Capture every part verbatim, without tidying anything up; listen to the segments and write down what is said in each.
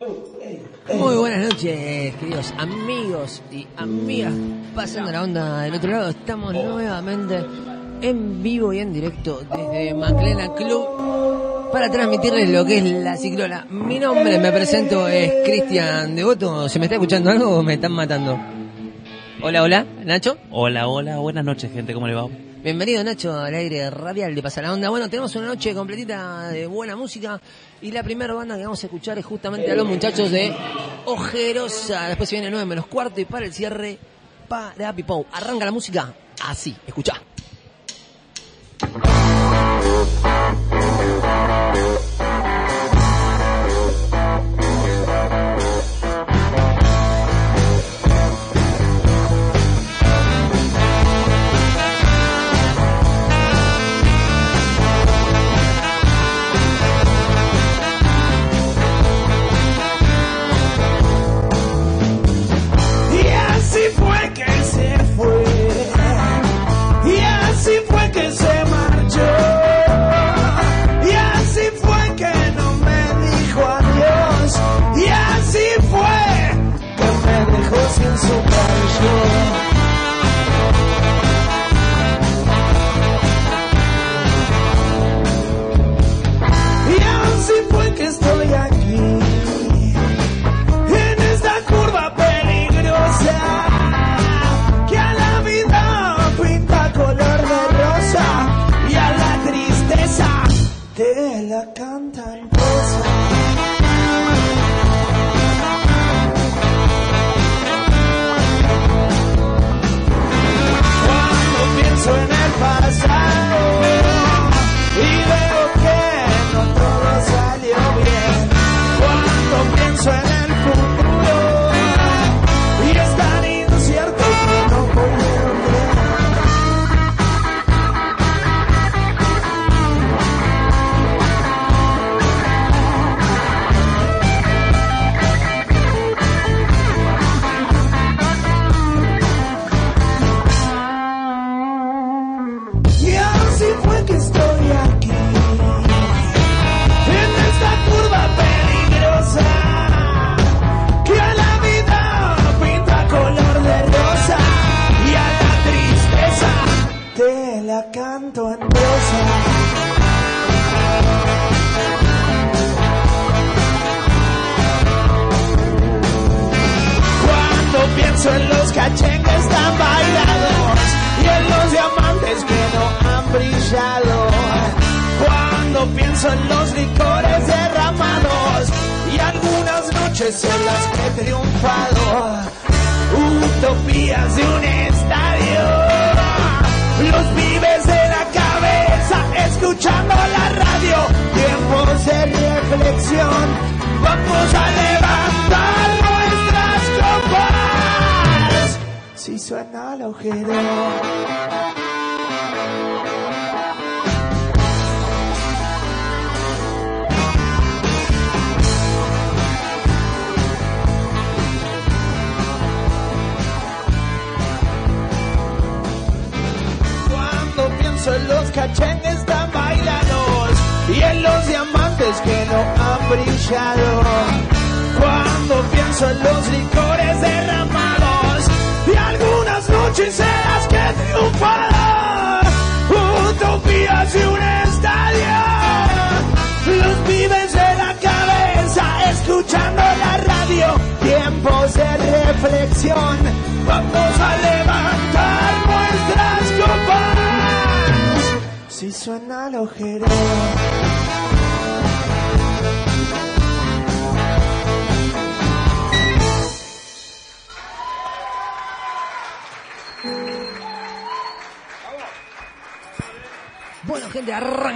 Muy buenas noches, queridos amigos y amigas. Pasando la onda del otro lado, estamos nuevamente en vivo y en directo desde Maclena Club para transmitirles lo que es la ciclola. Mi nombre, me presento, es Cristian Devoto. ¿Se me está escuchando algo o me están matando? Hola, hola, Nacho. Hola, hola, buenas noches, gente, ¿cómo le va? Bienvenido, Nacho, al aire radial de Pasa la Onda. Bueno, tenemos una noche completita de buena música y la primera banda que vamos a escuchar es justamente a los muchachos de Ojerosa. Después se viene nueve menos cuarto y para el cierre, para Pipou. Arranca la música así, escuchá. Bueno, gente,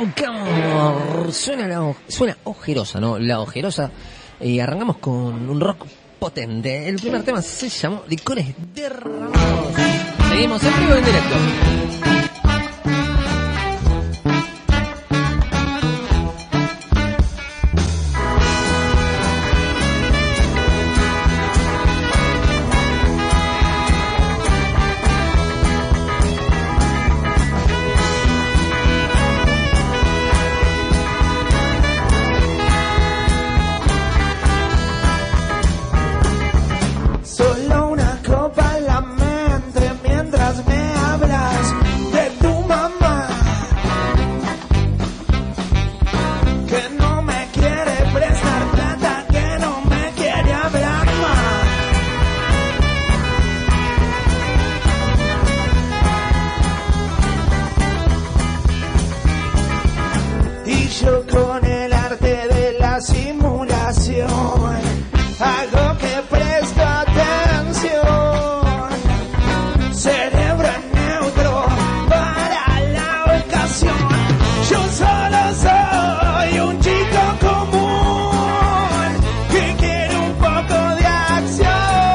arrancamos. Suena la suena Ojerosa, ¿no? La Ojerosa. Y arrancamos con un rock potente. El primer tema se llamó Licores Derramados. Seguimos en vivo y en directo. yo con el arte de la simulación hago que presto atención. Cerebro en neutro para la ocasión. Yo solo soy un chico común que quiere un poco de acción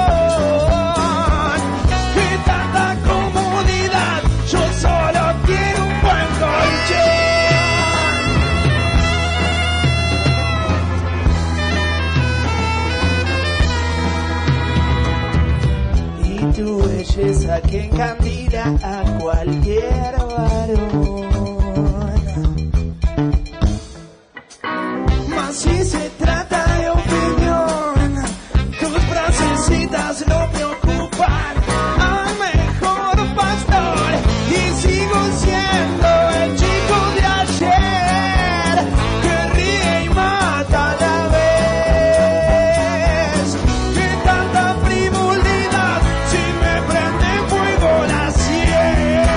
y tanta comodidad. Yo solo quiero un buen colchón. Y tu belleza que encandila a cualquier varón. Mas si se trata de opinión, tus frasecitas no me ocupan al mejor pastor. Y sigo siendo el chico de ayer que ríe y mata a la vez. Que tanta frivolidad si me prende fuego la sien.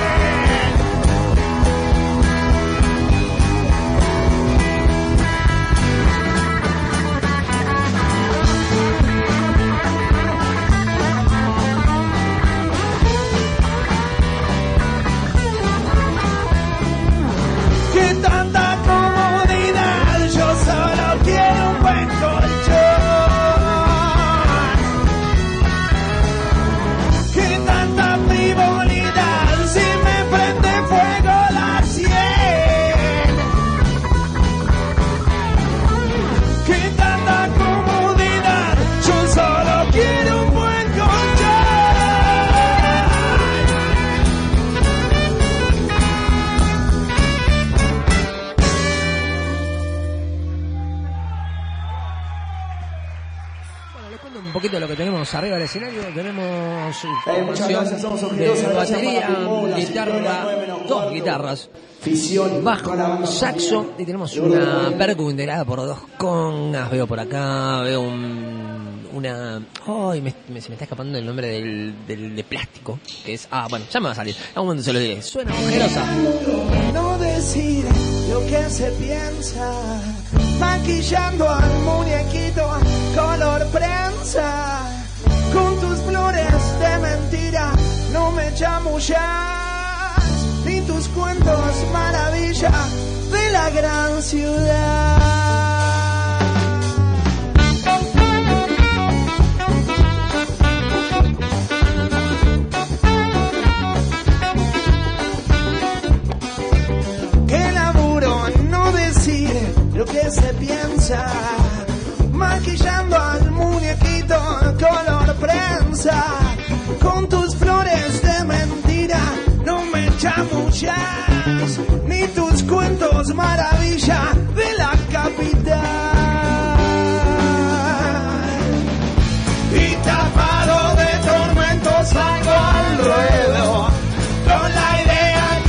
Que tanta comodidad, yo solo quiero un buen colchón. Que tanta frivolidad, si me prende fuego la sien. Que tanta comodidad, yo solo quiero un buen colchón. Bueno, les cuento un poquito de lo que tenemos arriba del escenario. Tenemos Eh, muchas gracias, somos orgullosos. de Gracias batería, para Timón, la guitarra, Sintonía nueve menos dos cuatro. guitarras, Fisión, bajo, con la banda saxo Fisión. y tenemos Yo creo una que- percu integrada por dos congas. Veo por acá, veo un, una... Ay, me, me- se me está escapando el nombre del, del de plástico, que es... Ah, bueno, ya me va a salir. A un momento se lo diré. Suena mujerosa. No decir lo que se piensa, maquillando al muñequito color prensa. Con tus flores de mentira no me chamullas, ni tus cuentos maravilla de la gran ciudad. Qué laburo no decir lo que se piensa, maquillando al muñequito color prensa. Con tus flores de mentira no me chamullas, ni tus cuentos maravilla de la capital. Y tapado de tormentos salgo al ruedo con la idea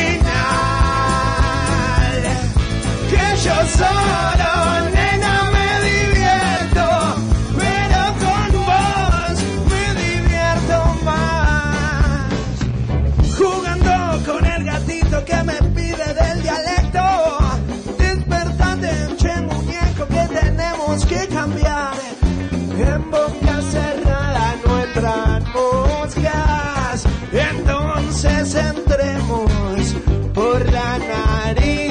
criminal. Que yo solo, nena, me divierto, pero con vos me divierto más. Jugando con el gatito que me pide del dialecto, despertate, che muñeco, que tenemos que cambiar. En boca cerrada no entran moscas, entonces entremos por la nariz.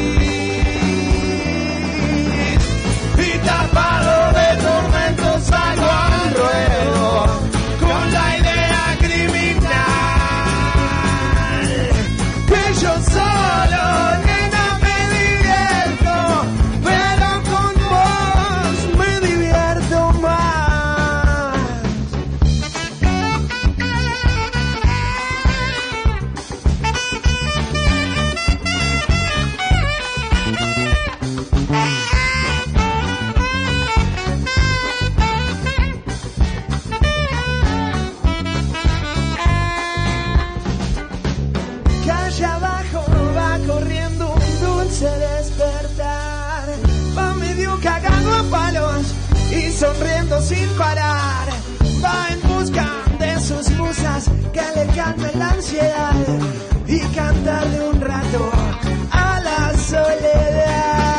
Y tapado de tormentos salgo al ruedo con la idea criminal. Que yo solo, nena, me divierto, pero con vos me divierto más. Calle abajo va corriendo un dulce despertar, va medio cagado a palos y sonriendo sin parar. Va en busca de sus musas que le calmen la ansiedad y cantarle un rato a la soledad.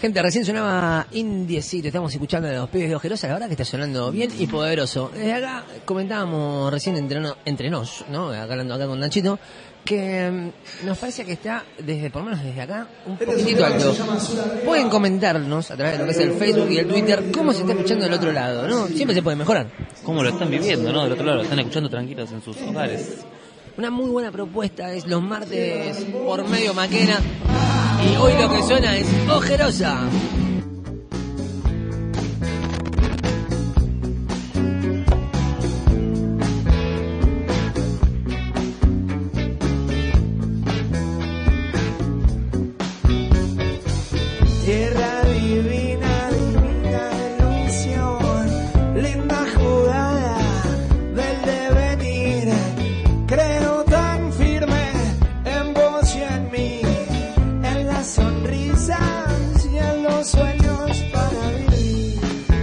Gente, recién sonaba Indiecito, estamos escuchando a los pibes de Ojerosa, la verdad que está sonando bien y poderoso. Desde acá comentábamos recién entre, no, entre nos, ¿no? Acá hablando acá con Nachito, que um, nos parece que está, desde por lo menos desde acá, un poquitito alto. Pueden comentarnos a través de lo que es el Facebook y el Twitter cómo se está escuchando del otro lado, ¿no? Siempre se puede mejorar. Cómo lo están viviendo, ¿no? Del otro lado, lo están escuchando tranquilos en sus hogares. Una muy buena propuesta es los martes por medio Maquena. Y hoy lo que suena es Ojerosa. Tierra divina, divina ilusión, linda jugada del devenir. Creo tan firme en vos y en mí, en las sonrisas y en los sueños para vivir.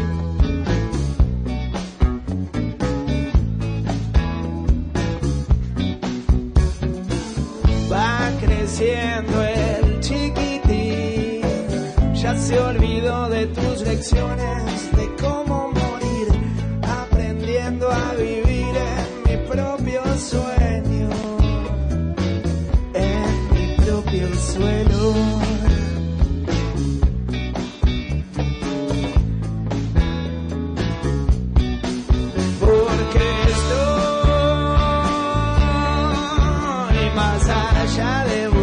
Va creciendo el chiquitín, ya se olvidó de tus lecciones de cómo morir, aprendiendo a vivir en mi propio sueño, en mi propio suelo. Porque estoy más allá de vos.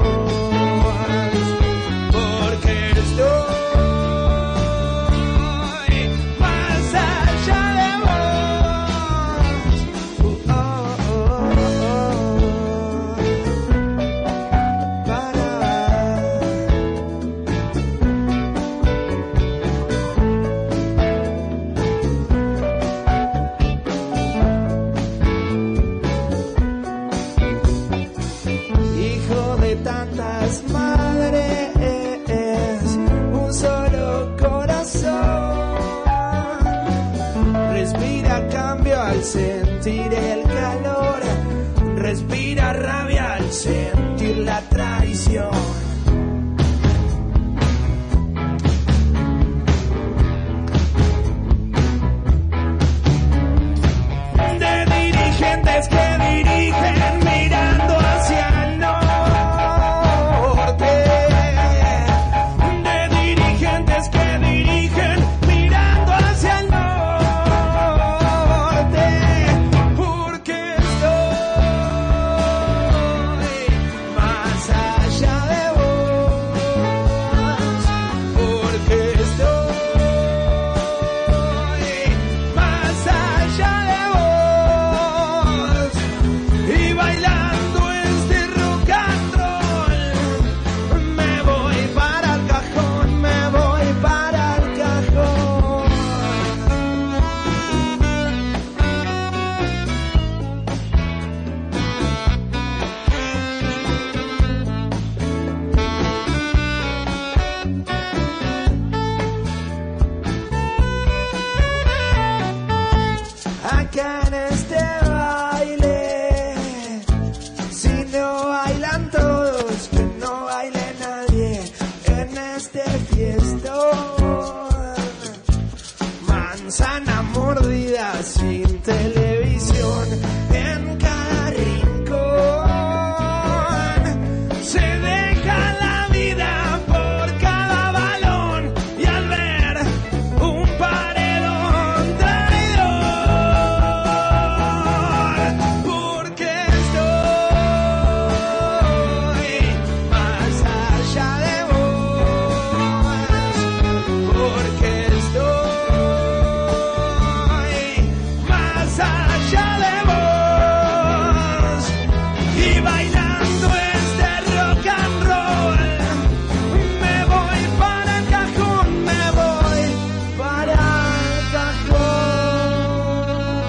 Sentir el calor, respira rabia al sentir la traición. De dirigentes que dirigen mirando hacia el norte, de dirigentes que dirigen mirando hacia el norte. Manzana mordida sin televisión, en cada rincón se deja la vida por cada balón, y al ver un paredón traidor, porque estoy más allá de vos, porque estoy allá de vos, y bailando este rock and roll, me voy para el cajón, me voy para el cajón.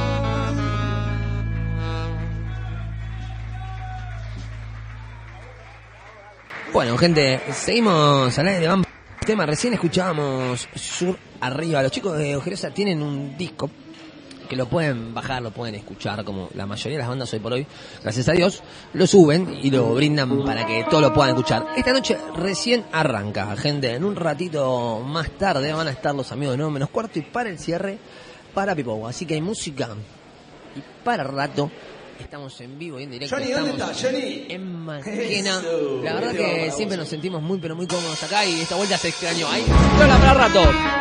Bueno, gente, seguimos al aire de Bamba. Tema, recién escuchábamos Sur Arriba. Los chicos de Ojerosa tienen un disco que lo pueden bajar, lo pueden escuchar, como la mayoría de las bandas hoy por hoy, gracias a Dios, lo suben y lo brindan para que todos lo puedan escuchar. Esta noche recién arranca, gente, en un ratito más tarde van a estar los amigos de nueve menos cuarto y para el cierre, para Pipo. Así que hay música y para rato. Estamos en vivo y en directo. Johnny, estamos ¿dónde está, Johnny? En Maquena. Eso. La verdad Ahí que va, siempre vamos. nos sentimos muy pero muy cómodos acá y esta vuelta se extrañó. Ahí, hola para rato.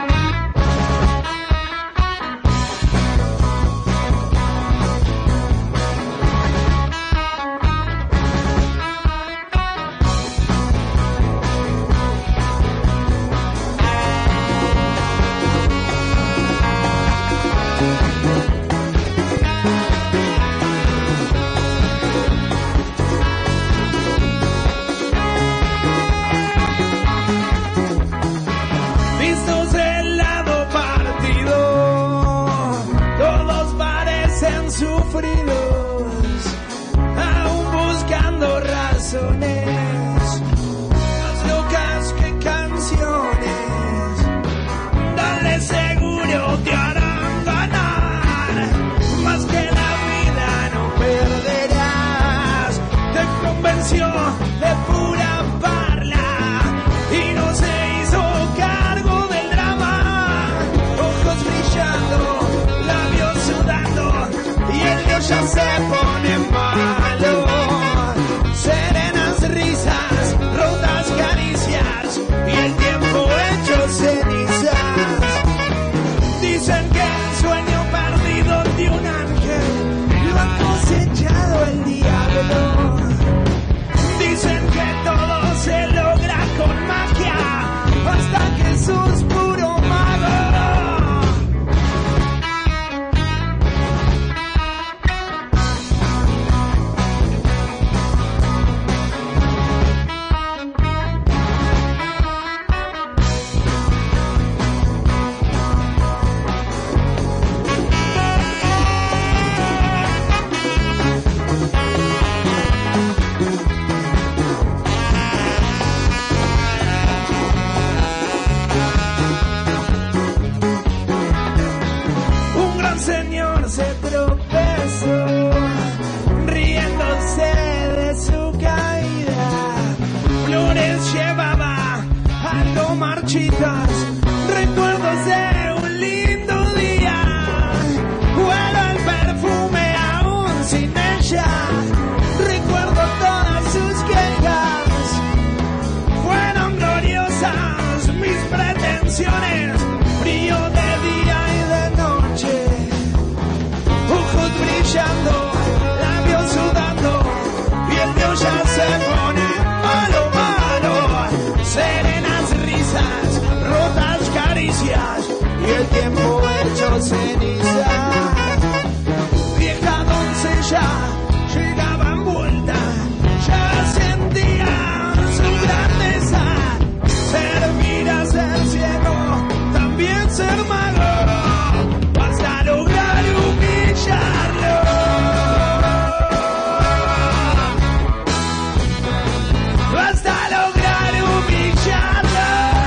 Vistos del lado partido, todos parecen sufridos, aún buscando razones, más locas que canciones. Dale seguro, te harán ganar, más que la vida no perderás. Te convenció de pura parla y no se hizo cargo del drama. Ojos brillando, labios sudando y el Dios ya se pone malo. Serenas risas, rotas caricias y el tiempo hecho cenizas. Dicen que el sueño perdido de un ángel lo ha cosechado el diablo. Dicen que todo se logra con magia, hasta que sos puro mago. Un gran señor se tropezó, riéndose de su caída. Flores llevaba, algo marchitas, recuerdos de un lindo día. Huelo el perfume aún sin ella, recuerdo todas sus quejas. Fueron gloriosas mis pretensiones, frío de día y de noche, ojos brillando, labios sudando y el Dios ya se pone malo, malo. Serenas risas, rotas caricias y el tiempo hecho ceniza. Vieja doncella llegaba envuelta, ya sentía su grandeza. Ser mira, ser ciego, también ser mago, hasta lograr humillarlo. Hasta lograr humillarlo.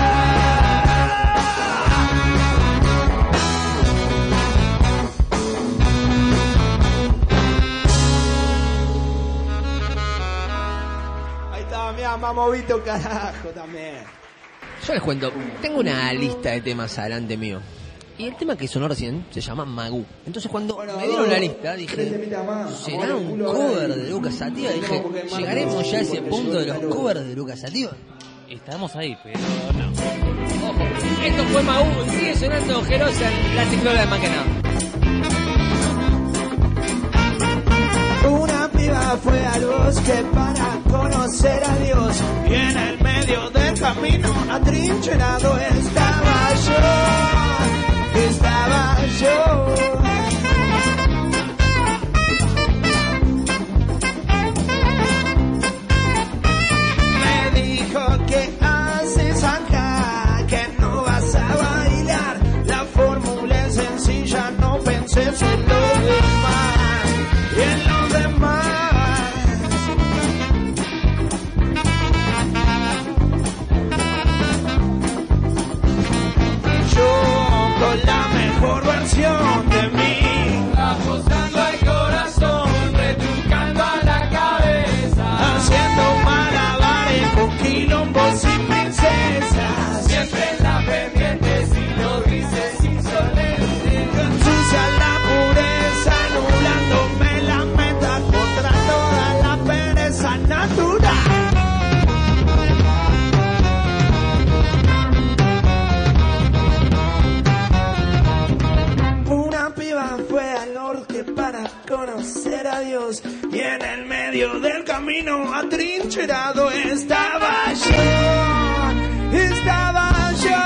Ahí está, mira, mamovito carajo también. Yo les cuento, tengo una lista de temas adelante mío. Y el tema que sonó recién se llama Magú. Entonces cuando Bueno, me dieron la dos, lista tres dije, temitas más. ¿será Amor, un culo, cover dale. de Lucas Sativa? Dije, porque es más ¿llegaremos que ya a ese porque punto yo de los calor. covers de Lucas Sativa? Estamos ahí, pero no. Ojo, esto fue Magú, sigue sonando Jerosa en la tecnología de Maquena. Una piba fue al bosque para conocer a Dios y en el medio del camino atrincherado estaba yo, estaba yo. Me dijo que haces anja, que no vas a bailar, la fórmula es sencilla, no penses en lo demás y en lo demás. Yo adiós. Y en el medio del camino atrincherado estaba yo, estaba yo.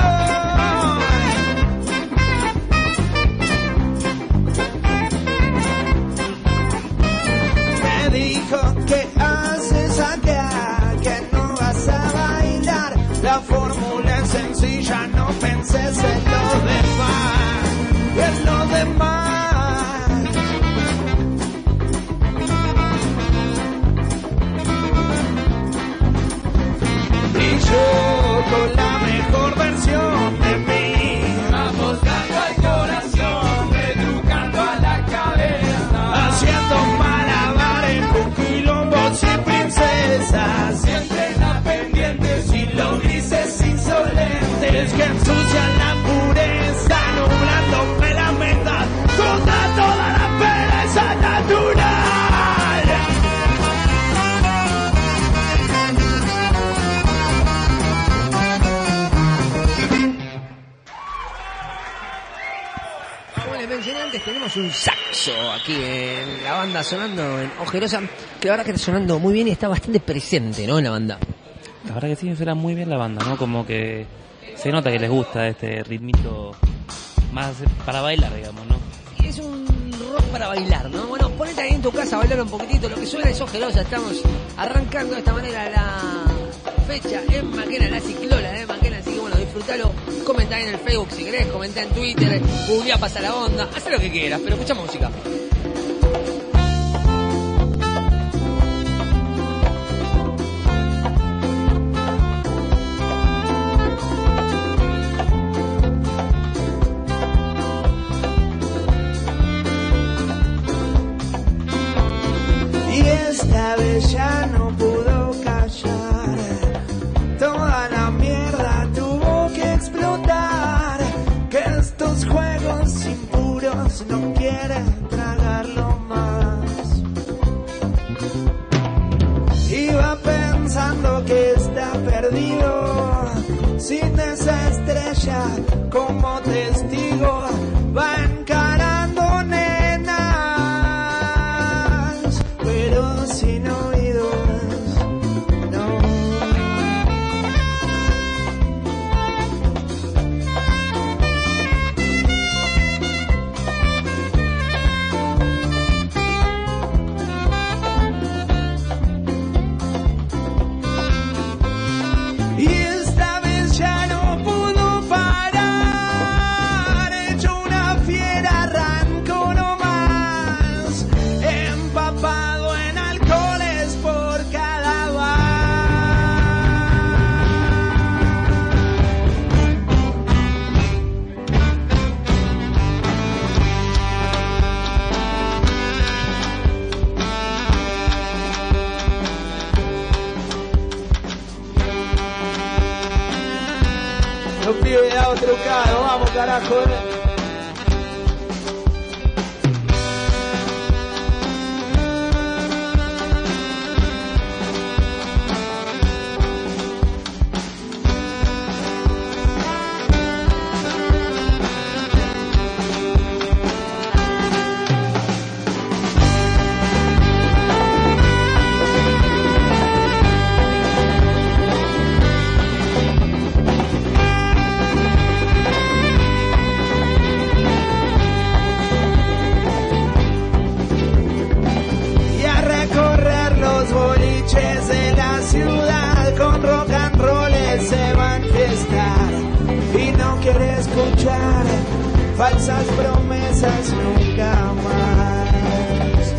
Me dijo, ¿qué haces acá? Que no vas a bailar. La fórmula es sencilla, no penses en lo demás, es lo demás. Y yo con la mejor versión de mí, apostando al corazón, retrucando a la cabeza, haciendo malabares con quilombos y princesas, siempre la pendiente sin los grises insolentes que ensucian la pureza, nublándome la meta contra toda la pereza natural. Como les mencioné antes, tenemos un saxo aquí en la banda sonando en Ojerosa, que la verdad que está sonando muy bien y está bastante presente, ¿no? En la banda. La verdad que sí, suena muy bien la banda, ¿no? Como que se nota que les gusta este ritmito más para bailar, digamos, ¿no? Y es un rock para bailar, ¿no? Bueno, ponete ahí en tu casa a bailar un poquitito. Lo que suena es Ojerosa. Estamos arrancando de esta manera la fecha en Maquena, la ciclola de Maquena. Así que bueno, disfrutalo. Comenta ahí en el Facebook si querés, comenta en Twitter, googlea, pasa la onda, haz lo que quieras, pero escucha música. Y esta vez ya no pudo callar, toda la mierda tuvo que explotar, que estos juegos impuros no quieren tragarlo más. Iba pensando que está perdido, sin esa estrella como testigo, va encarando nenas, pero sin oídos, no. Y esta vez ya no pudo parar, hecho una fiera arrancó nomás, empapado en alcoholes por cada bar. Los pibes de otro trucado, vamos carajo. eh. Y a recorrer los boliches de la ciudad, con rock and roll se va a enfiestar, y no quiere escuchar falsas promesas nunca más.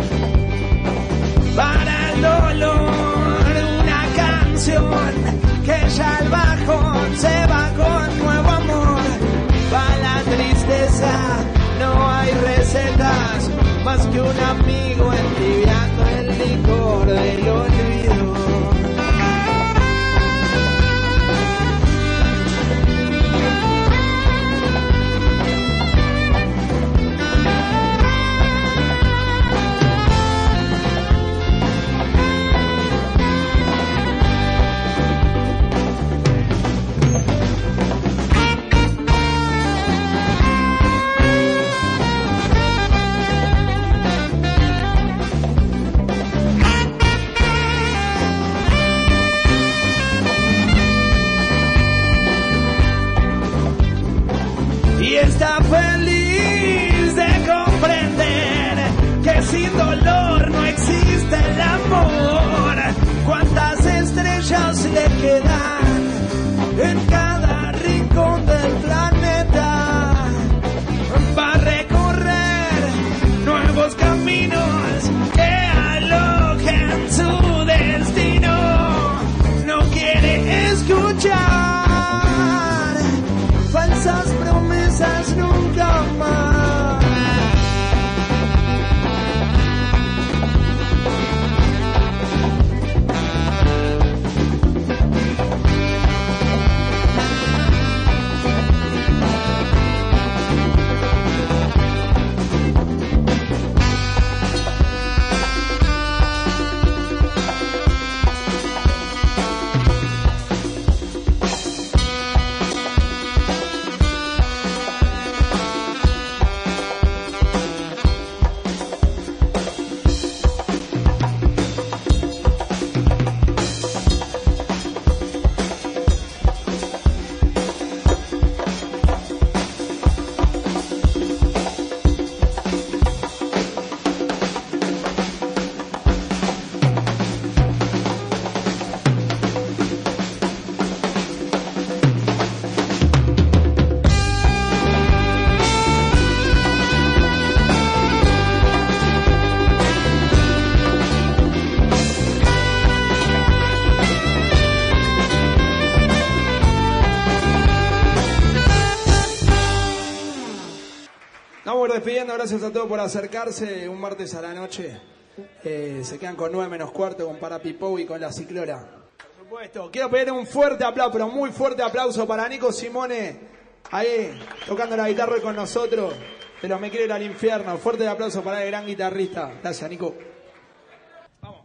Para el dolor una canción, que ya el bajón se va con nuevo amor. Para la tristeza no hay recetas, más que un amigo entibiando el licor del olvido. está feliz de comprender que sin dolor no existe el amor. Cuántas estrellas le quedan en cada rincón del planeta. Va a recorrer nuevos caminos que alojen su destino. No quiere escuchar falsas promesas nunca más. Despidiendo, gracias a todos por acercarse un martes a la noche. Eh, se quedan con nueve menos cuarto, con Parapipou y con La Ciclora. Por supuesto, quiero pedir un fuerte aplauso, pero muy fuerte aplauso para Nico Simone, ahí tocando la guitarra con nosotros, de los Me Quiero Ir al Infierno. Fuerte aplauso para el gran guitarrista. Gracias, Nico. Vamos.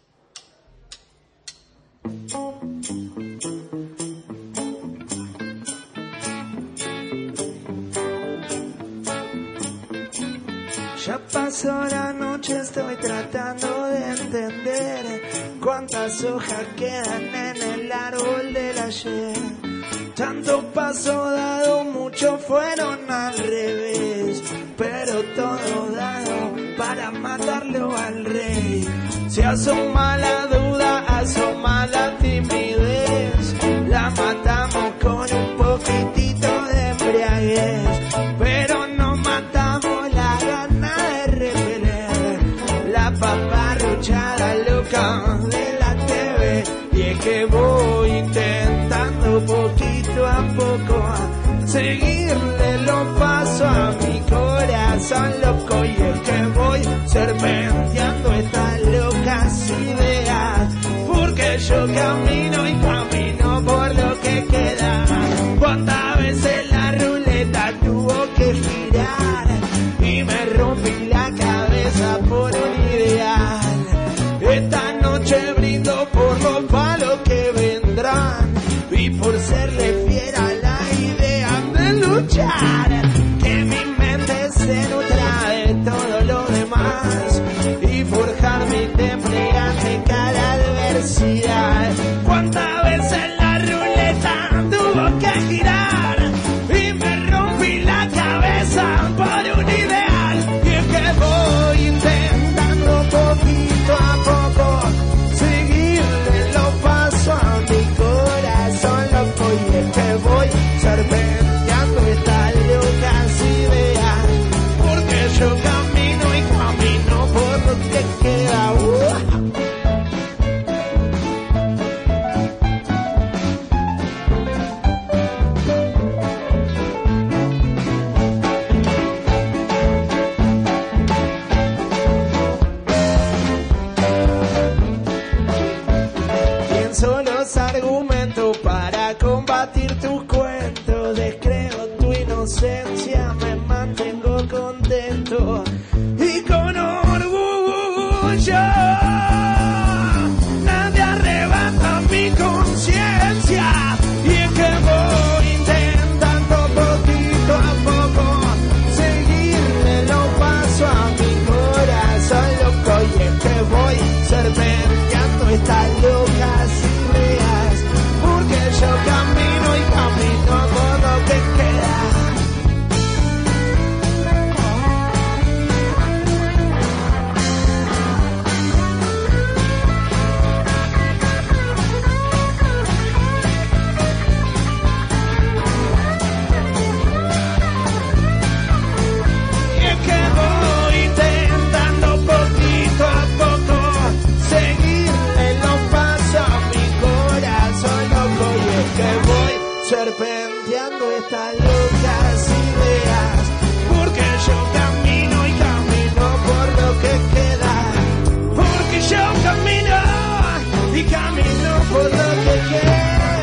Ya pasó la noche, estoy tratando de entender cuántas hojas quedan en el árbol del ayer. Tanto paso dado, muchos fueron al revés, pero todo dado para matarlo al rey. Si asoma la duda, asoma la timidez, la matamos con un poquitito de embriaguez, pero no matamos la gana de repeler la paparruchada loca de la T V. Y es que voy intentando poquito a poco seguirle los pasos a mi corazón loco, y es que voy serpenteando estas locas ideas, porque yo camino y camino por lo que queda. Cuántas veces la ruleta tuvo que girar y me rompí la cabeza por un ideal. Esta noche brindo por los palos que vendrán y por serle fiel a la idea de luchar, que mi mente se nutra de todo lo demás y forjar mi temple ante cada adversidad. Cuántas veces la ruleta tuvo que girar y me rompí la cabeza por un ideal, y es que voy intentando poquito a poco seguirle los pasos a mi corazón loco, y es que voy serpenteando estas locas ideas, porque yo camino y camino por lo que queda. Uh. Pienso los argumentos para combatir tus cuentos, descreo tu inocencia, me mantengo contento y con orgullo. Nadie arrebata mi conciencia, y es que voy intentando poquito a poco seguirle los pasos a mi corazón loco, y es que voy serpenteando estas locas ideas, porque yo camino y camino por lo que queda. serpenteando estas locas ideas, porque yo camino y camino por lo que queda, porque yo camino y camino por lo que queda.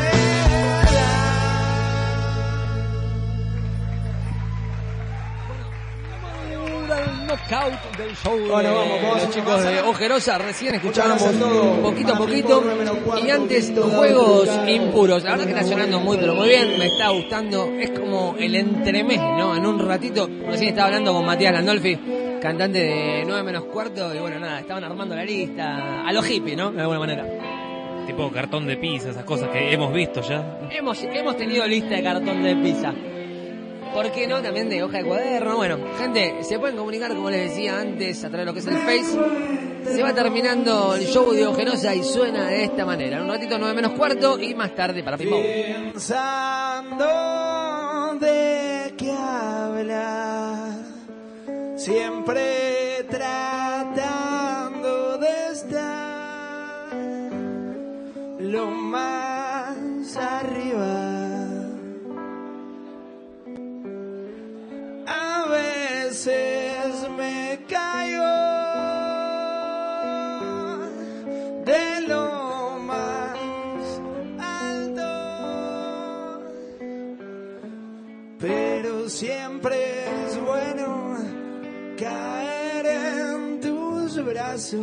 Knockout del show. Bueno, de vamos, vamos, los chicos de Ojerosa. Recién escuchábamos todo. poquito a poquito. Y antes, Juegos Impuros. La verdad que está sonando muy, pero muy bien. Me está gustando. Es como el entremés, ¿no? En un ratito. Recién estaba hablando con Matías Landolfi, cantante de nueve menos cuarto. Y bueno, nada, estaban armando la lista a los hippies, ¿no? De alguna manera. Tipo cartón de pizza, esas cosas que hemos visto ya. Hemos, hemos tenido lista de cartón de pizza. ¿Por qué no? También de hoja de cuaderno. Bueno, gente, se pueden comunicar, como les decía antes, a través de lo que es el Face. Se va terminando el show de Ojerosa y suena de esta manera. En un ratito nueve menos cuarto y más tarde para Pipo. Pensando de qué hablar, siempre tratando de estar lo más arriba. A veces me caigo de lo más alto, pero siempre es bueno caer en tus brazos.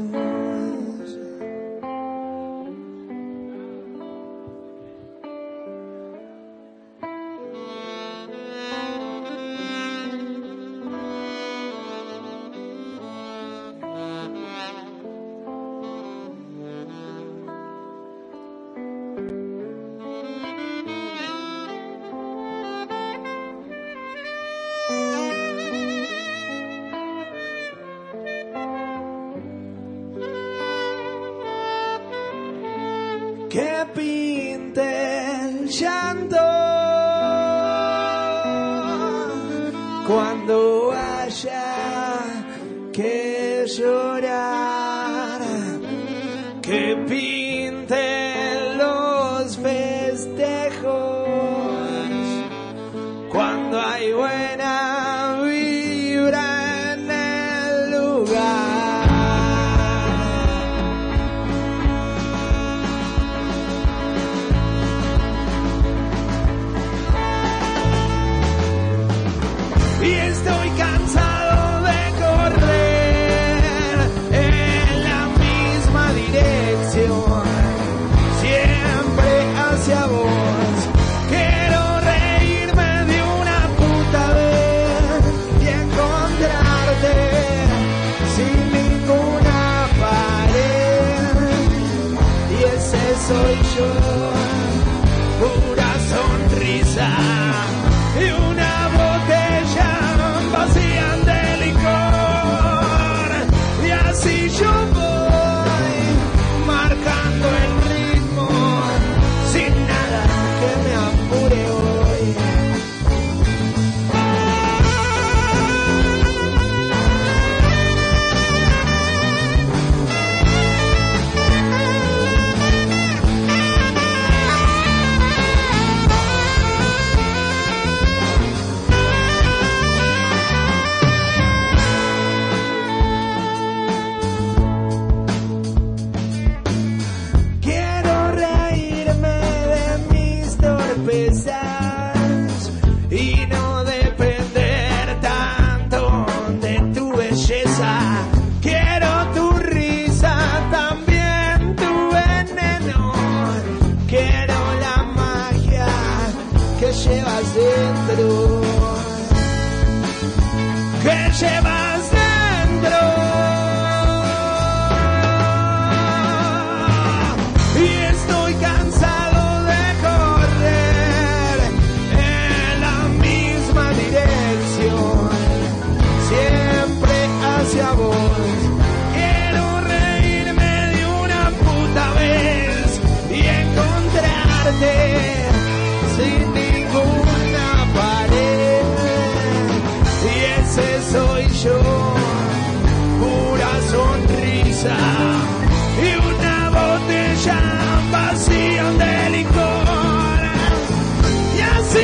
Que pinte el llanto cuando haya que llorar, que pinte los festejos cuando hay buena vibra en el lugar. Y estoy cansado de correr en la misma dirección, siempre hacia vos. Quiero reírme de una puta vez y encontrarte sin ninguna pared. Y ese soy yo, pura sonrisa y una botella vacía de licor, y así yo voy marcando el ritmo sin nada que me apure hoy. Quiero reírme de mis torpezas y no depender tanto de tu belleza. Quiero tu risa, también tu veneno. Quiero la magia que llevas dentro, que llevas dentro. Y estoy cansado de correr en la misma dirección, siempre hacia vos. Quiero reírme de una puta vez y encontrarte sin ninguna pared. Y ese soy yo,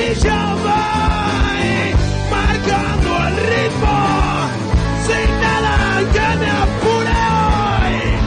y yo voy marcando el ritmo sin nada que me apure hoy.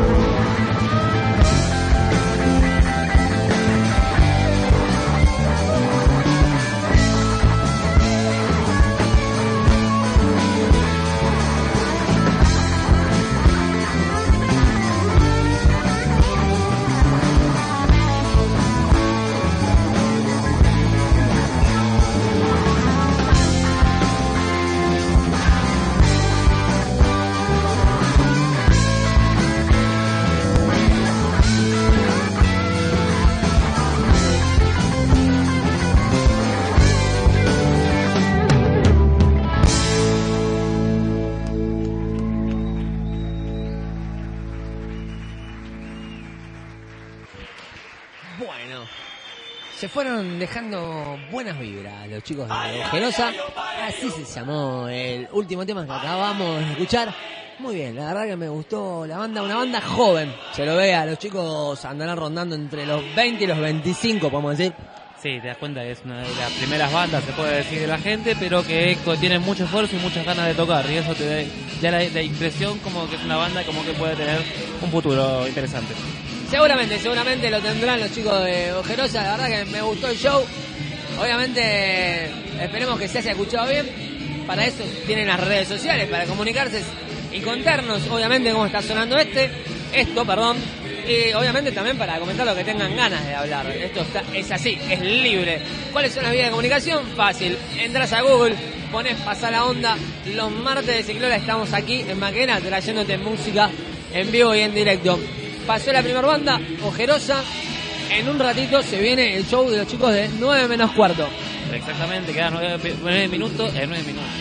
Bueno, se fueron dejando buenas vibras los chicos de Ojerosa. Así se llamó el último tema que acabamos de escuchar. Muy bien, la verdad que me gustó la banda, una banda joven. Se lo ve a los chicos, andarán rondando entre los veinte y los veinticinco, podemos decir. Sí, te das cuenta que es una de las primeras bandas, se puede decir, de la gente, pero que tiene mucho esfuerzo y muchas ganas de tocar. Y eso te da, da la, la impresión como que es una banda como que puede tener un futuro interesante. Seguramente, seguramente lo tendrán los chicos de Ojerosa. La verdad que me gustó el show. Obviamente esperemos que se haya escuchado bien. Para eso tienen las redes sociales, para comunicarse y contarnos obviamente cómo está sonando este, esto, perdón. Y obviamente también para comentar lo que tengan ganas de hablar. Esto está, es así, es libre. ¿Cuáles son las vías de comunicación? Fácil. Entras a Google, pones Pasar la Onda. Los martes de Ciclola estamos aquí en Maquena trayéndote música en vivo y en directo. Pasó la primera banda, Ojerosa. En un ratito se viene el show de los chicos de nueve menos cuarto. Exactamente, quedan nueve minutos, eh, nueve minutos.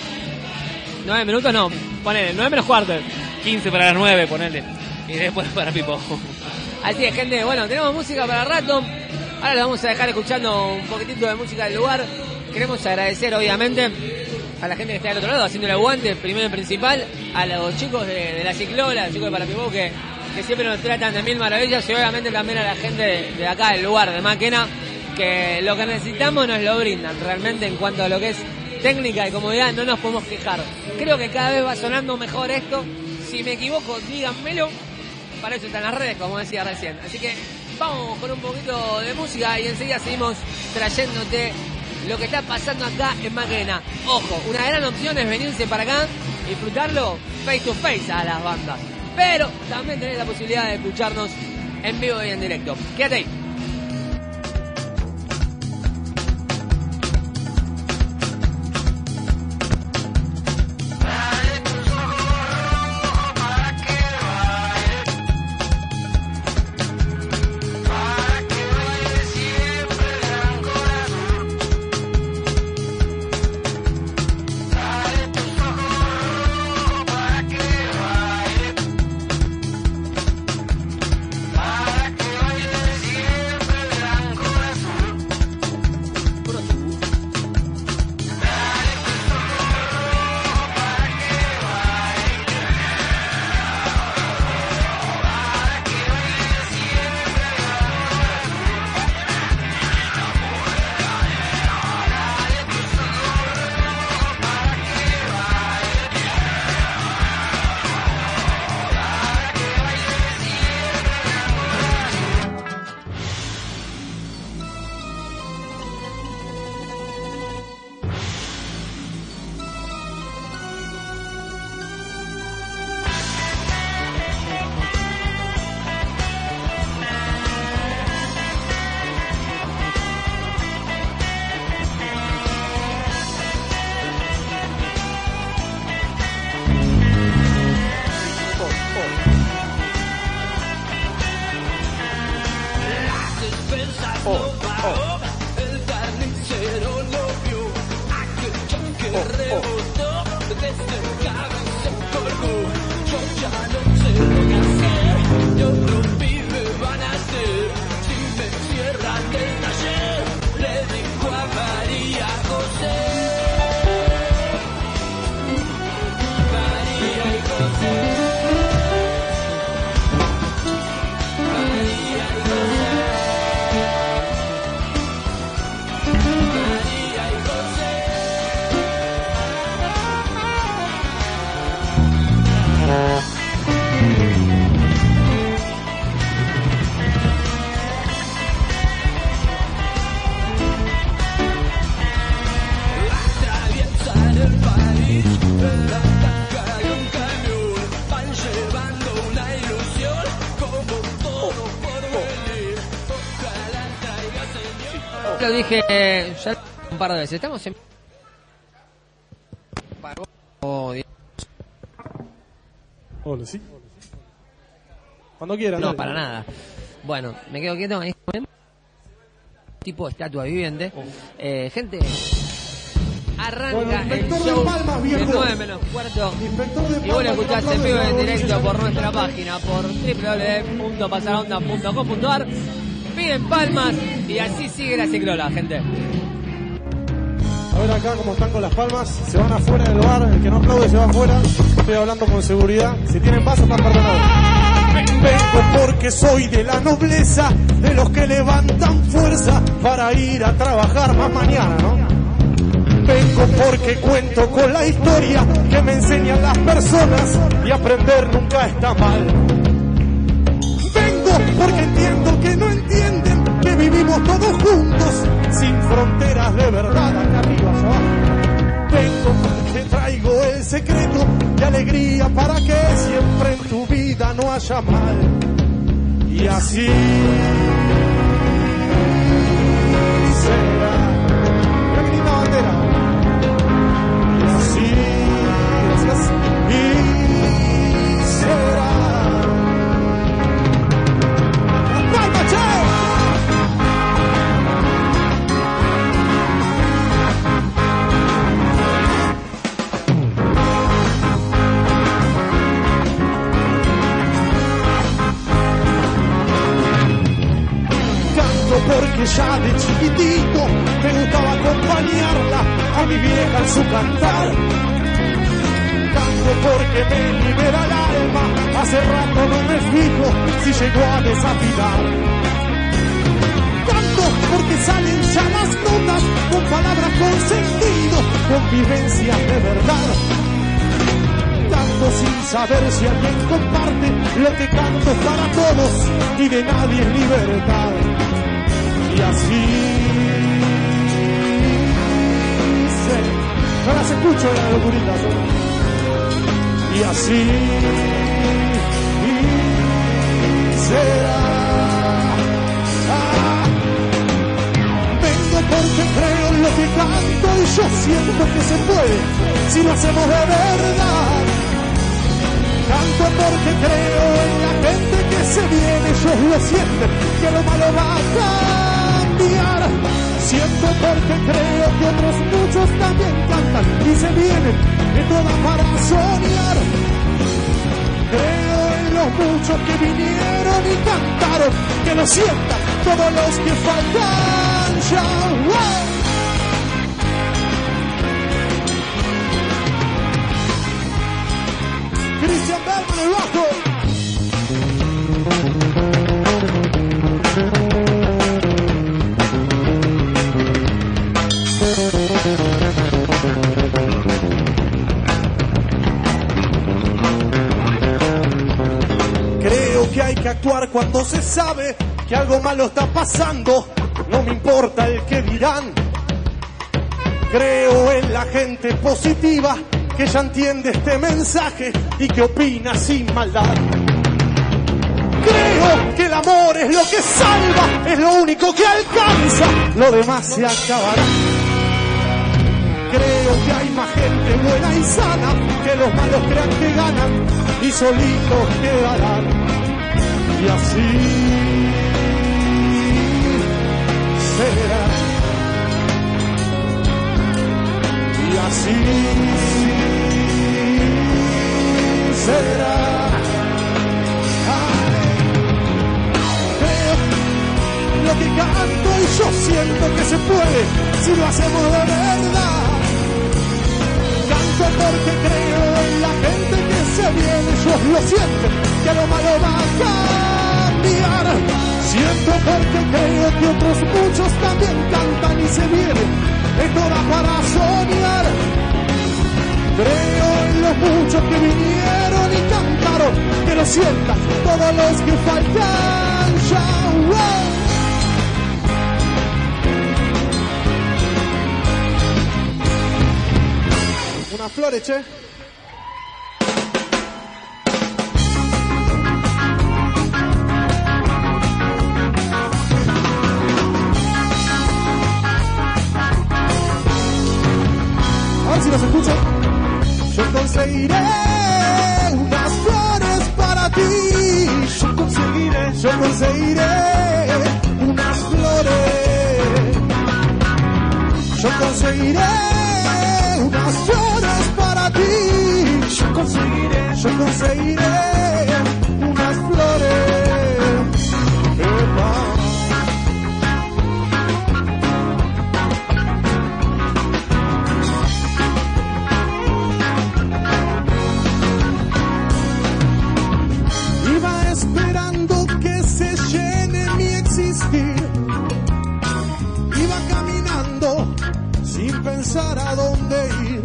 nueve minutos no, ponele, nueve menos cuarto. quince para las nueve, ponele. Y después para Pipo. Así es, gente, bueno, tenemos música para rato. Ahora lo vamos a dejar escuchando un poquitito de música del lugar. Queremos agradecer, obviamente, a la gente que está del otro lado, haciendo el aguante, primero y principal, a los chicos de, de la Ciclola, a los chicos de Parapipo, que, que siempre nos tratan de mil maravillas, y obviamente también a la gente de, de acá, del lugar, de Maquena, que lo que necesitamos nos lo brindan. Realmente, en cuanto a lo que es técnica y comodidad, no nos podemos quejar. Creo que cada vez va sonando mejor esto. Si me equivoco, díganmelo. Para eso están las redes, como decía recién. Así que vamos con un poquito de música y enseguida seguimos trayéndote lo que está pasando acá en Maquena. Ojo, una gran opción es venirse para acá y disfrutarlo face to face a las bandas. Pero también tenés la posibilidad de escucharnos en vivo y en directo. Quédate ahí. lo dije eh, ya un par de veces. Estamos en... Oh, Dios. Hola, sí. Cuando quieran. No, dale. para nada. Bueno, me quedo quieto. Ahí. Tipo estatua viviente. Eh, gente, arranca Bueno, el inspector de show Palmas, viejo. de nueve menos cuarto. Inspector de Y vos lo Palmas, escuchás no en vivo y en aplaude, directo no por aplaude. nuestra página, por doble u doble u doble u punto pasaronda punto com punto ar. Piden palmas y así sigue la ciclola, gente. A ver acá cómo están con las palmas. Se van afuera del bar. El que no aplaude se va afuera. Estoy hablando con seguridad. Si tienen paso están perdonados. Vengo porque soy de la nobleza, de los que levantan fuerza para ir a trabajar más mañana, ¿no? Vengo porque cuento con la historia que me enseñan las personas y aprender nunca está mal. Vengo porque entiendo que no entienden que vivimos todos juntos sin fronteras de verdad, acá arriba, allá abajo. Vengo porque traigo el secreto de alegría para que siempre en tu vida no haya mal. Y así será. Mira qué linda bandera. Y así, gracias. Y será. ¡Las palmas, che! Porque ya de chiquitito me gustaba acompañarla a mi vieja en su cantar. Canto porque me libera el alma, hace rato no me fijo si llegó a desafinar. Canto porque salen ya las notas con palabras con sentido, con vivencias de verdad. Canto sin saber si alguien comparte lo que canto es para todos y de nadie es libertad. Y así se... No las escucho las locuritas, ¿no? Y así será. Ah, vengo porque creo en lo que canto y yo siento que se puede si lo hacemos de verdad. Canto porque creo en la gente que se viene, ellos lo sienten, que lo malo va a cambiar. Siento porque creo que otros muchos también cantan y se vienen de todas para soñar. Creo en los muchos que vinieron y cantaron, que lo sientan todos los que faltan ya. ¡Wow! Cristian Berman, el bajo. Creo que hay que actuar cuando se sabe que algo malo está pasando. No me importa el que dirán. Creo en la gente positiva que ya entiende este mensaje y que opina sin maldad. Creo que el amor es lo que salva, es lo único que alcanza, lo demás se acabará. Creo que hay más gente buena y sana, que los malos crean que ganan y solitos quedarán. Y así será. Y así será. Creo lo que canto y yo siento que se puede si lo hacemos de verdad. Canto porque creo en la gente que se viene, ellos lo sienten, que lo malo va a cambiar. Siento porque creo que otros muchos también cantan y se vienen de todas para soñar. Creo en los muchos que vinieron y cantaron, que lo sientan todos los que faltan ya. ¡Wow! Una flor, che. ver si nos escuchan. Yo conseguiré unas flores para ti. Yo conseguiré, Yo conseguiré unas flores. Yo conseguiré unas flores para ti. yo conseguiré, Yo conseguiré unas flores. Epa. Iba esperando que se llene mi existir. Iba caminando sin pensar a dónde ir.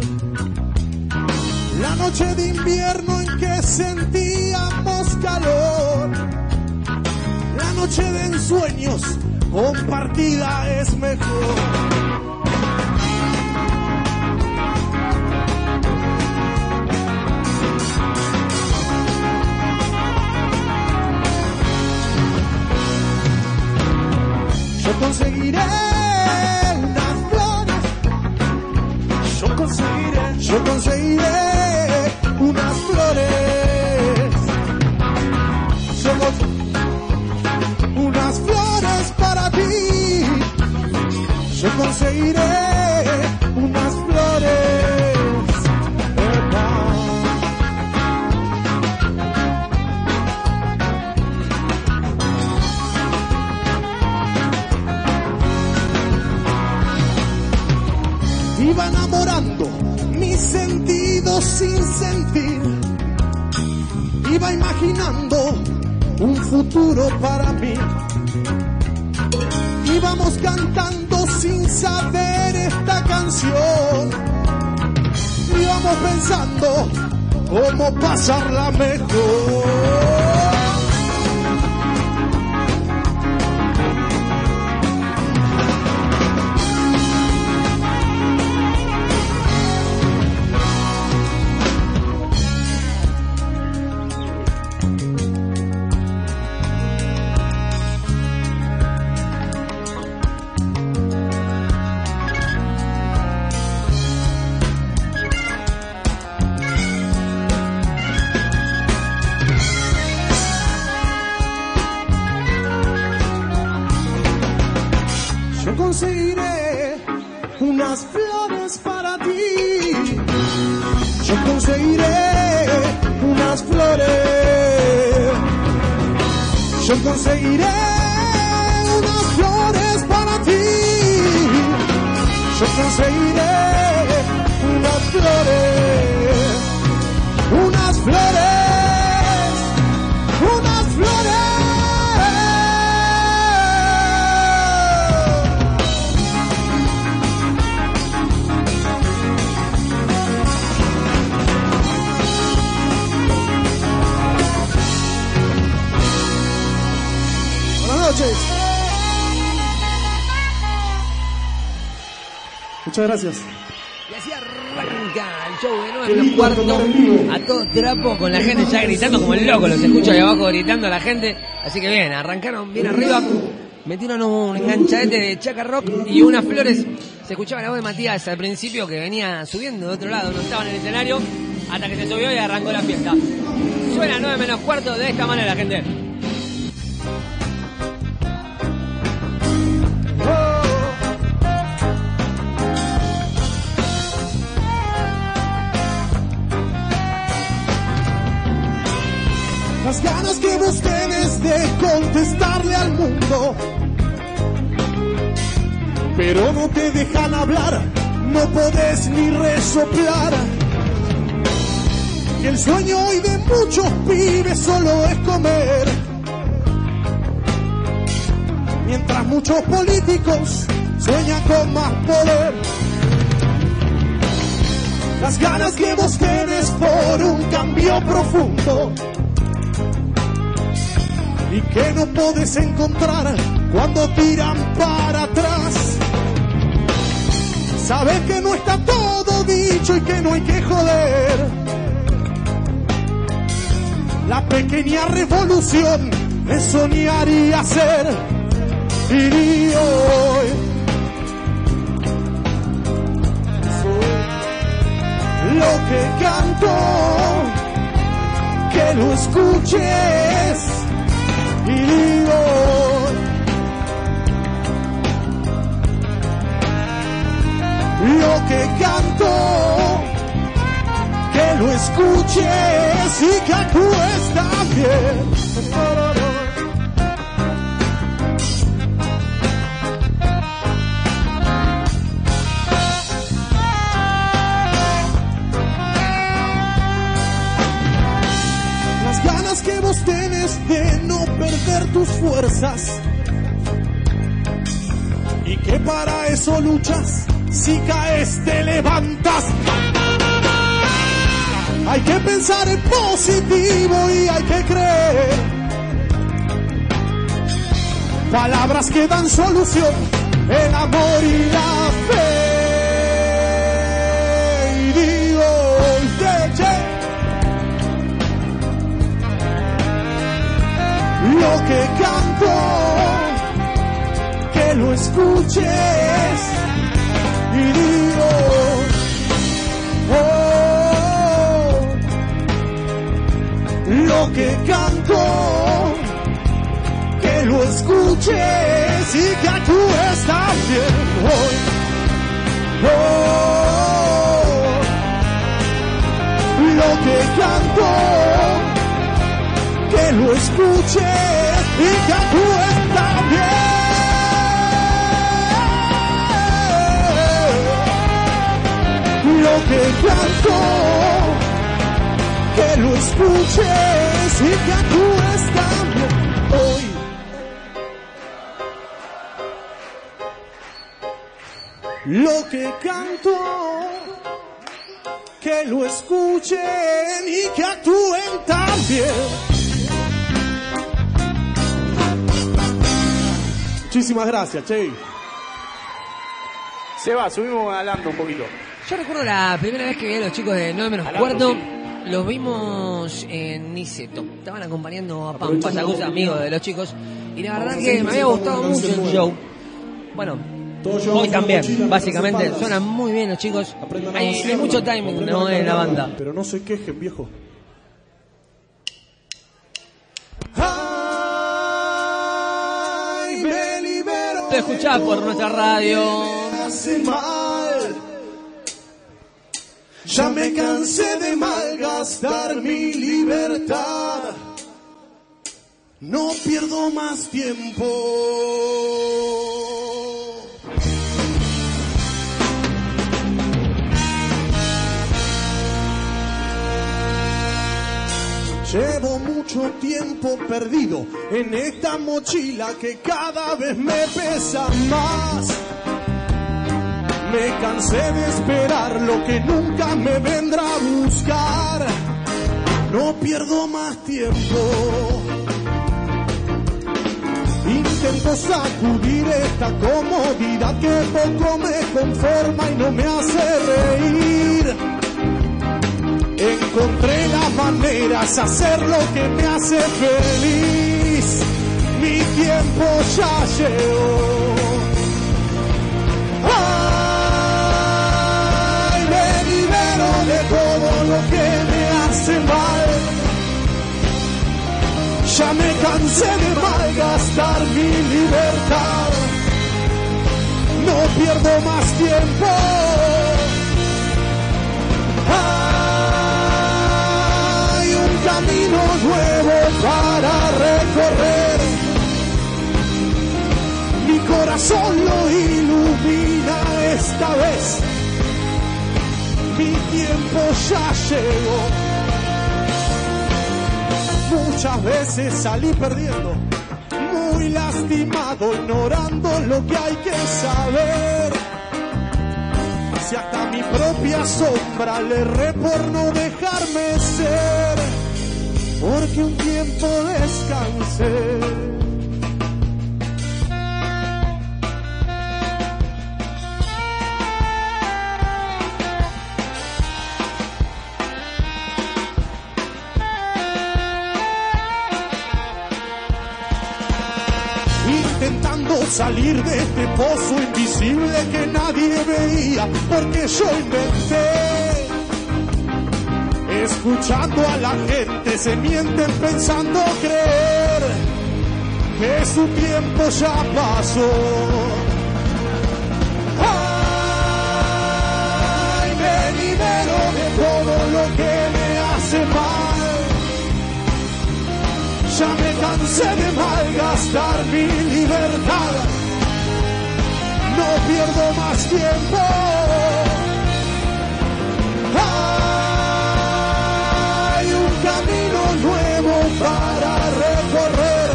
La noche de invierno en que sentíamos calor. La noche de ensueños compartida es mejor. Yo conseguiré unas flores. yo conseguiré, Yo conseguiré unas flores. Yo cons- unas flores para ti. Yo conseguiré unas flores. Epa. Iba enamorando mis sentidos sin sentir. Iba imaginando un futuro para mí. Íbamos cantando sin saber esta canción. Íbamos pensando cómo pasarla mejor. Yo conseguiré unas flores para ti. Yo conseguiré unas flores. Yo conseguiré unas flores para ti. Yo conseguiré unas flores. Unas flores. Unas flores. Noches. Muchas gracias. Y así arranca el show de nueve menos cuarto a todo trapo, con la gente ya gritando como el loco. Los escucho ahí abajo gritando a la gente. Así que bien, arrancaron bien arriba. Metieron un enganchadete de Chaca Rock y unas flores. Se escuchaba la voz de Matías al principio, que venía subiendo de otro lado, no estaba en el escenario, hasta que se subió y arrancó la fiesta. Suena nueve menos cuarto de esta manera, gente. Las ganas que vos tenés de contestarle al mundo, pero no te dejan hablar, no podés ni resoplar. Que el sueño hoy de muchos pibes solo es comer, mientras muchos políticos sueñan con más poder. Las ganas que vos tenés por un cambio profundo y que no podés encontrar cuando tiran para atrás. Sabes que no está todo dicho y que no hay que joder. La pequeña revolución es soñar y hacer. Y hoy soy canto, que lo escuches y digo, lo que canto, que lo escuches y que actúes también. Las ganas que vos tenés de no perder tus fuerzas y que para eso luchas. Si caes te levantas. Hay que pensar en positivo y hay que creer. Palabras que dan solución, el amor y la fe. Y digo, che, che, lo que canto, que lo escuches. Y digo, oh, lo que canto, que lo escuches y que actúes también hoy. Oh, lo que canto, que lo escuches y que actúes también. Lo que canto, que lo escuches y que actúes también hoy. Lo que canto, que lo escuchen y que actúen también. Muchísimas gracias, Che. Seba, subimos adelante un poquito. Yo recuerdo la primera vez que vi a los chicos de nueve menos cuarto, los vimos en Niceto. Estaban acompañando a Pampa Yagusa, amigos de los chicos, y la verdad que me había gustado mucho el show. Bueno, hoy también, básicamente, suenan muy bien los chicos. Hay, hay mucho timing, ¿no?, en la banda. Pero no se quejen, viejo. Ay, me libero. Te escuchás por nuestra radio. Hace mal. Ya me cansé de malgastar mi libertad. No pierdo más tiempo. Llevo mucho tiempo perdido en esta mochila que cada vez me pesa más. Me cansé de esperar lo que nunca me vendrá a buscar. No pierdo más tiempo. Intento sacudir esta comodidad que poco me conforma y no me hace reír. Encontré las maneras de hacer lo que me hace feliz. Mi tiempo ya llegó. De todo lo que me hace mal. Ya me cansé de malgastar mi libertad. No pierdo más tiempo. Hay un camino nuevo para recorrer. Mi corazón lo ilumina esta vez. Mi tiempo ya llegó. Muchas veces salí perdiendo, muy lastimado, ignorando lo que hay que saber. Si hasta mi propia sombra le erré por no dejarme ser, porque un tiempo descansé. Intentando salir de este pozo invisible que nadie veía, porque yo inventé Escuchando a la gente se mienten pensando creer que su tiempo ya pasó. Ay, me libero de todo lo que me hace mal. Ya me cansé de malgastar mi libertad. No pierdo más tiempo. Hay un camino nuevo para recorrer.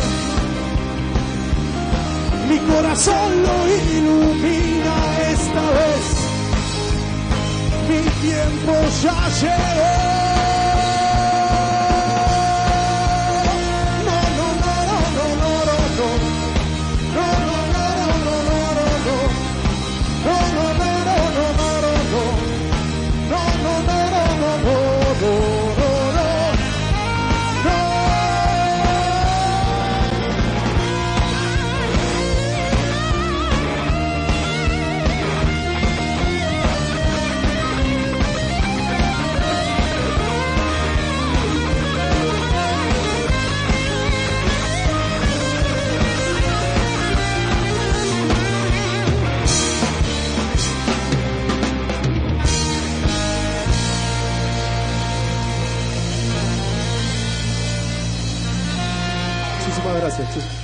Mi corazón lo ilumina esta vez. Mi tiempo ya llegó. Gracias.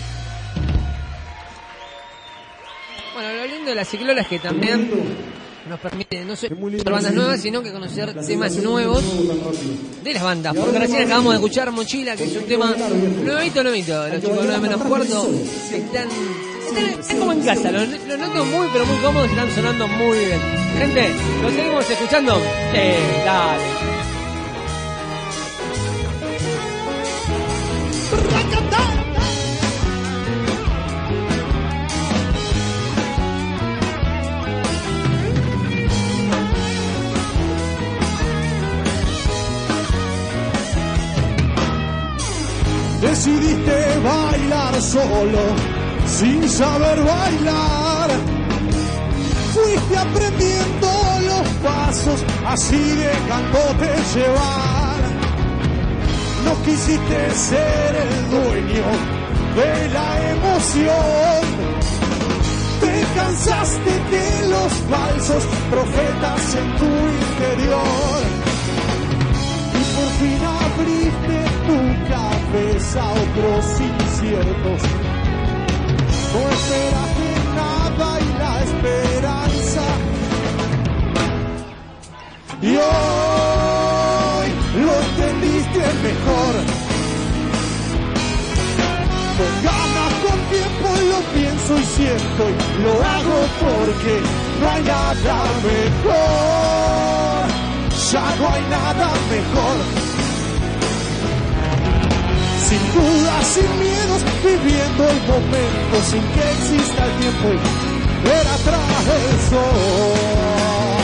Bueno, lo lindo de la ciclola es que también nos permite no solo conocer bandas nuevas, sino que conocer temas nuevos de las bandas. Porque recién acabamos de escuchar Mochila, que es un tema nuevito, nuevito. Los chicos de nueve menos cuarto están, están, están como en casa, los, los noto muy, pero muy cómodos y están sonando muy bien. Gente, ¿lo seguimos escuchando? Eh, dale. Decidiste bailar solo, sin saber bailar. Fuiste aprendiendo los pasos, así dejándote llevar. No quisiste ser el dueño de la emoción. Te cansaste de los falsos profetas en tu interior. Y por fin abriste tu cabeza a otros inciertos. No esperaste nada y la esperanza. Y hoy lo entendiste mejor. Con ganas, con tiempo lo pienso y siento y lo hago porque no hay nada mejor. Ya no hay nada mejor. Sin dudas, sin miedos, viviendo el momento sin que exista el tiempo y ver atrás el sol.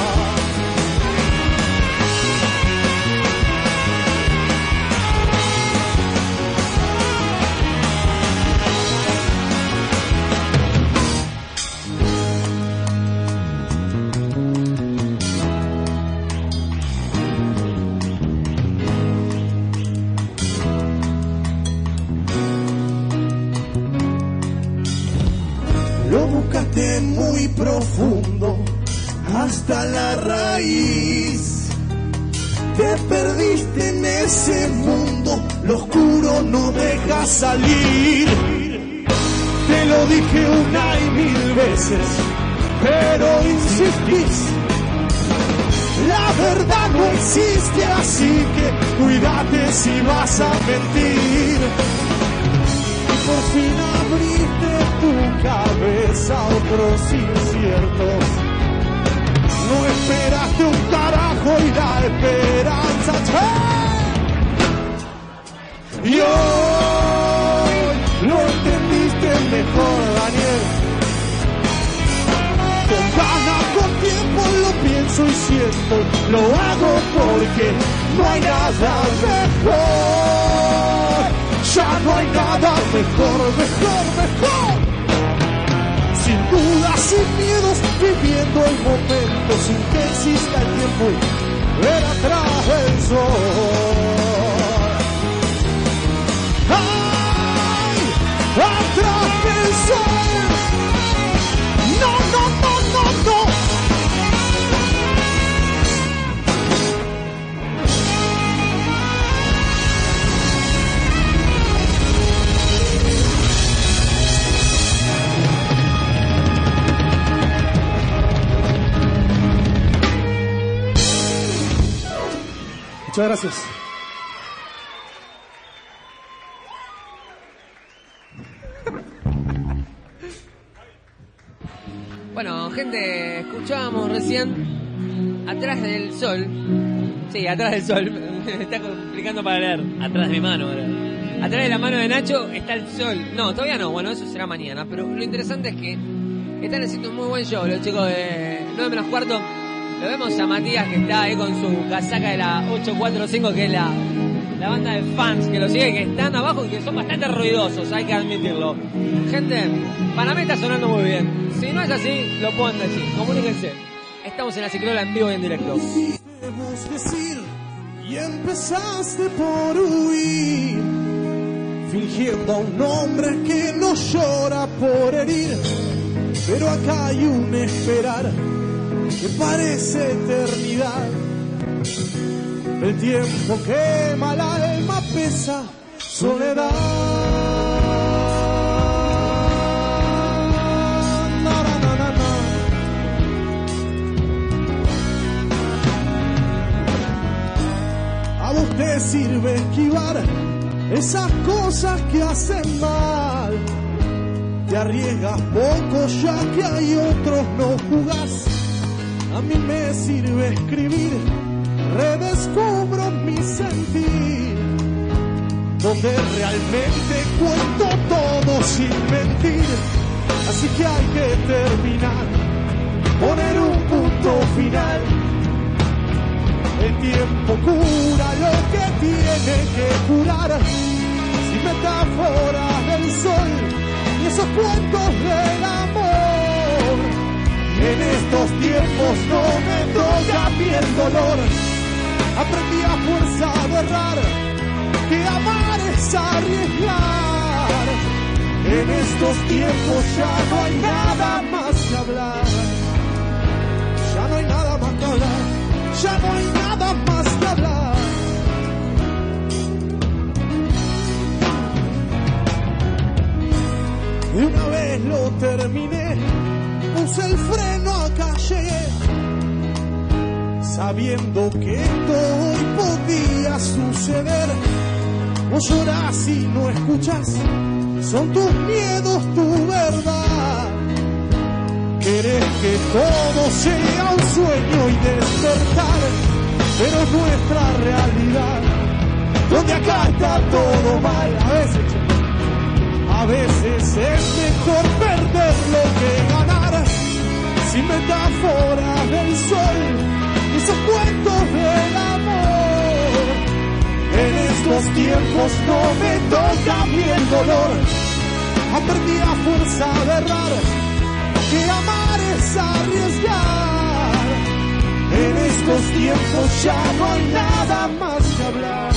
Muy profundo hasta la raíz. Te perdiste en ese mundo, lo oscuro no deja salir. Te lo dije una y mil veces, pero insistís. La verdad no existe, así que cuídate si vas a mentir. Y por fin abriste tu cabeza a otros inciertos. No esperaste un carajo y la esperanza. ¡Che! Y hoy lo entendiste mejor, Daniel. Con ganas, con tiempo lo pienso y siento. Lo hago porque no hay nada mejor. Ya no hay nada mejor, mejor, mejor. Sin dudas, sin miedos, viviendo el momento sin que exista el tiempo. Ver atrás del sol. ¡Ay! ¡Atrás del sol! ¡No, no, no, no, no! Muchas gracias. Bueno, gente, escuchábamos recién Atrás del Sol. Sí, Atrás del Sol. Me está complicando para leer. Atrás de mi mano, ahora. Atrás de la mano de Nacho está el sol. No, todavía no. Bueno, eso será mañana. Pero lo interesante es que están haciendo un muy buen show los chicos de nueve menos cuarto. Lo vemos a Matías que está ahí con su casaca de la ocho cuatro cinco, que es la, la banda de fans que lo sigue, que están abajo y que son bastante ruidosos, hay que admitirlo. Gente, para mí está sonando muy bien. Si no es así, lo pueden decir. Comuníquense. Estamos en la Ciclola en vivo y en directo. Debemos decir, y empezaste por huir, fingiendo a un hombre que no llora por herir. Pero acá hay un esperar que parece eternidad. El tiempo quema, el alma pesa, soledad. Na, na, na, na, na. A vos te sirve esquivar esas cosas que hacen mal. Te arriesgas poco ya que hay otros no jugás. A mí me sirve escribir, redescubro mi sentir, donde realmente cuento todo sin mentir. Así que hay que terminar, poner un punto final. El tiempo cura lo que tiene que curar, sin metáforas del sol y esos cuentos del amor. En estos tiempos no me toca a mí el dolor. Aprendí a fuerza de errar, que amar es arriesgar. En estos tiempos ya no hay nada más que hablar. Ya no hay nada más que hablar. Ya no hay nada más que hablar. De una vez lo terminé, puse el freno, acá llegué, sabiendo que esto hoy podía suceder. Vos llorás y no escuchás, son tus miedos tu verdad. Querés que todo sea un sueño y despertar, pero es nuestra realidad, donde acá está todo mal. A veces, a veces es mejor perderlo que ganar, sin metáforas del sol y esos cuentos del amor. En estos tiempos no me toca a mí el dolor. Aprendí a fuerza de errar, que amar es arriesgar. En estos tiempos ya no hay nada más que hablar.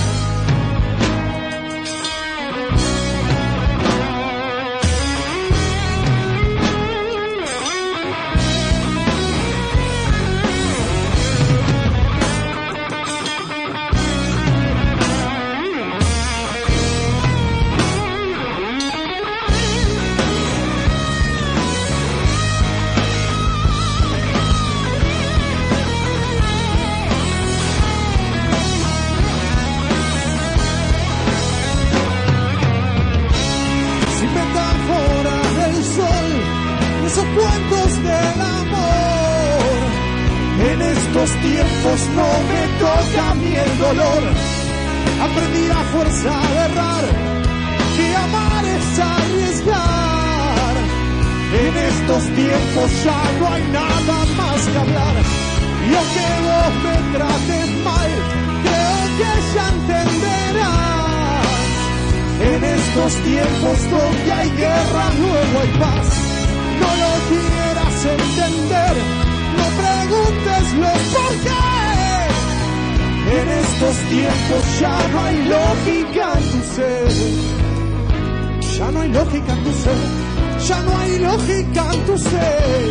Esos cuentos del amor. En estos tiempos no me toca a mí el dolor. Aprendí a fuerza de errar, que amar es arriesgar. En estos tiempos ya no hay nada más que hablar. Y aunque vos me trates mal, creo que ya entenderás. En estos tiempos donde hay guerra, luego hay paz. No lo quieras entender, los porqués. En estos tiempos ya no hay lógica en tu ser. Ya no hay lógica en tu ser. Ya no hay lógica en tu ser.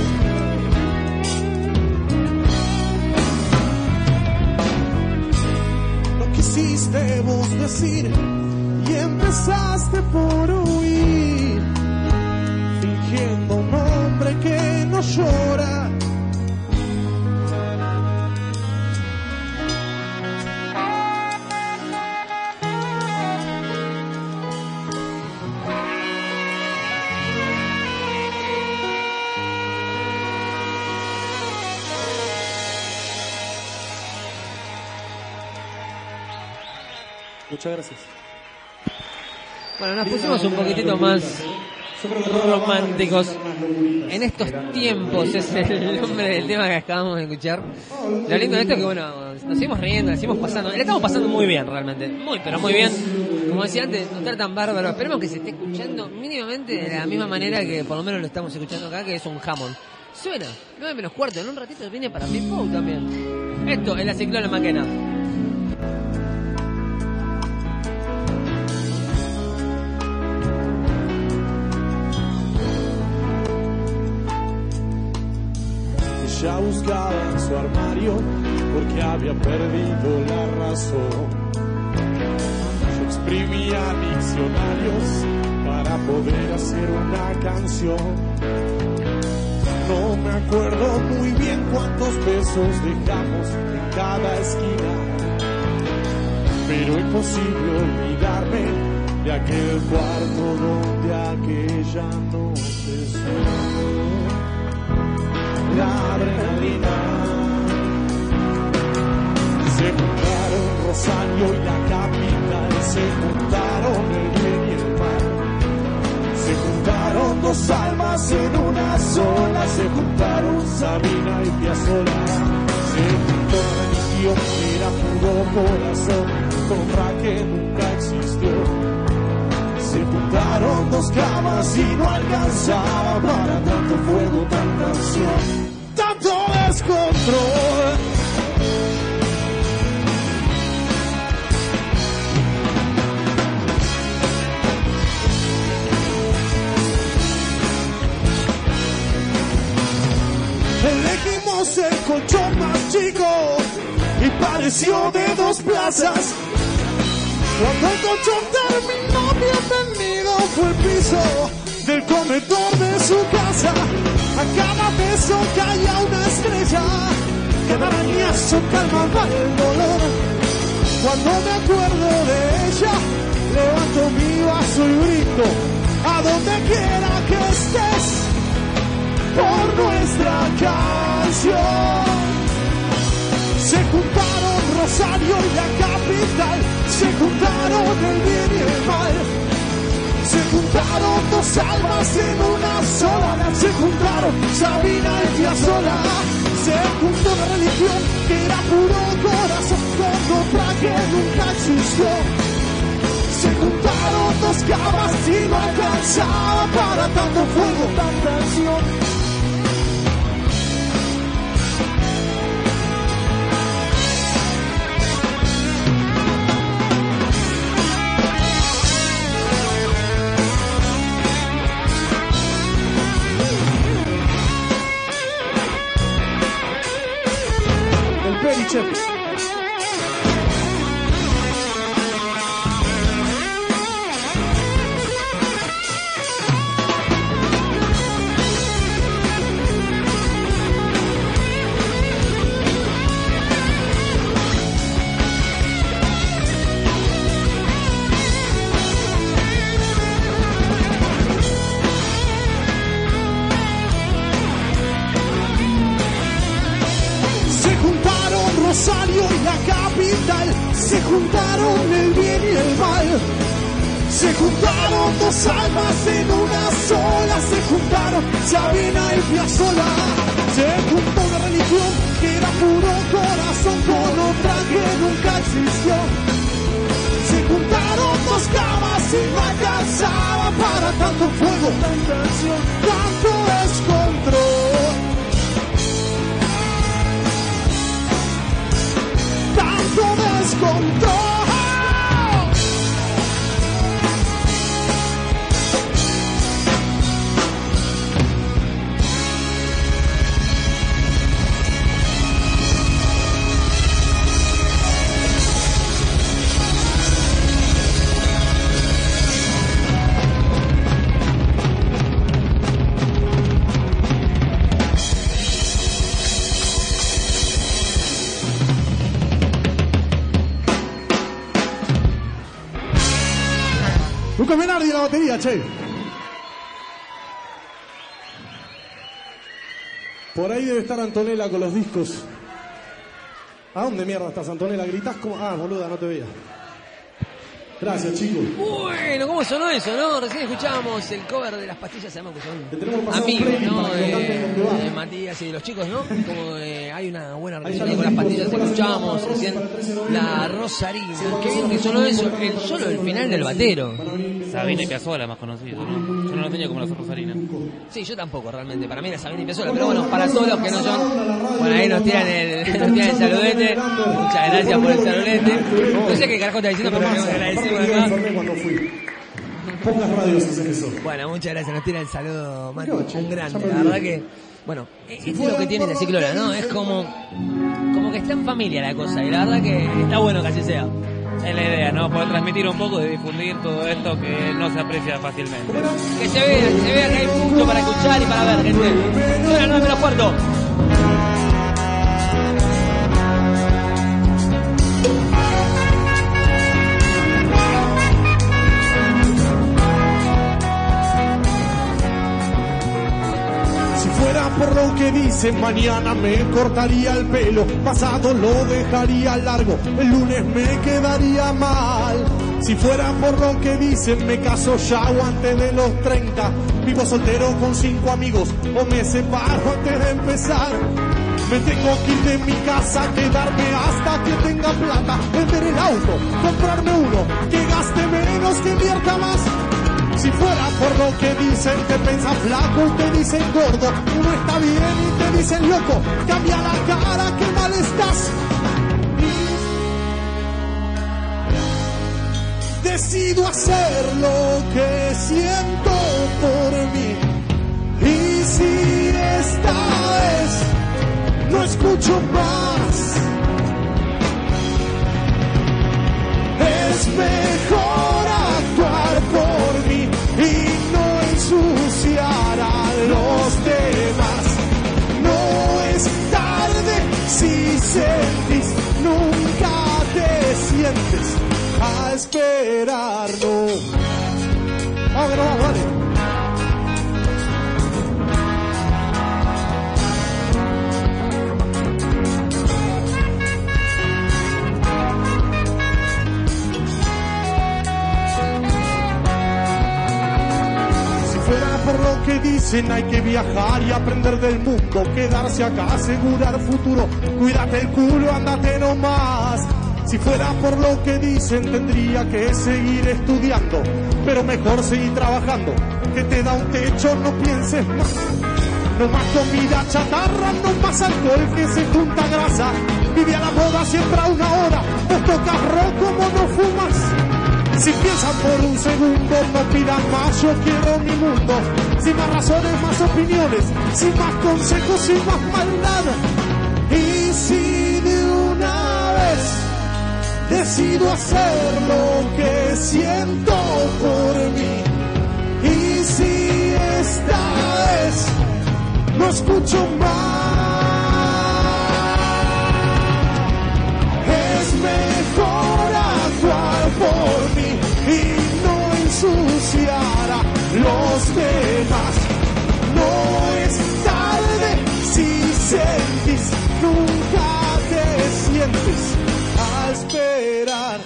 No quisiste vos decir y empezaste por huir, fingiendo un hombre que no llora. Muchas gracias. Bueno, nos pusimos un poquitito más románticos. En estos tiempos es el nombre del tema que acabamos de escuchar. Lo lindo de esto es que, bueno, nos seguimos riendo, nos seguimos pasando. Le estamos pasando muy bien, realmente. Muy, pero muy bien. Como decía antes, no estar tan bárbaro. Esperemos que se esté escuchando mínimamente de la misma manera que por lo menos lo estamos escuchando acá, que es un Hammond. Suena, nueve menos cuarto. En un ratito viene para Pitbull también. Esto es la Ciclona Maquena. Ella buscaba en su armario porque había perdido la razón. Yo exprimía diccionarios para poder hacer una canción. No me acuerdo muy bien cuántos besos dejamos en cada esquina, pero imposible olvidarme de aquel cuarto donde aquella noche sonó la adrenalina. Se juntaron Rosario y la capital, se juntaron el bien y el mal. Se juntaron dos almas en una sola, se juntaron Sabina y Piazzolla. Se juntó religión que era puro corazón, contra que nunca existió. Se juntaron dos camas y no alcanzaba para tanto fuego, tanta acción, tanto descontrol. Elegimos el colchón más chico y pareció de dos plazas. Cuando el colchón terminó, bienvenido fue el piso del comedor de su casa. A cada beso caía una estrella, cada arañazo calmaba el dolor. Cuando me acuerdo de ella, levanto mi vaso y grito, a donde quiera que estés, por nuestra canción. Se juntaron Rosario y la capital, se juntaron el bien y el mal. Se juntaron dos almas en una sola, se juntaron Sabina y Piazzolla. Se juntó una religión que era puro corazón con otra que nunca existió. Se juntaron dos camas y no alcanzaba para tanto fuego, tanta acción. Perichep. Rosario y la capital, se juntaron el bien y el mal. Se juntaron dos almas en una sola, se juntaron Sabina y Piazzolla. Se juntó una religión que era puro corazón con otra que nunca existió. Se juntaron dos camas y no alcanzaba para tanto fuego, tanta acción, tanto descontrol. descontrol. Lucas Menardi en la batería, che. Por ahí debe estar Antonella con los discos. ¿A dónde mierda estás, Antonella? ¿Gritás como...? Ah, boluda, no te veía. Gracias, chicos. Bueno, ¿cómo sonó eso, no? Recién escuchábamos el cover de Las Pastillas, sabemos que Te son tenemos pasado amigos, playlist ¿no? para que lo canten donde De, va. de Matías y de los chicos, ¿no? Como eh, hay una buena Ahí relación están con Las los Pastillas, discos. escuchábamos Después recién para el trece de noviembre. la Rosarina. Qué bien que sonó eso, el solo el final del batero. Sabina y Piazzolla, más conocido, ¿no? Yo no lo tenía como la Rosarina. Sí, yo tampoco, realmente. Para mí era Sabina y Piazzolla, pero bueno, para todos los que no son, bueno, ahí nos tiran el, nos tiran el saludete. Muchas gracias por el saludete. No sé qué carajo está diciendo, pero le agradecemos acá. Cuando fui. Pocas radios hacen eso. Bueno, muchas gracias, nos tira el saludo, Mati, un grande, la verdad que, bueno, esto es lo que tiene la ciclora, ¿no? Es como, como que está en familia la cosa, y la verdad que está bueno que así sea. Es la idea, ¿no? Poder transmitir un poco, de difundir todo esto que no se aprecia fácilmente. Que se vea, que se vea que hay mucho para escuchar y para ver, gente. Son las nueve menos cuarto. Por lo que dicen, mañana me cortaría el pelo, pasado lo dejaría largo, el lunes me quedaría mal. Si fuera por lo que dicen, me caso ya o antes de los treinta, vivo soltero con cinco amigos o me separo antes de empezar. Me tengo que ir de mi casa, quedarme hasta que tenga plata, vender el auto, comprarme uno, que gaste menos, que invierta más. Si fuera por lo que dicen, te pensas flaco y te dicen gordo, uno está bien y te dicen loco, cambia la cara, que mal estás. Y decido hacer lo que siento por mí, y si esta vez no escucho más, es mejor actuar por mí y no ensuciar a los demás. No es tarde si sentís, nunca te sientes a esperar, no. Vamos, que no vamos, vale. Por lo que dicen hay que viajar y aprender del mundo, quedarse acá, asegurar futuro, cuídate el culo, andate nomás. Si fuera por lo que dicen tendría que seguir estudiando, pero mejor seguir trabajando, que te da un techo, no pienses más. No más comida chatarra, no más alcohol que se junta grasa. Vive a la moda siempre a una hora, vos tocas rock como no fumas. Si piensan por un segundo, no pidan más, yo quiero mi mundo. Sin más razones, más opiniones, sin más consejos, sin más maldad. Y si de una vez decido hacer lo que siento por mí, y si esta vez no escucho más, es mejor actuar por mí y no ensuciar a los demás. No es tarde si sentís, nunca te sientes a esperar.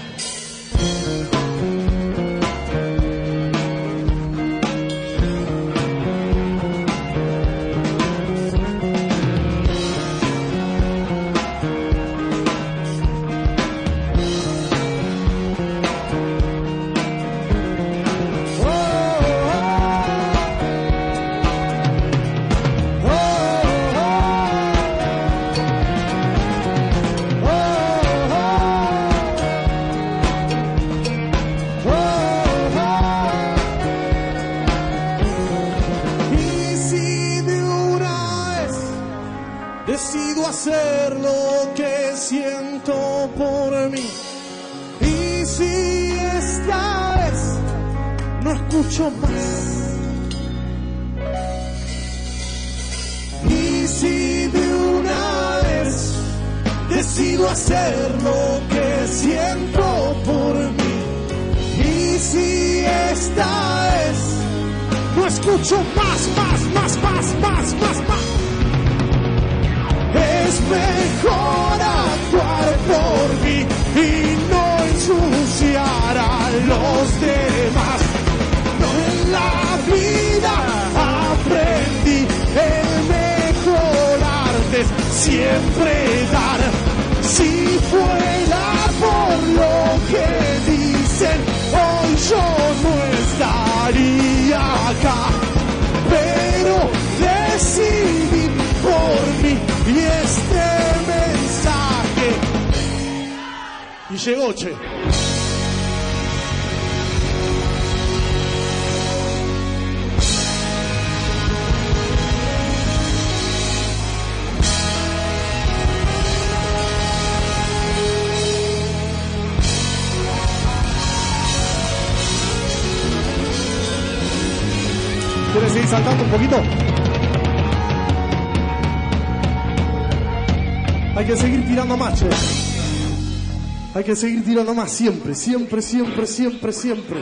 lo que siento por mí. Y si esta vez no escucho más, y si de una vez decido hacer lo que siento por mí, y si esta vez no escucho más, más, más, más, más, más, más, es mejor actuar por mí y no ensuciar a los demás. No, en la vida aprendí el mejor arte es siempre dar. Si fuera por lo que dicen, hoy yo no estaría acá, pero decidí por mí y este mensaje. Y llegó, che. ¿Quieres seguir saltando un poquito? Hay que seguir tirando más, che. Hay que seguir tirando más siempre, siempre, siempre, siempre, siempre.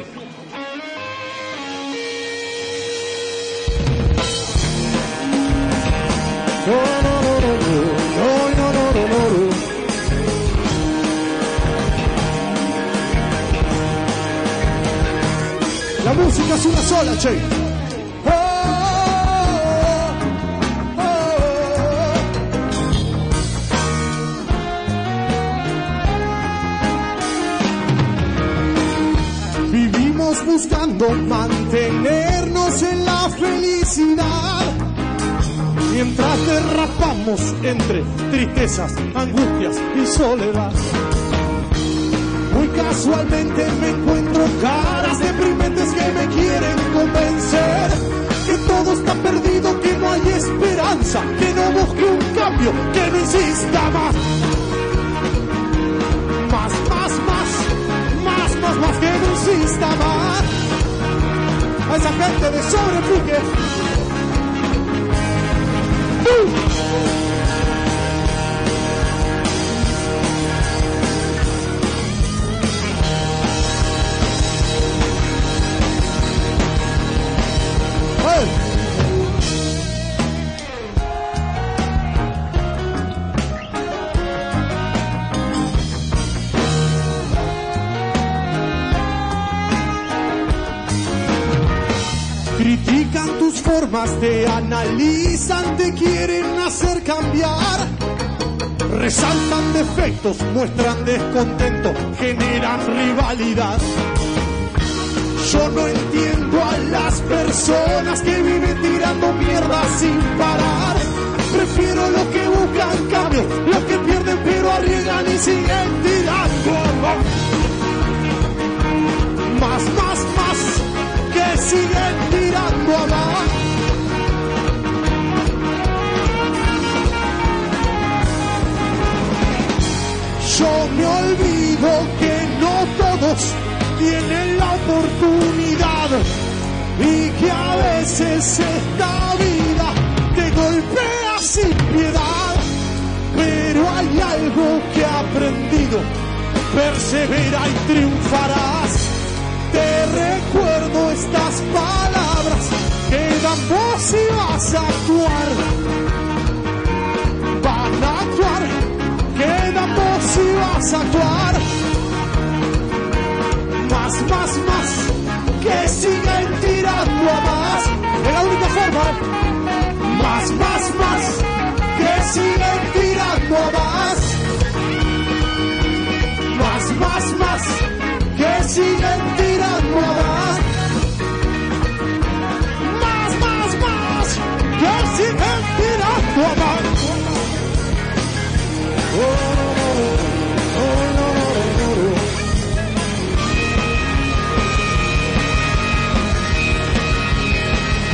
No, no, no, no, no, no, no, no, no. La música es una sola, che. Buscando mantenernos en la felicidad, mientras derrapamos entre tristezas, angustias y soledad. Muy casualmente me encuentro caras deprimentes que me quieren convencer que todo está perdido, que no hay esperanza, que no busque un cambio, que no insista más. Más, más, más, más, más, más, que no insista más. A esa gente de sobrepique. ¡Uh! Critican tus formas, te analizan, te quieren hacer cambiar. Resaltan defectos, muestran descontento, generan rivalidad. Yo no entiendo a las personas que viven tirando mierda sin parar. Prefiero los que buscan cambio, los que pierden pero arriesgan y siguen tirando. Más, más, más, que siguen tirando a más. Yo me olvido que no todos tienen la oportunidad y que a veces esta vida te golpea sin piedad. Pero hay algo que he aprendido: persevera y triunfarás. Te recuerdo estas palabras que dan voz y vas a actuar. Van a actuar, que dan voz y vas a actuar. Más, más, más, que siguen tirando a más. Es la única forma. Más, más, más, que siguen tirando a más. Más, más, más, que siguen tirando a más. Más, más, más, que siguen tirando a más. Oh, oh, oh, oh,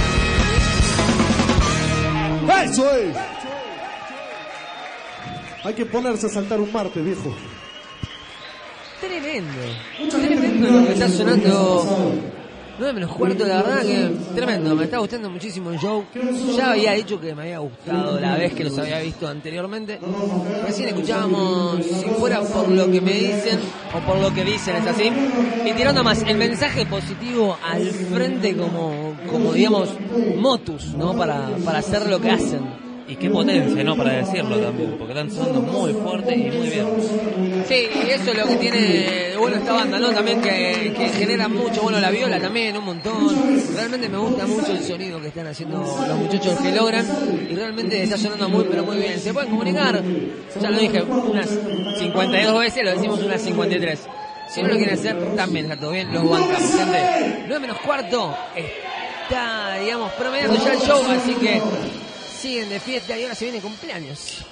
oh. Eso es. Hay que ponerse a saltar un martes, viejo. Tremendo. Tremendo lo que está sonando. nueve menos cuarto, la verdad que tremendo. Me está gustando muchísimo el show. Ya había dicho que me había gustado la vez que los había visto anteriormente. Recién escuchábamos Si fuera por lo que me dicen, o por lo que dicen, es así. Y tirando más el mensaje positivo al frente como, como digamos, motus, ¿no? Para, para hacer lo que hacen. Y qué potencia, ¿no? Para decirlo también, porque están sonando muy fuerte y muy bien. Sí, y eso es lo que tiene bueno esta banda, ¿no? También que, que genera mucho, bueno, la viola también, un montón. Realmente me gusta mucho el sonido que están haciendo los muchachos que logran, y realmente está sonando muy, pero muy bien. Se pueden comunicar, ya lo dije, unas cincuenta y dos veces, lo decimos unas cincuenta y tres. Si no lo quieren hacer, también está todo bien, los bancamos, gente. nueve menos cuarto está, digamos, promediando ya el show, así que siguen de fiesta y ahora se viene cumpleaños.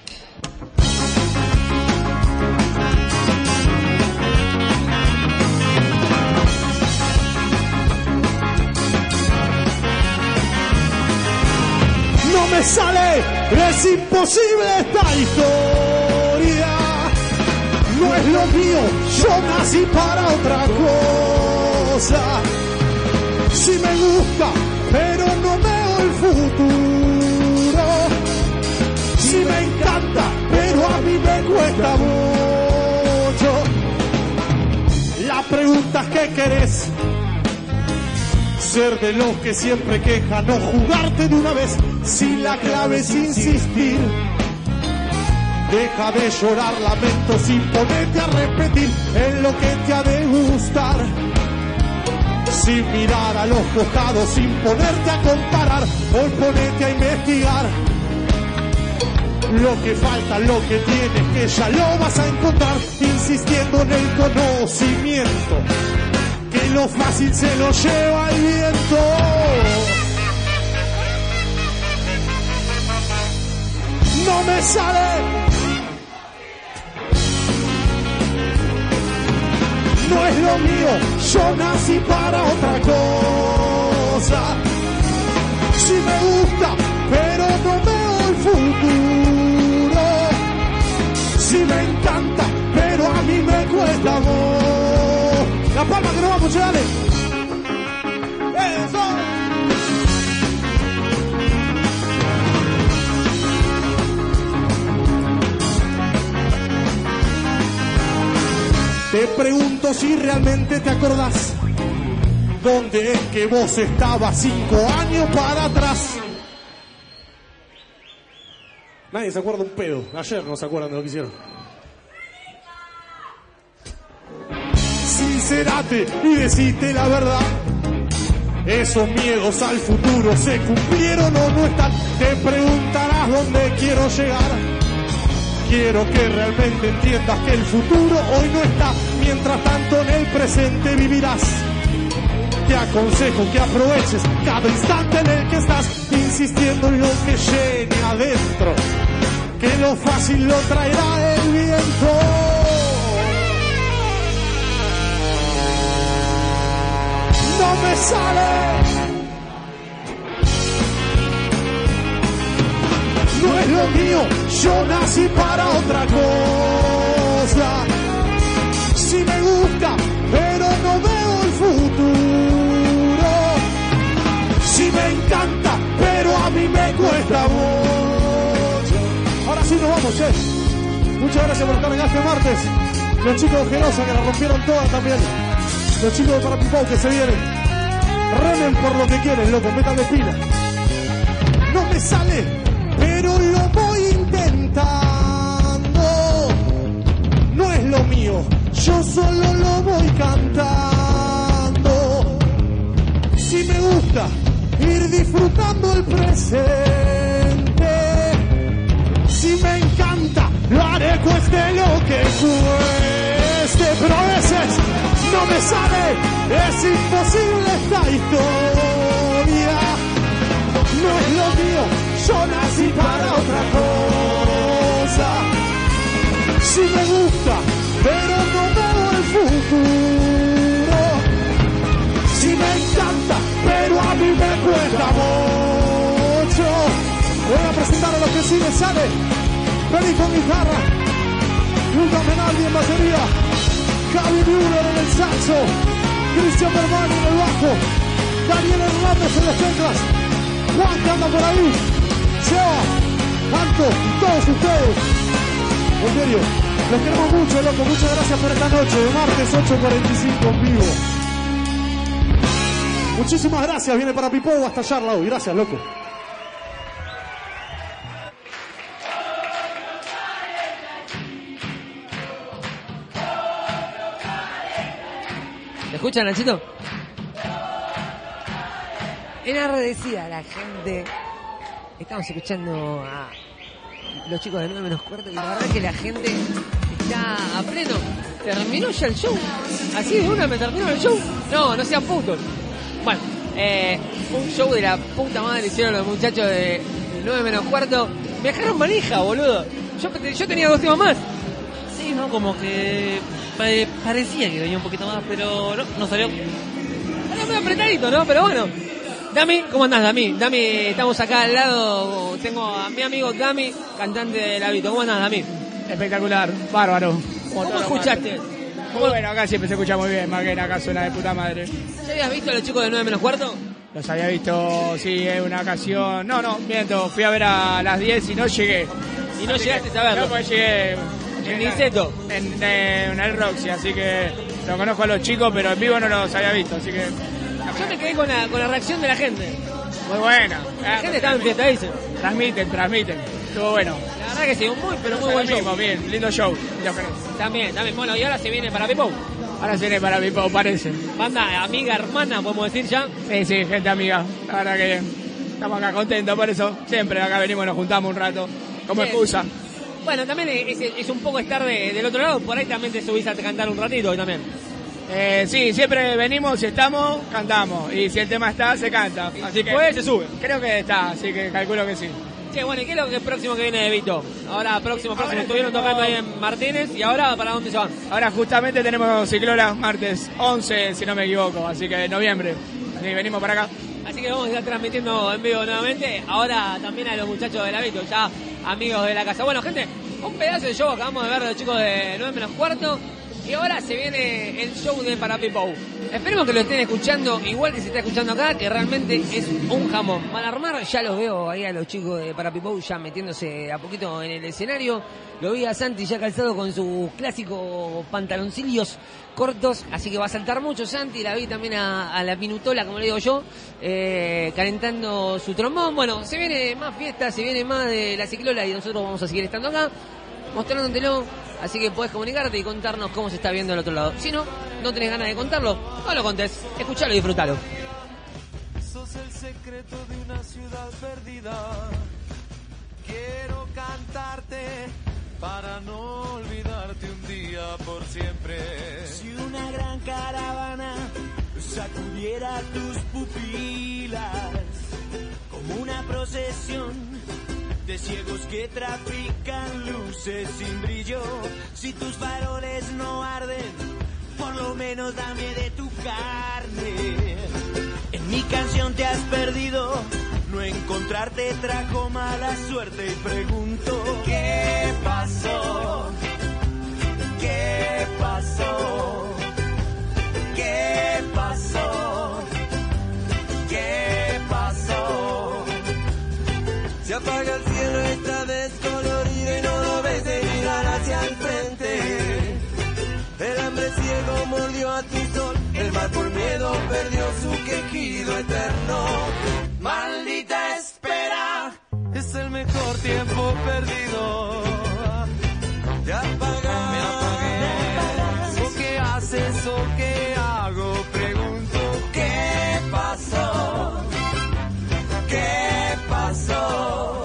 No me sale, es imposible esta historia. No es lo mío, yo nací para otra cosa. Sí me gusta, pero no veo el futuro. Sí me encanta, pero a mí me cuesta mucho. La pregunta es ¿qué querés? Ser de los que siempre quejan o jugarte de una vez. Si la clave es insistir, deja de llorar lamentos y ponete a repetir en lo que te ha de gustar. Sin mirar a los costados, sin ponerte a comparar, hoy ponete a investigar. Lo que falta, lo que tienes, que ya lo vas a encontrar, insistiendo en el conocimiento, que lo fácil se lo lleva el viento. No me sale, no es lo mío, yo nací para otra cosa. Sí me gusta, pero no veo el futuro. Sí me encanta, pero a mí me cuesta amor. La palma que no vamos, dale. Eso. Te pregunto si realmente te acordás dónde es que vos estabas cinco años para atrás. Nadie se acuerda un pedo. Ayer no se acuerdan de lo que hicieron. Sincerate y decite la verdad. Esos miedos al futuro se cumplieron o no están. Te preguntarás dónde quiero llegar. Quiero que realmente entiendas que el futuro hoy no está. Mientras tanto en el presente vivirás. Te aconsejo que aproveches cada instante en el que estás, insistiendo en lo que llene adentro, que lo fácil lo traerá el viento. No me sale, no es lo mío, yo nací para otra cosa. Sí me gusta, pero no veo el futuro. Sí me encanta, pero a mí me cuesta mucho. Ahora sí nos vamos, che. Muchas gracias por estar en este martes. Los chicos de Gelosa que la rompieron todas también. Los chicos de Parapipau que se vienen. Remen por lo que quieren, loco, métanle pila. No me sale, pero lo voy intentando. No es lo mío, yo solo lo voy cantando. Si me gusta ir disfrutando el presente, si me encanta, lo haré cueste lo que cueste. Pero a veces no me sale, es imposible esta historia. No es lo mío, yo nací para otra cosa. Si me gusta, pero no veo el futuro. Si me encanta, pero a mí me cuesta mucho. Voy a presentar a los que sí me sale. Feliz en guitarra, Lucas Menaldi en batería, Javi Müller en el saxo, Cristian Bermani en el bajo, Daniel Hernández en las teclas, Juan que anda por ahí, Seba, Anto y todos ustedes. En serio, los queremos mucho, loco. Muchas gracias por esta noche de martes ocho cuarenta y cinco en vivo. Muchísimas gracias. Viene para Pipou hasta Charla hoy. Gracias, loco. ¿Me escuchan, Nachito? Enardecida la gente. Estamos escuchando a los chicos de nueve menos cuarto y la verdad es que la gente está a pleno. Terminó ya el show. Así de una me terminó el show. No, no sean putos. Bueno, eh, un show de la puta madre hicieron los muchachos de nueve menos cuarto. Me dejaron manija, boludo. Yo, yo tenía dos temas más. Sí, no, como que eh, parecía que venía un poquito más, pero no, no salió. Era medio apretadito, ¿no? Pero bueno. Dami, ¿cómo andás, Dami? Dami, estamos acá al lado. Tengo a mi amigo Dami, cantante de La Vito. ¿Cómo andás, Dami? Espectacular, bárbaro. ¿Cómo, ¿Cómo escuchaste? Muy bueno, acá siempre se escucha muy bien, más que acá suena de puta madre. ¿Ya habías visto a los chicos de nueve menos cuarto? Los había visto, sí, en una ocasión. No, no, miento, fui a ver a las diez y no llegué. ¿Y no así llegaste a verlo? No, pues llegué. ¿En Niceto? En, en, en el Roxy, así que lo conozco a los chicos, pero en vivo no los había visto, así que... Yo me quedé con la, con la reacción de la gente. Muy buena. La gente estaba en fiesta, dice. Transmiten, transmiten. Estuvo bueno. La verdad que sí, un muy, pero muy buen show. Mismo, bien, lindo show. También, también. Bueno, y ahora se viene para Pipou. Ahora se viene para Pipou, parece. Banda amiga, hermana, podemos decir ya. Sí, sí, gente amiga. La verdad que estamos acá contentos por eso. Siempre acá venimos, nos juntamos un rato. Como Bien. excusa. Bueno, también es, es un poco estar de, del otro lado. Por ahí también te subís a cantar un ratito hoy también. Eh, sí, siempre venimos, si estamos, cantamos. Y si el tema está, se canta. Así que pues se sube. Creo que está, así que calculo que sí. Che, bueno, ¿y qué es lo que próximo que viene de Vito? Ahora, próximo, próximo. Ahora Estuvieron tenemos... tocando ahí en Martínez. ¿Y ahora para dónde se van? Ahora justamente tenemos Ciclola martes once, si no me equivoco. Así que noviembre. Así venimos para acá. Así que vamos a estar transmitiendo en vivo nuevamente. Ahora también a los muchachos de La Vito, ya amigos de la casa. Bueno, gente, un pedazo de show acabamos de ver de los chicos de nueve menos cuarto. Y ahora se viene el show de Para Pipou. Esperemos que lo estén escuchando igual que se está escuchando acá, que realmente es un jamón. Van a armar, ya los veo ahí a los chicos de Para Pipou ya metiéndose a poquito en el escenario. Lo vi a Santi ya calzado con sus clásicos pantaloncillos cortos, así que va a saltar mucho Santi. La vi también a, a la Pinutola, como le digo yo, eh, calentando su trombón. Bueno, se viene más fiesta, se viene más de la Ciclola y nosotros vamos a seguir estando acá, mostrándotelo. Así que podés comunicarte y contarnos cómo se está viendo al otro lado. Si no, no tenés ganas de contarlo, no lo contés. Escuchalo y disfrutalo. Sos el secreto de una ciudad perdida. Quiero cantarte para no olvidarte un día por siempre. Si una gran caravana sacudiera tus pupilas como una procesión de ciegos que trafican luces sin brillo. Si tus faroles no arden, por lo menos dame de tu carne. En mi canción te has perdido, no encontrarte trajo mala suerte y pregunto, ¿qué pasó? ¿Qué pasó? ¿Qué pasó? ¿Qué pasó? Se apaga el cielo, está descolorido y no lo ves de mirar hacia el frente. El hambre ciego mordió a tu sol, el mar por miedo perdió su quejido eterno. Maldita espera, es el mejor tiempo perdido. Te apagas, me apagué. ¿O qué haces o qué hago? Pregunto, ¿qué pasó? ¿Qué pasó?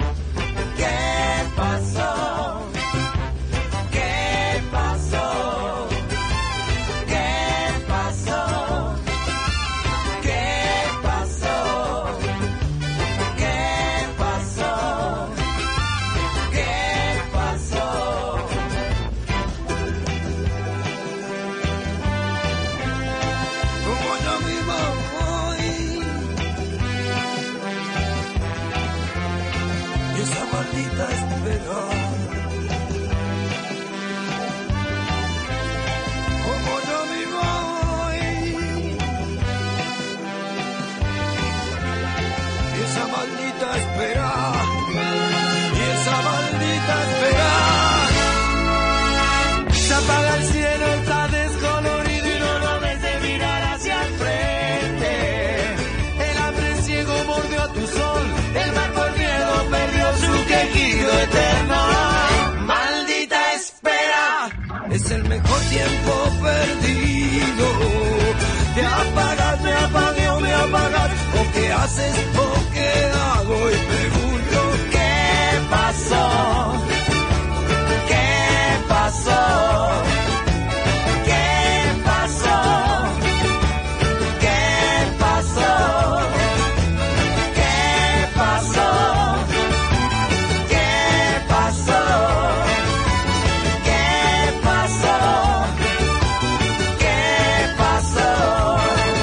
¿Qué pasó? ¿Qué pasó? ¿Qué el mejor tiempo perdido. Te apagas, me apagué o me apagas, o qué haces o qué hago, y pregunto qué pasó, qué pasó, qué pasó, qué pasó, qué pasó, qué pasó, qué pasó, qué pasó.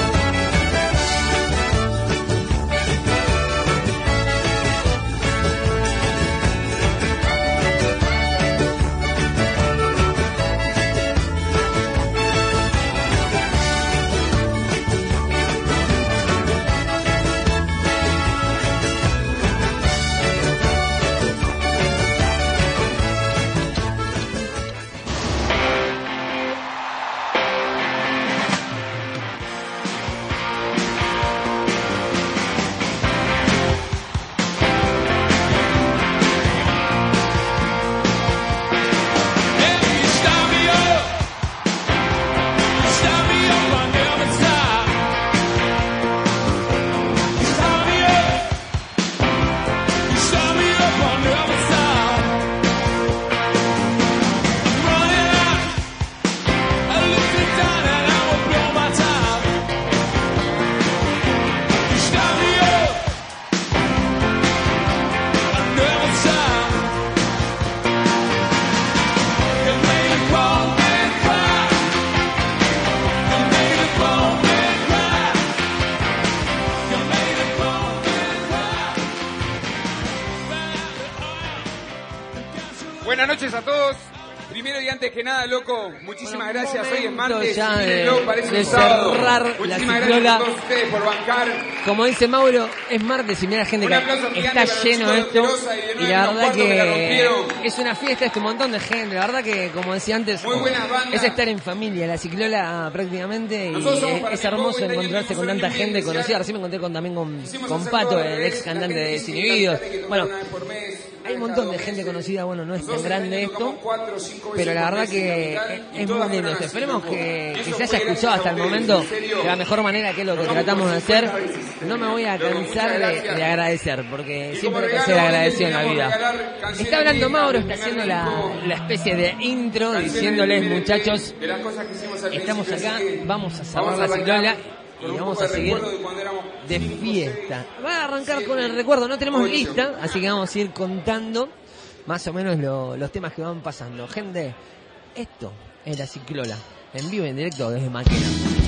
Buenas noches a todos. Primero y antes que nada, loco, muchísimas Bueno, gracias. Hoy es martes, ya de- mírenlo, parece de un sábado. cerrar la Muchísimas ciclola. gracias a todos ustedes por bancar. Como dice Mauro, es martes y mira gente Un que aplauso está gigante para lleno los esto. chicos de Rosa y de Y nueve la menos verdad cuarto me la que rompieron. es una fiesta, es un montón de gente. La verdad que, como decía antes, Muy buenas bandas. es estar en familia, la ciclola prácticamente. Y Nosotros somos es, para es mí hermoso cincuenta años encontrarse con de tanta Unión gente Inicial. conocida. Recién me encontré con, también con, Quisimos con hacerlo Pato, al el revés. ex cantante La de gente Cine dice que Videos. cantante que toca Bueno, una vez por mes, hay un una montón vez de cada gente dos conocida, bueno, no es tan Nosotros grande este año esto, tocamos cuatro o cinco pero veces la por verdad mes en que Capital, es, y es todas muy lindo. fueron así, Esperemos loco. que, Y que eso se fue haya gracias escuchado a hasta el ustedes, momento en serio. de la mejor manera, que es lo que Nos vamos tratamos por de hacer. cincuenta veces. No me voy a Loco, cansar muchas de, gracias. de agradecer, porque Y siempre como hay que regalo, ser agradecido en la queríamos vida. regalar canciones Está hablando viejas Mauro, del está primer haciendo la, disco, la especie de intro, canciones diciéndoles, del primer E P, muchachos, de las cosas que hicimos al estamos principio, acá, así que vamos a cerrar vamos la arrancar ciclola con y un vamos poco a de seguir recuerdo de cuando éramos de cinco, fiesta. seis, Va a arrancar con siete, el recuerdo, no tenemos ocho. lista, así que vamos a ir contando más o menos lo- los temas que van pasando. Gente, esto es la ciclola, en vivo y en directo desde Maquena.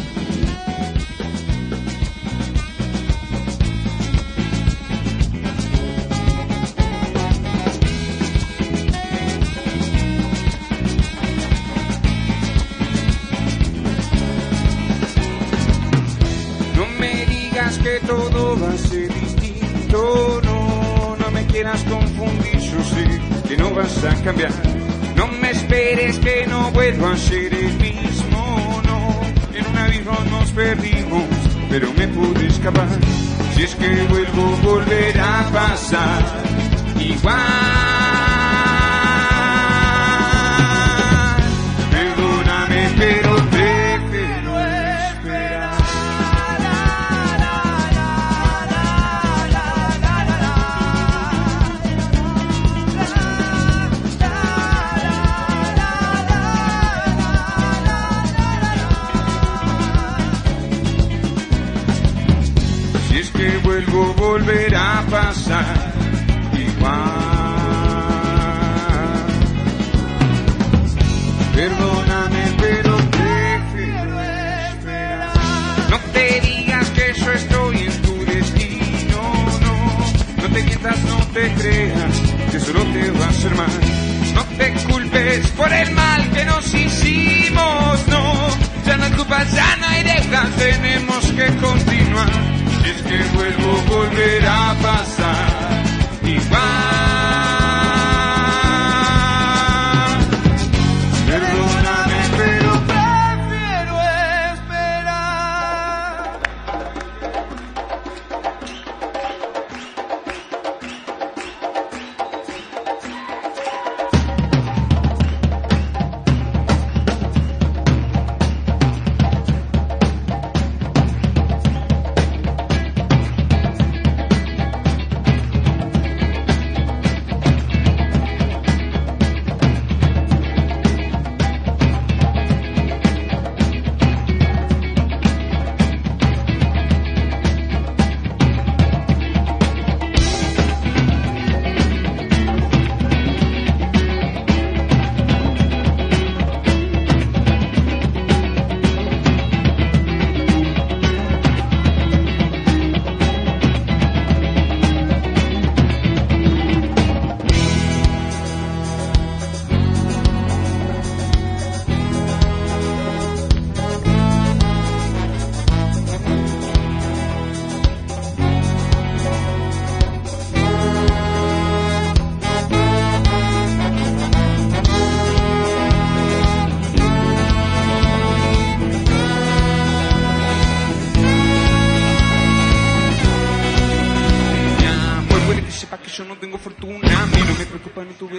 No me digas que todo va a ser distinto, no, no me quieras confundir, yo sé que no vas a cambiar. No me esperes que no vuelvo a ser el mismo, no, en un abismo nos perdimos, pero me pude escapar. Si es que vuelvo, volverá a pasar igual. Perdóname, pero prefiero esperar. Si es que vuelvo, volverá a pasar igual. Perdóname, pero prefiero esperar. No te digas que yo estoy en tu destino, no. No te mientas, no te creas, que solo te va a hacer mal. No te culpes por el mal que nos hicimos, no. Ya no hay culpa, ya no hay dejas, tenemos que continuar. Si es que vuelvo, volverá a pasar igual. Perdóname, pero prefiero esperar.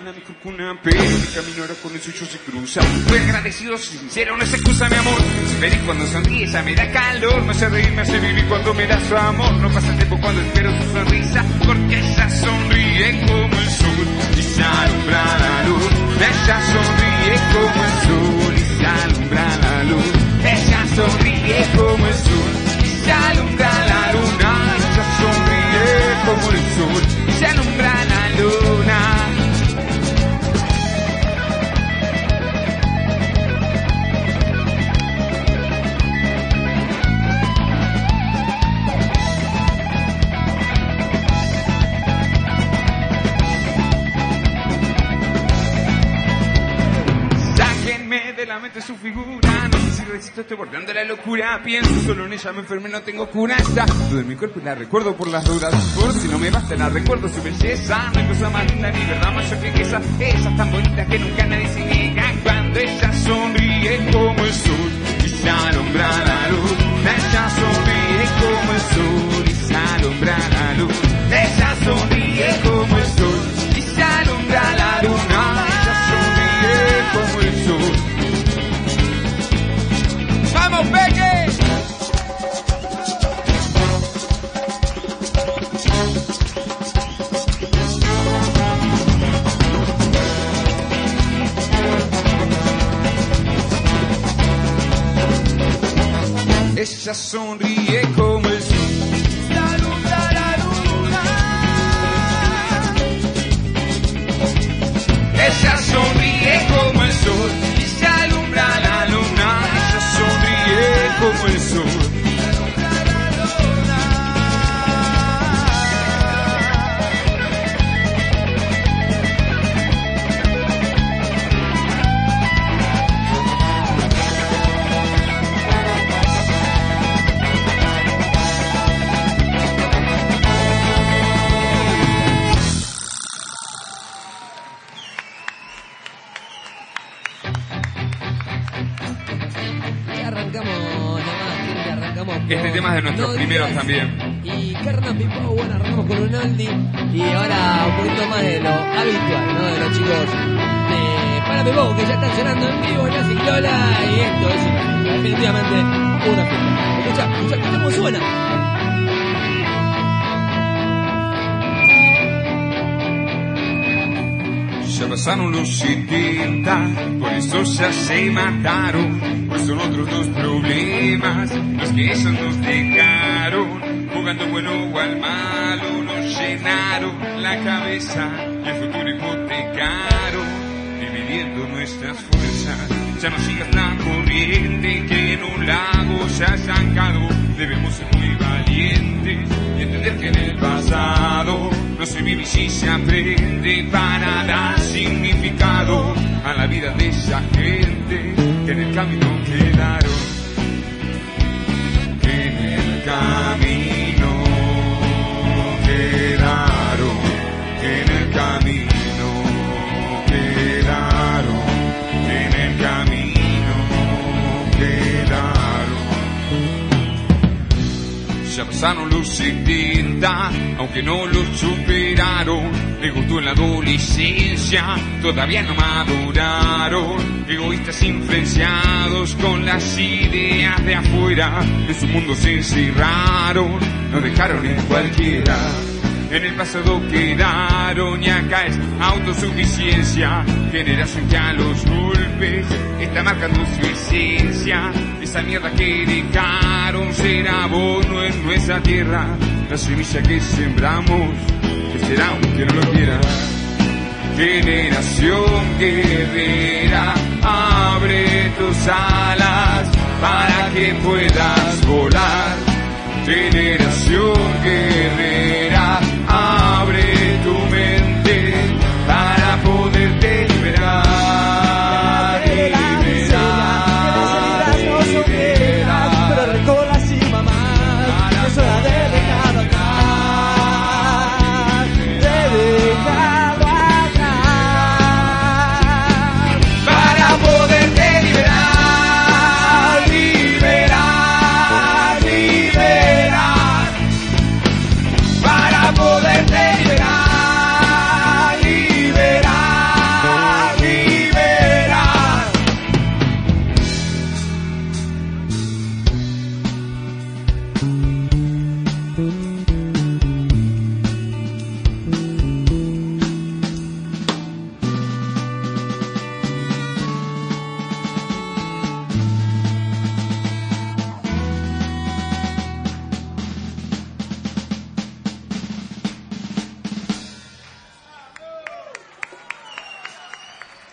ven a mi curcuna, pero mi camino ahora con el suyo se cruza. Fui agradecido, sincero, no se excusa mi amor. Feliz cuando sonríe, ella me da calor. Me hace reír, me hace vivir cuando me da su amor. No pasa el tiempo cuando espero tu sonrisa, porque ella sonríe como el sol y se alumbra la luz. Ella sonríe como el sol y se alumbra la luz. Ella sonríe como el sol y se alumbra la luna. Ella sonríe como el sol y se alumbra la luna. De la mente su figura, no sé si resisto, estoy bordeando la locura. Pienso solo en ella, me enfermé, no tengo cura. Está todo en mi cuerpo y la recuerdo por las dudas. Por si no me basta, la recuerdo su belleza. No hay cosa más linda ni verdad mayor que esa. Ella es tan bonita que nunca nadie se niega. Cuando ella sonríe como el sol y se alumbra la luz. Ella sonríe como el sol y se alumbra la luz. Ella sonríe como el sol y se alumbra la luna. Ella sonríe como el sol. ¡Vamos, Peque! Ella sonríe como el sol. Se alumbra la luna. Ella sonríe como el sol y se alumbra la luna. Ella sonríe como el sol. Este tema es de nuestros no, primeros días. También. Y Carna Pipao, bueno, arrancamos con un oldie. Y ahora un poquito más de lo habitual, ¿no? De los chicos de Para Pipao, que ya están sonando en vivo en la Ciclola. Y esto es una, definitivamente una fiesta. Escucha, escucha cómo suena. Ya pasaron los setenta, por eso ya se mataron. Pues son otros dos problemas, los que ellos nos dejaron. Jugando bueno o al malo, nos llenaron la cabeza y el futuro hipotecaron, dividiendo nuestras fuerzas. Ya no sigas la corriente que en un lago se ha estancado. Debemos ser muy valientes y entender que en el pasado no se vive y sí se aprende para dar significado a la vida de esa gente que en el camino quedaron, que en el camino quedaron, que en el camino quedaron, que en el camino quedaron. Ya pasaron los setenta, aunque no los superaron. Les gustó en la adolescencia, todavía no maduraron. Egoístas influenciados con las ideas de afuera, en su mundo se encerraron, nos dejaron en cualquiera. En el pasado quedaron y acá es autosuficiencia. Generación que a los golpes está marcando su esencia. Esa mierda que dejaron será abono en nuestra tierra. La semilla que sembramos, que será aunque no lo quiera. Generación guerrera, abre tus alas para que puedas volar. Generación guerrera, abre tu mente para poderte liberar, liberar, liberar. Pero recorra así, mamá, es hora de dejarlo atrás, de dejarlo atrás, para poderte liberar, liberar, liberar.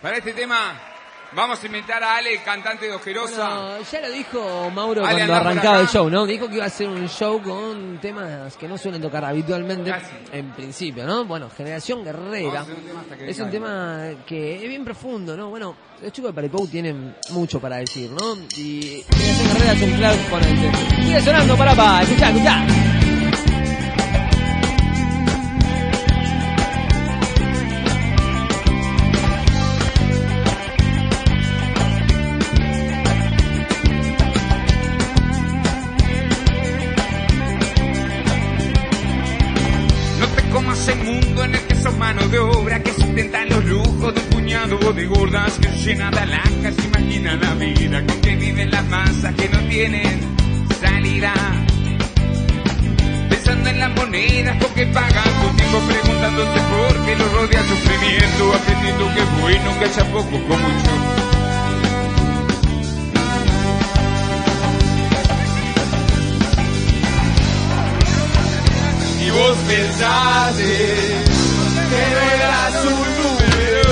Para este tema vamos a invitar a Ale, el cantante de Ojerosa. Bueno, ya lo dijo Mauro Ale, cuando anda por arrancaba acá. el show, ¿no? Dijo que iba a ser un show con temas que no suelen tocar habitualmente, Casi. en principio, ¿no? Bueno, Generación Guerrera. Vamos a hacer un tema hasta que Es un caiga. tema que es bien profundo, ¿no? Bueno, los chicos de Paripou tienen mucho para decir, ¿no? Y Generación Guerrera es un claro exponente. Sigue sonando para pa, escuchá, escuchá. No te comas el mundo en el que sos mano de obra, que sustentan los lujos de un puñado de gordas que llenan de alhajas. Imagina la vida con que viven las masas que no tienen salida. Pensando en las monedas con que pagan tu tiempo, preguntándose por qué los rodea el sufrimiento, aprendiendo que es bueno que haya poco como yo. Y vos pensaste que no eras un número.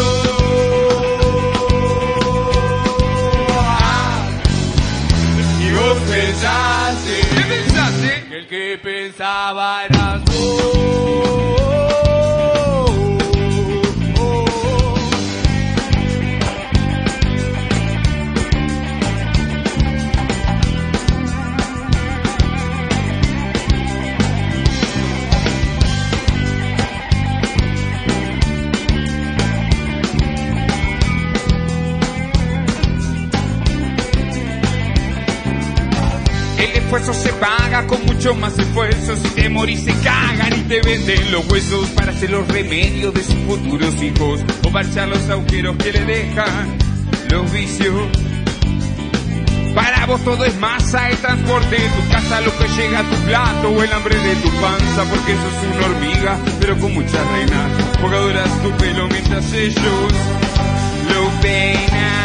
Ah. Y vos pensaste, ¿qué pensaste? Que el que pensaba eras vos. El esfuerzo se paga con mucho más esfuerzo. Si te morís se cagan y te venden los huesos para hacer los remedios de sus futuros hijos o parchar los agujeros que le dejan los vicios. Para vos todo es masa, el transporte de tu casa, lo que llega a tu plato o el hambre de tu panza, porque sos una hormiga pero con muchas reinas, jugadoras tu pelo mientras ellos lo peinan.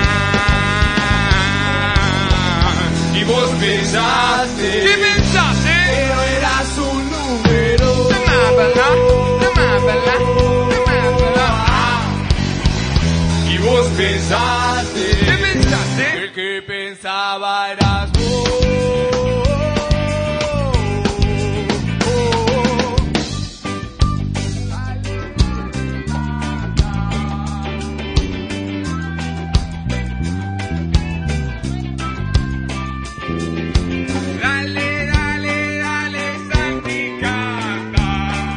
Y vos pensaste, ¿qué pensaste? Que no eras un número. Tomábala, tomábala, tomábala. Ah. Y vos pensaste, ¿qué pensaste? Que el que pensaba eras vos. Dale, dale, dale, Santi, canta.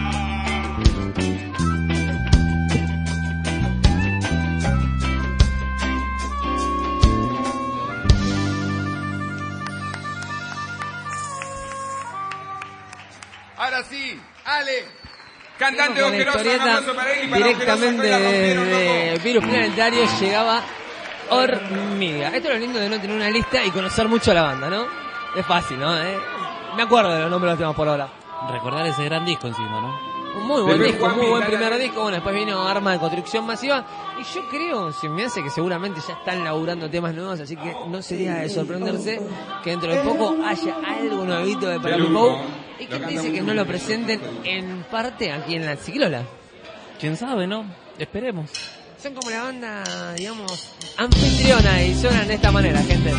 Ahora sí, Ale, cantante de Con la Ojerosa, un historieta aplauso para él y para directamente Ojerosa, que la rompieron, de loco. Virus Planetario llegaba Hormiga. Esto es lo lindo de no tener una lista y conocer mucho a la banda, ¿no? Es fácil, ¿no? ¿Eh? Me acuerdo de los nombres de los temas por ahora. Recordar ese gran disco encima, ¿no? Un muy buen Después disco, Juan muy buen Vidal, primer ¿eh? disco. Bueno, después vino Arma de Construcción Masiva. Y yo creo, se me hace que seguramente ya están laburando temas nuevos, así que no sería de sorprenderse que dentro de poco haya algo nuevito de Parapipou. ¿Y quién dice que no lo presenten en parte aquí en la Ciclola? ¿Quién sabe, no? Esperemos. Son como la banda, digamos, anfitriona y suenan de esta manera, gente.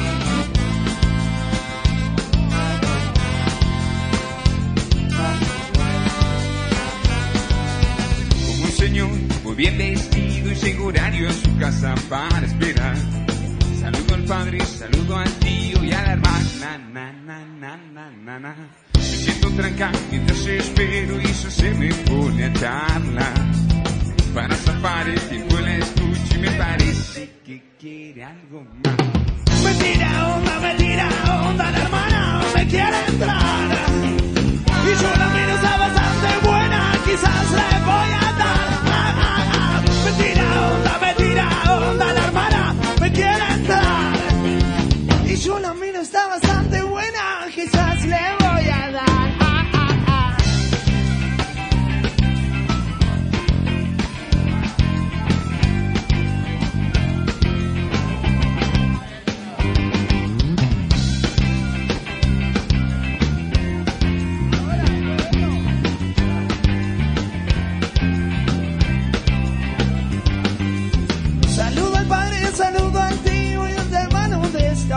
Como un señor muy bien vestido y llega horario a su casa para esperar. Saludo al padre, saludo al tío y a la hermana. Na, na, na, na, na, na. Me siento tranca mientras espero y eso se me pone a charlar. Para zafar el tiempo la escucho y me parece que quiere algo más. Me tira onda, me tira onda, la hermana me quiere entrar. Y yo la miro está bastante buena, quizás le voy a dar. Ah, ah, ah. Me tira onda, me tira onda, la hermana me quiere entrar. Y yo la miro está bastante buena, quizás le voy a dar. Ah, ah, ah.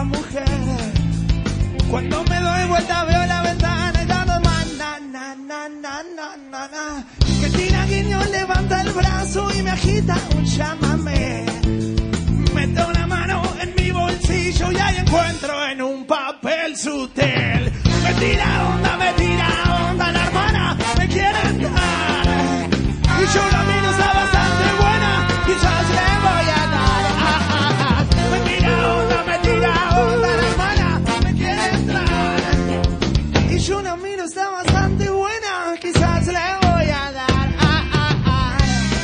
mujer. Cuando me doy vuelta veo la ventana y dando más, na, na, na, na, na, na, na. Que Tina Guiñón levanta el brazo y me agita un chamamé. Meto una mano en mi bolsillo y ahí encuentro en un papel su tel. Me tira onda, me tira onda, la hermana me quiere entrar. Y yo la miro, está bastante buena, quizás le voy a dar. Ah, ah, ah. Me tira onda, me tira onda, la hermana me quiere entrar. Y yo la miro, está bastante buena, quizás le voy a dar. Ah, ah, ah.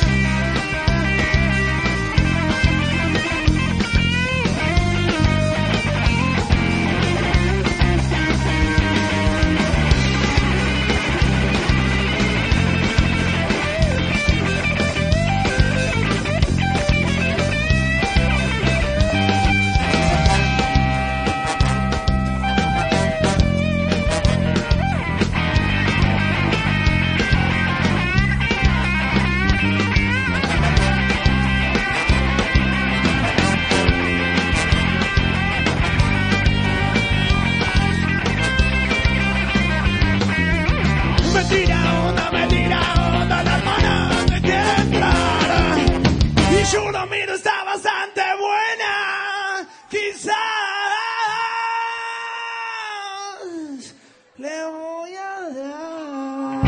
Me tira onda, me tira onda, la hermana me quiere entrar. Y yo lo miro, está bastante buena. Quizás le voy a dar.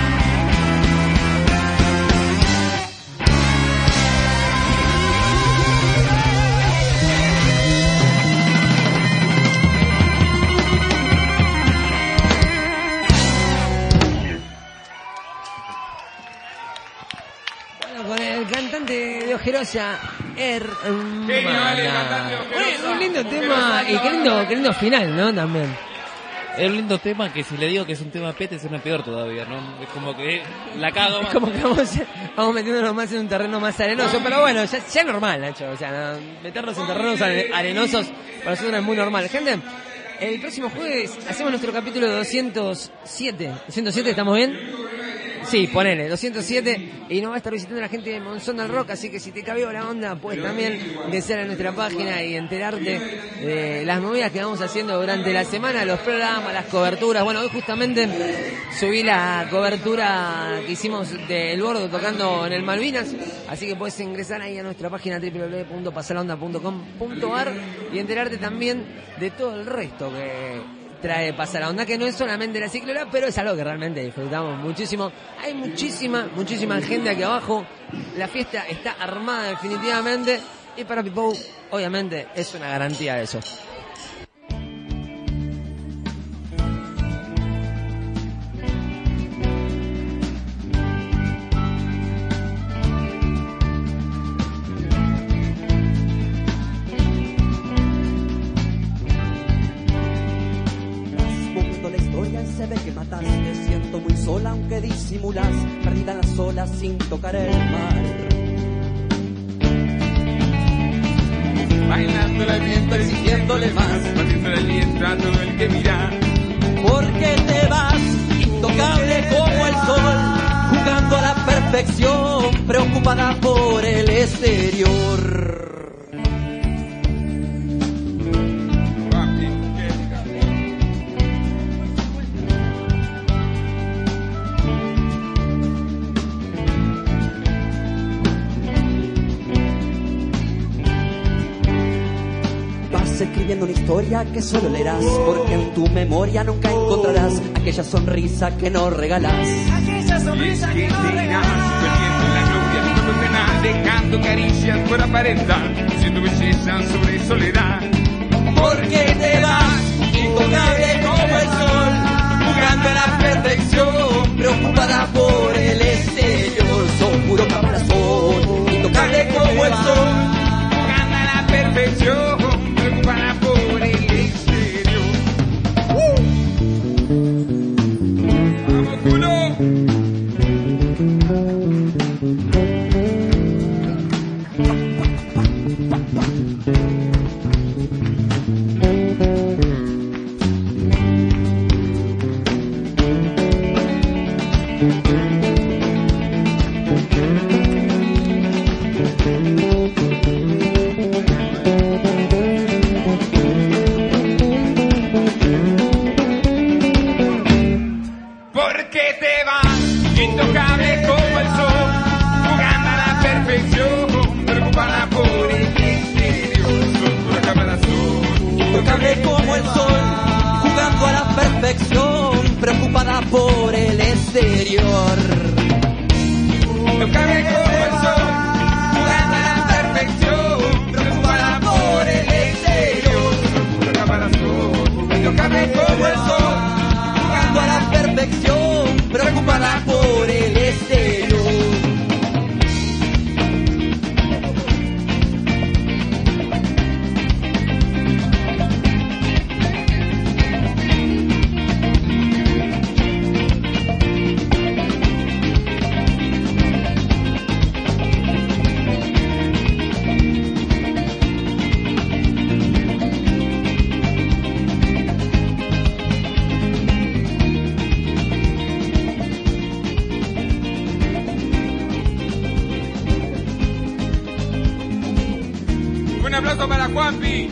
Bueno, con el cantante de Ojerosa, Hermana. Genial, el cantante de Ojerosa. Bueno, un lindo tema y qué lindo, qué lindo final, ¿no? También. Es un lindo tema que si le digo que es un tema pete suena peor todavía, ¿no? Es como que la cago Es más. como que vamos, vamos metiéndonos más en un terreno más arenoso, pero bueno, ya, ya es normal, Nacho. O sea, no, meternos en terrenos are- arenosos para nosotros es muy normal. Gente, el próximo jueves hacemos nuestro capítulo doscientos siete. ¿doscientos siete estamos bien? Sí, ponele, doscientos siete, y nos va a estar visitando la gente de Monzón del Rock, así que si te cabió la onda, puedes también ingresar a nuestra página y enterarte de las movidas que vamos haciendo durante la semana, los programas, las coberturas. Bueno, hoy justamente subí la cobertura que hicimos del Bordo tocando en el Malvinas, así que puedes ingresar ahí a nuestra página doble u doble u doble u punto pasalaonda punto com punto a r y enterarte también de todo el resto que trae Pasa la Onda, que no es solamente la ciclora, pero es algo que realmente disfrutamos muchísimo. Hay muchísima, muchísima gente aquí abajo. La fiesta está armada definitivamente y para Pipou, obviamente, es una garantía de eso. Se ve que matas, te siento muy sola aunque disimulas, perdida en las olas sin tocar el mar. Bailando el viento, exigiéndole más, batiendo el viento a todo el que mira. Porque te vas, intocable como el sol, jugando a la perfección, preocupada por el exterior. Escribiendo una historia que solo leerás, porque en tu memoria nunca encontrarás aquella sonrisa que no regalás. Aquella sonrisa que no regalás. Perdiendo la gloria, no pena, dejando caricias por aparentar, siendo belleza sobre soledad. Porque te vas, intocable como el sol, jugando a la perfección, preocupada por el exterior. Sos puro caparazón, intocable como el sol, jugando a la perfección, preocupada por el exterior. ¡Uh! ¡Vamos, culo! Thank you. Un aplauso para Juanpi.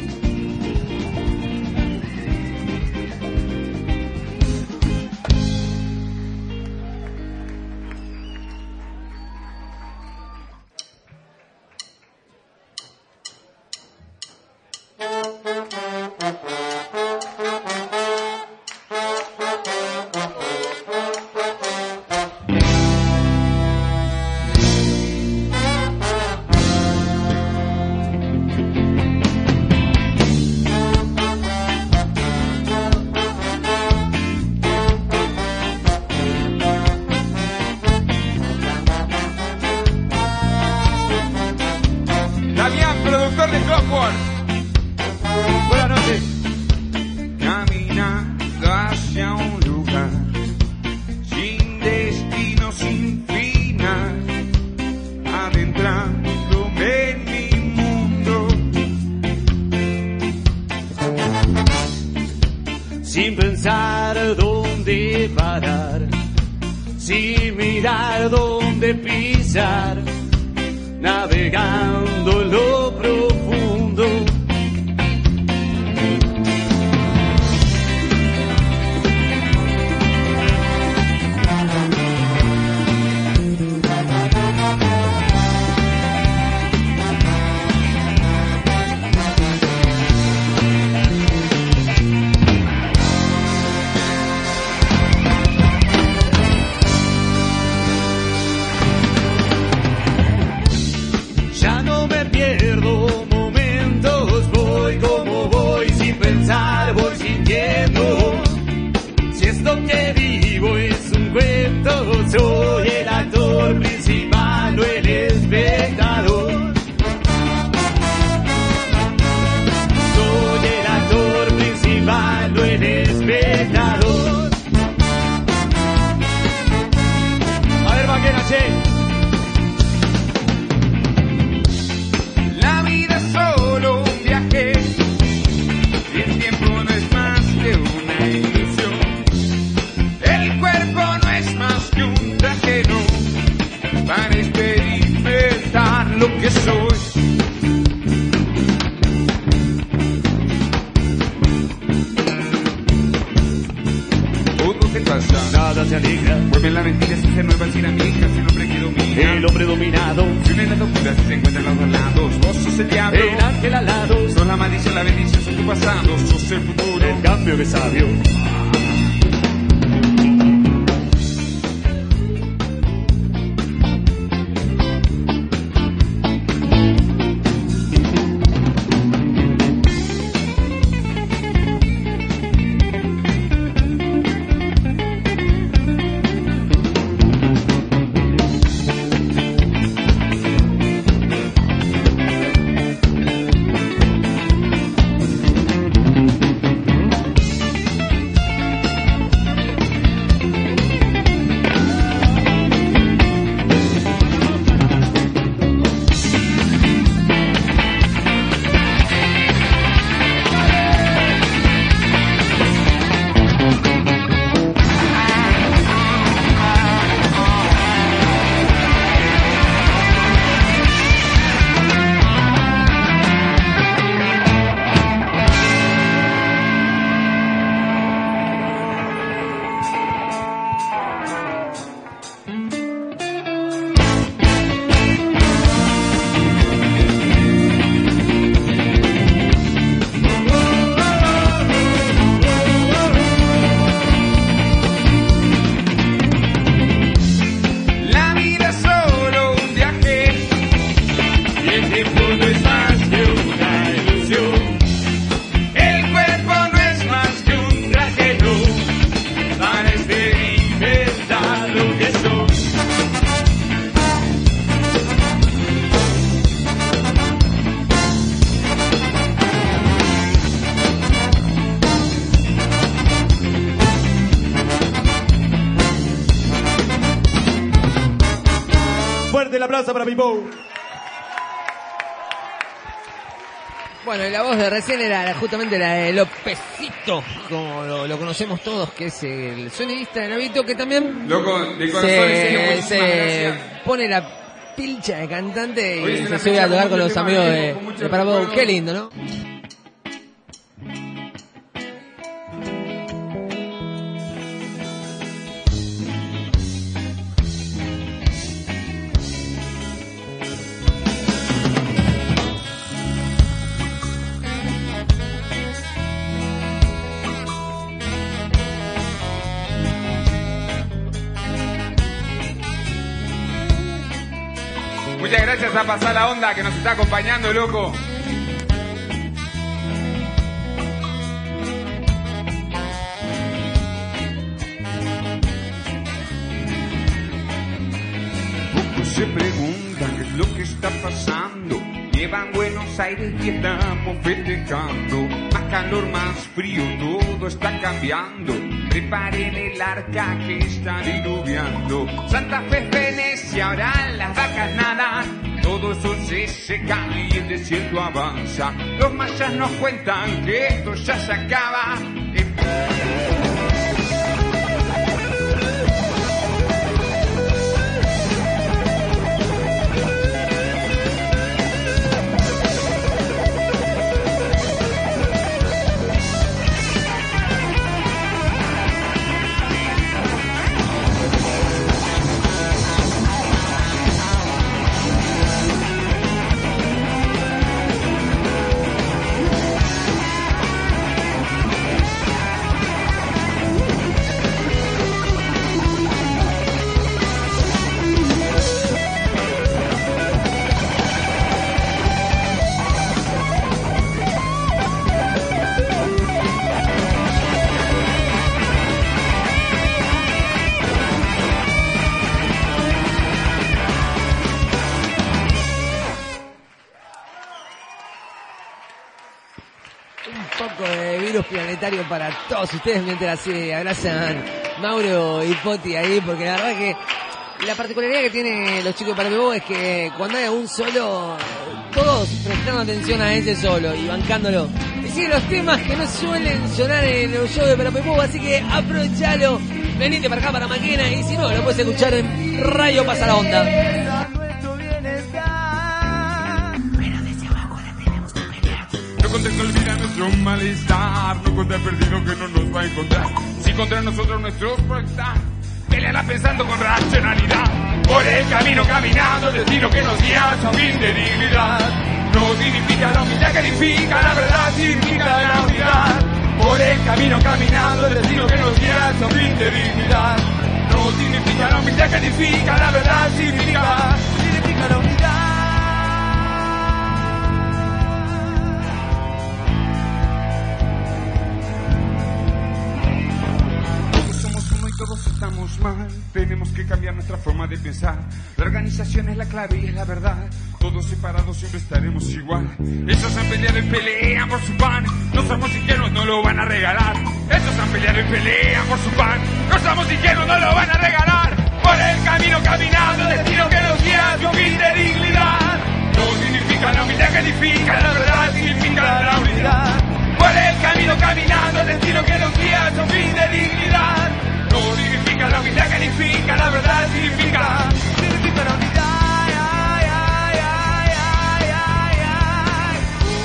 Sin pensar dónde parar, sin mirar dónde pisar, navegando en lo profundo. Voy sintiendo, si esto que vivo es un cuento, soy el actor principal, no el espectador. Soy el actor principal, no el espectador. A ver, vaquera, che. La vida es solo un viaje. El tiempo no es más que una ilusión. El cuerpo no es más que un traje, no, para experimentar lo que soy. Todo se pasa, nada se alegra. Vuelve la mentira, si se nueva, si la vieja, si el hombre que domina. El hombre dominado. Si una en la locura, si se encuentran los dos lados. Vos sos el diablo, el ángel al lado. Sos la maldición, la bendición, sos tu pasado. Sos el futuro, el cambio que sabio. Fuerte el aplauso para Pipo. Bueno, y la voz de recién era justamente la de Lópezito, como lo, lo conocemos todos, que es el sonidista de Navito, que también Loco, de corazón, se, en serio, muchísimas se gracias. pone la pilcha de cantante Hoy es y una se sube a fecha tocar con con los mucho amigos tema, de, con mucho de Parapau. recuerdo. Qué lindo, ¿no? Muchas gracias a Pasar la Onda que nos está acompañando, loco. Pocos se preguntan qué es lo que está pasando. Llevan Buenos Aires y estamos festejando. Más calor, más frío, todo está cambiando. Preparen el arca que está diluviando. Santa Fe, Venecia, ahora las vacas nadan. Todo eso se seca y el desierto avanza. Los mayas nos cuentan que esto ya se acaba. Planetario para todos ustedes mientras se abrazan Mauro y Poti ahí, porque la verdad que la particularidad que tiene los chicos de Parapebó es que cuando hay un solo, todos prestando atención a ese solo y bancándolo. Y siguen los temas que no suelen sonar en los shows de Parapebó, así que aprovechalo, venite para acá para Maquena y si no, lo puedes escuchar en Radio Pasa la Onda. No contra olvidar nuestro malestar, no contra el perdido que no nos va a encontrar. Si contra nosotros nuestro proyectar, peleará pensando con racionalidad. Por el camino caminando, el destino que nos guía a un fin de dignidad. No significa la humildad que edifica, la verdad significa la unidad. Por el camino caminando, el destino que nos guía a un fin de dignidad. No significa la humildad que edifica, la verdad significa, significa la unidad. Todos estamos mal, tenemos que cambiar nuestra forma de pensar. La organización es la clave y es la verdad. Todos separados siempre estaremos igual. Esos han peleado y pelean por su pan. No somos ingenuos, no lo van a regalar. Esos han peleado y pelean por su pan. No somos ingenuos, no lo van a regalar. Por el camino caminando, el destino que nos guía a un fin de dignidad. No significa la humildad que edifica, la verdad significa la unidad. Por el camino caminando, el destino que nos guía a un fin de dignidad. No significa la humildad que significa, la verdad significa, significa la unidad. Ay, ay, ay, ay, ay, ay.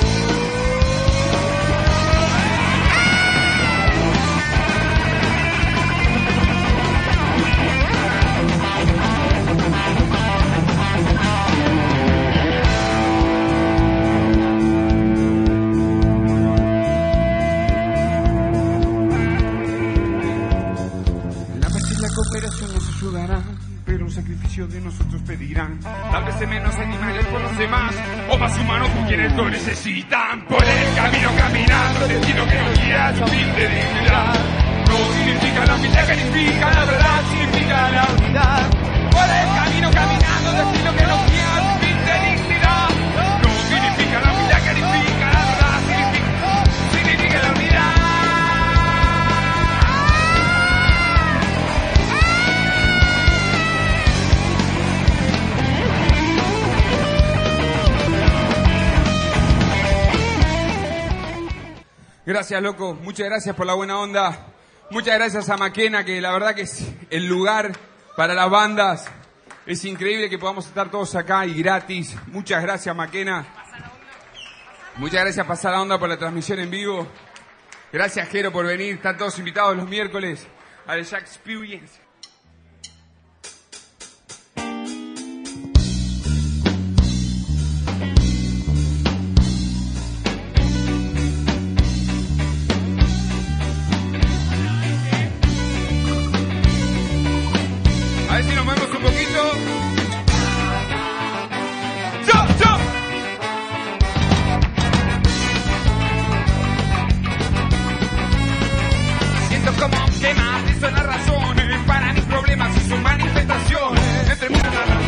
Cooperación nos ayudará, pero un sacrificio de nosotros pedirán. Tal vez de menos animales por los demás, o más humanos por quienes lo necesitan. Por el camino caminando, el destino que nos guía a un fin de dignidad. No significa la humildad que significa, la verdad significa la unidad. Por el camino caminando, el destino que nos guía a un fin de dignidad. No significa la humildad que significa, la verdad significa, significa la unidad. Gracias, loco. Muchas gracias por la buena onda. Muchas gracias a Maquena, que la verdad que es el lugar para las bandas. Es increíble que podamos estar todos acá y gratis. Muchas gracias, Maquena. Muchas gracias, Pasar la Onda, por la transmisión en vivo. Gracias, Jero, por venir. Están todos invitados los miércoles a The Jack Experience. A ver si nos movemos un poquito. ¡Chop, chop! Siento como que más son las razones para mis problemas y sus manifestaciones. Entre mí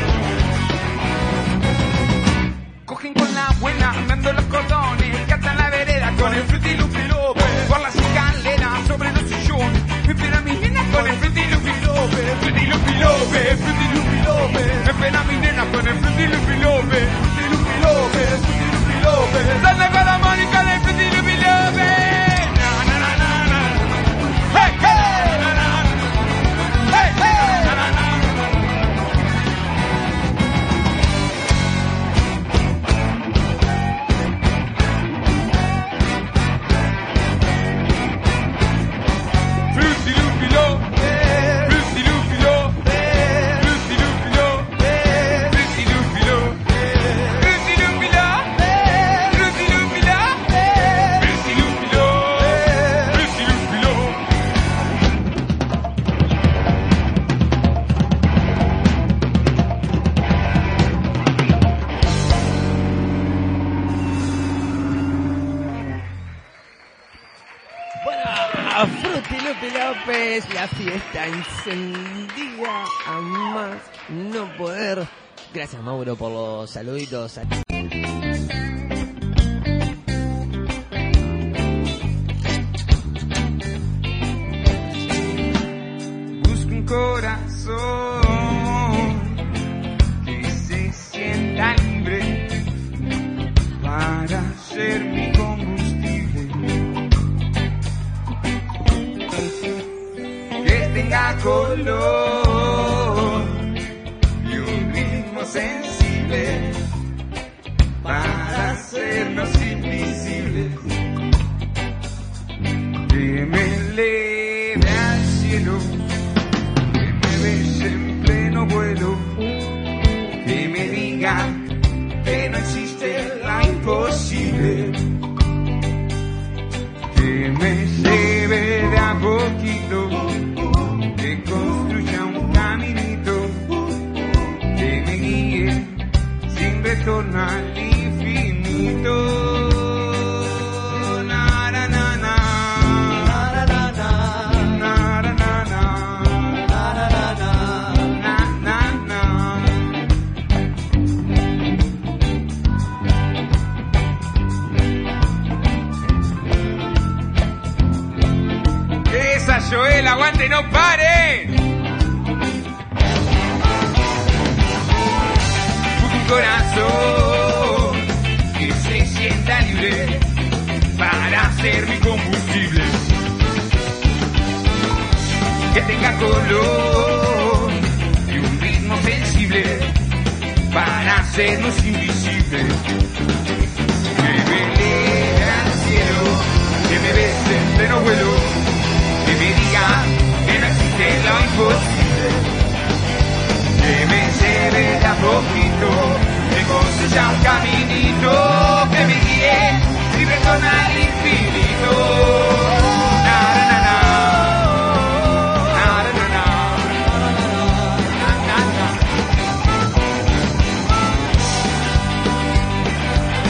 cogen con la buena, dando los cordones, catan la vereda con el Fruity Lupi López. Por las escaleras, sobre los sillones, me esperan mis nenas con el Fruity Lupi López. Fruity Lupi López, Fruity Lupi López. Me esperan mis nenas con el Fruity Lupi López. Fruity Lupi López, Fruity Lupi López. Salta con la Mónica del Fruity Lupi López. Na, na, na, na, na. Hey, hey, na, na. Hey, hey, na, na, na. Fruity Lupi López, Fruity Lupi López, Fruity Lupi López, Fruity Lupi López, Fruity Lupi López, Fruity Lupi López, Fruity Lupi López, Fruity Lupi López. Bueno, a Fruity Lupi López, la fiesta encendida a más no poder. Gracias, Mauro, por los saluditos. Busco un corazón que se sienta libre para ser mi combustible, que tenga color y un ritmo sensible para hacernos invisibles, que me eleve al cielo, que me bese en pleno vuelo, que me diga que no existe lo imposible, que me lleve de a poquito, que construya un caminito, que me guíe sin retorno al infinito. Na, na, na, na. Na, na, na, na. Na, na, na. Esa Joel, aguante, no pare. Un corazón que se sienta libre para ser mi combustible, que tenga color y un ritmo sensible para hacernos invisibles, que me eleve al cielo, que me bese en pleno vuelo, que me diga que no existe lo imposible, que me lleve de a poquito, que construya un caminito, que me guíe sin retorno al infinito. Na, na, na, na. Na, na, na, na. Na, na, na.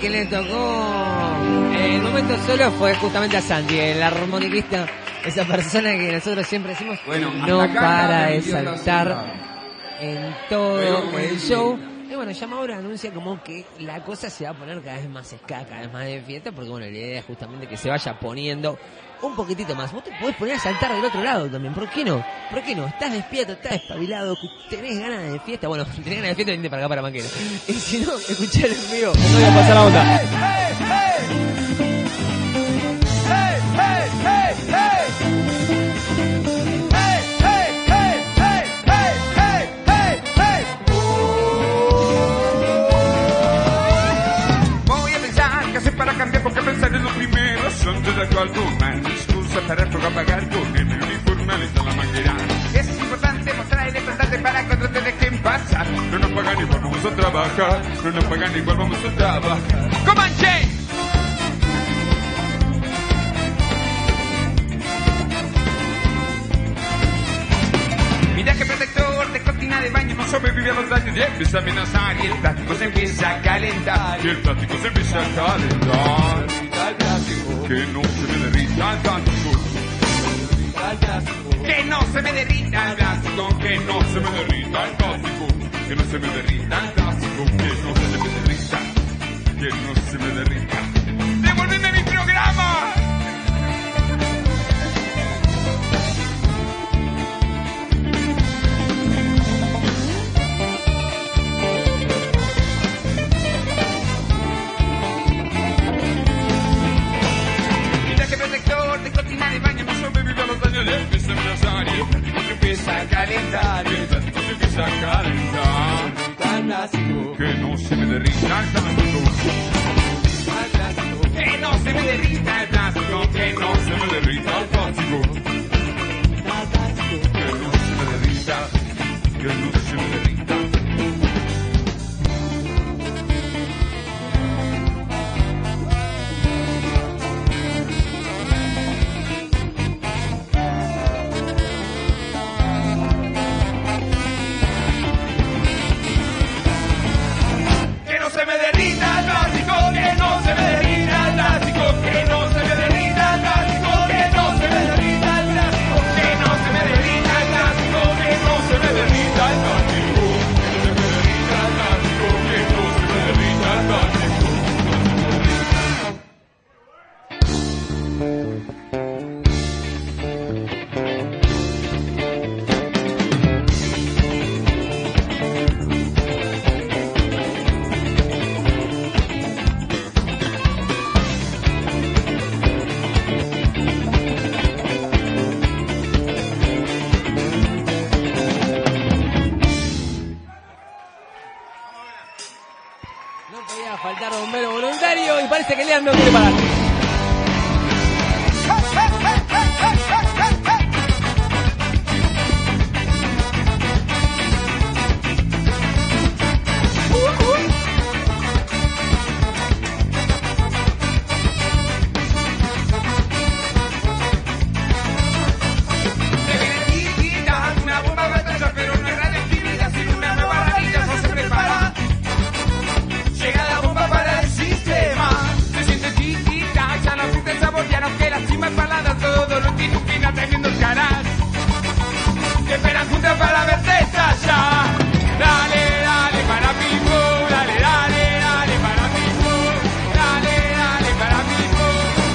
que le tocó el momento solo fue justamente a Santi, el armoniquista, esa persona que nosotros siempre decimos Bueno, no hasta acá para la de vendió la saltar ciudad. en todo Pero el muy show. bien. Y bueno, Yamaura anuncia como que la cosa se va a poner cada vez más ska, cada vez más de fiesta, porque bueno, la idea es justamente que se vaya poniendo un poquitito más. Vos te podés poner a saltar del otro lado también, ¿por qué no? ¿Por qué no? Estás despierto, estás espabilado, tenés ganas de fiesta. Bueno, si tenés ganas de fiesta, vente para acá, para Maquena. Y si no, escuchar en vivo. No voy a pasar la onda. Voy a pensar qué hacer para cambiar, porque pensar es lo primero. Son de actual tomar mi excusa para pagar con el uniforme en la manguera. Es importante mostrar el estandarte para que otros te dejen pasar. No nos pagan igual, vamos a trabajar. No nos pagan igual, vamos a trabajar. ¡Comanche! Mira que protector de cortina de baño no sobrevive a los daños y empieza a amenazar y el plástico se empieza a calentar. Y el plástico se empieza a calentar. Que no se me derrita el plástico. Que no se me derrita el plástico. Que no se me derrita el plástico. Que no se me derrita el plástico. Que no se me derrita. Que no se me derrita. ¡Devuélveme mi programa! Empieza a amenazar y el plástico se empieza a calentar. Y el plástico se empieza a calentar. Que no se me derrita el plástico. Que no se me derrita el plástico. Que no se me derrita el plástico. Que no se me derrita. Que no se me derrita. Parece que Lean no quiere parar. Una bomba batalla, pero no es radioactividad, sino una nueva realidad, no se prepara. Llega la bomba para el sistema. Se siente chiquita, ya no siente el sabor, ya no que lastima el paladar. Todo lo que ilumina teniendo el canal. Que esperan juntas para verte estallar. Dale, dale para pico, dale, dale, dale para pico, dale, dale para pico.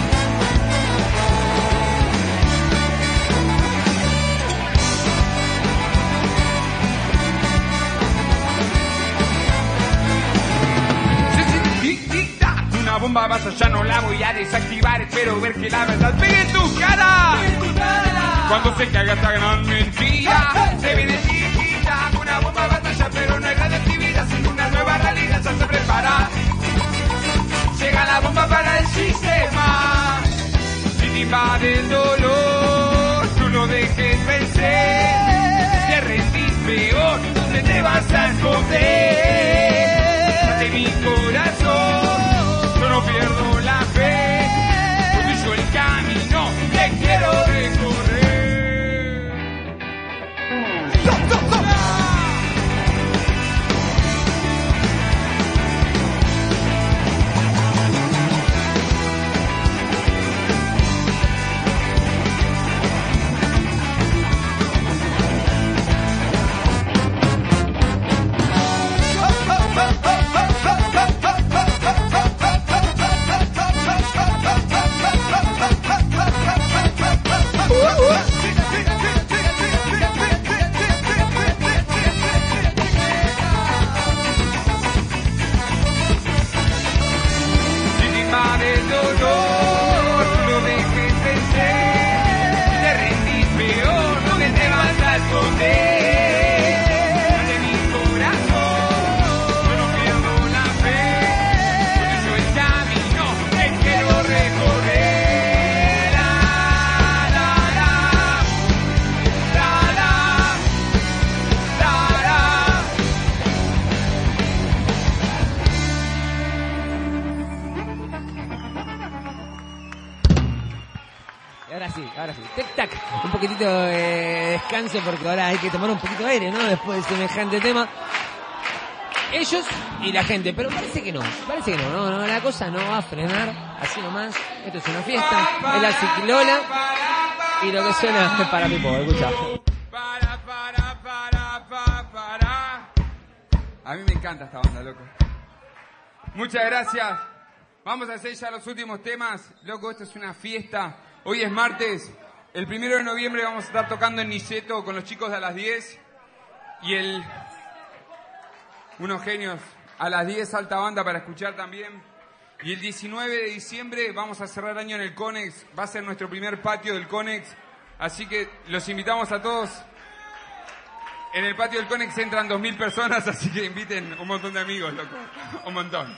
Se siente tic, tic, tac. Una bomba vas allá, no la voy a desactivar. Espero ver que la verdad pegue en tu cara. Cuando se caga esta gran mentira, se viene chiquita, una bomba batalla, pero no hay radioactividad, sino una nueva realidad ya se prepara. Llega la bomba para el sistema. Si te invade el dolor, tú no dejes vencer. Si te rendís peor, ¿dónde te vas a esconder? Date mi corazón, yo no pierdo la fe. Yo el camino que quiero recorrer. ahora sí. Tic tac. Un poquitito de descanso porque ahora hay que tomar un poquito de aire, ¿no? Después de semejante tema. Ellos y la gente, pero parece que no, parece que no, no, no, la cosa no va a frenar, así nomás. Esto es una fiesta, es la Ciclola y lo que suena es para Pipo, escucha. Para, para, para, para, para. A mí me encanta esta banda, loco. Muchas gracias. Vamos a hacer ya los últimos temas. Loco, esto es una fiesta. Hoy es martes. El primero de noviembre vamos a estar tocando en Niceto con los chicos de a las diez. Y el... Unos genios. A las diez alta banda para escuchar también. Y el diecinueve de diciembre vamos a cerrar año en el Conex. Va a ser nuestro primer patio del Conex. Así que los invitamos a todos. En el patio del Conex entran dos mil personas, así que inviten un montón de amigos, loco. Un montón.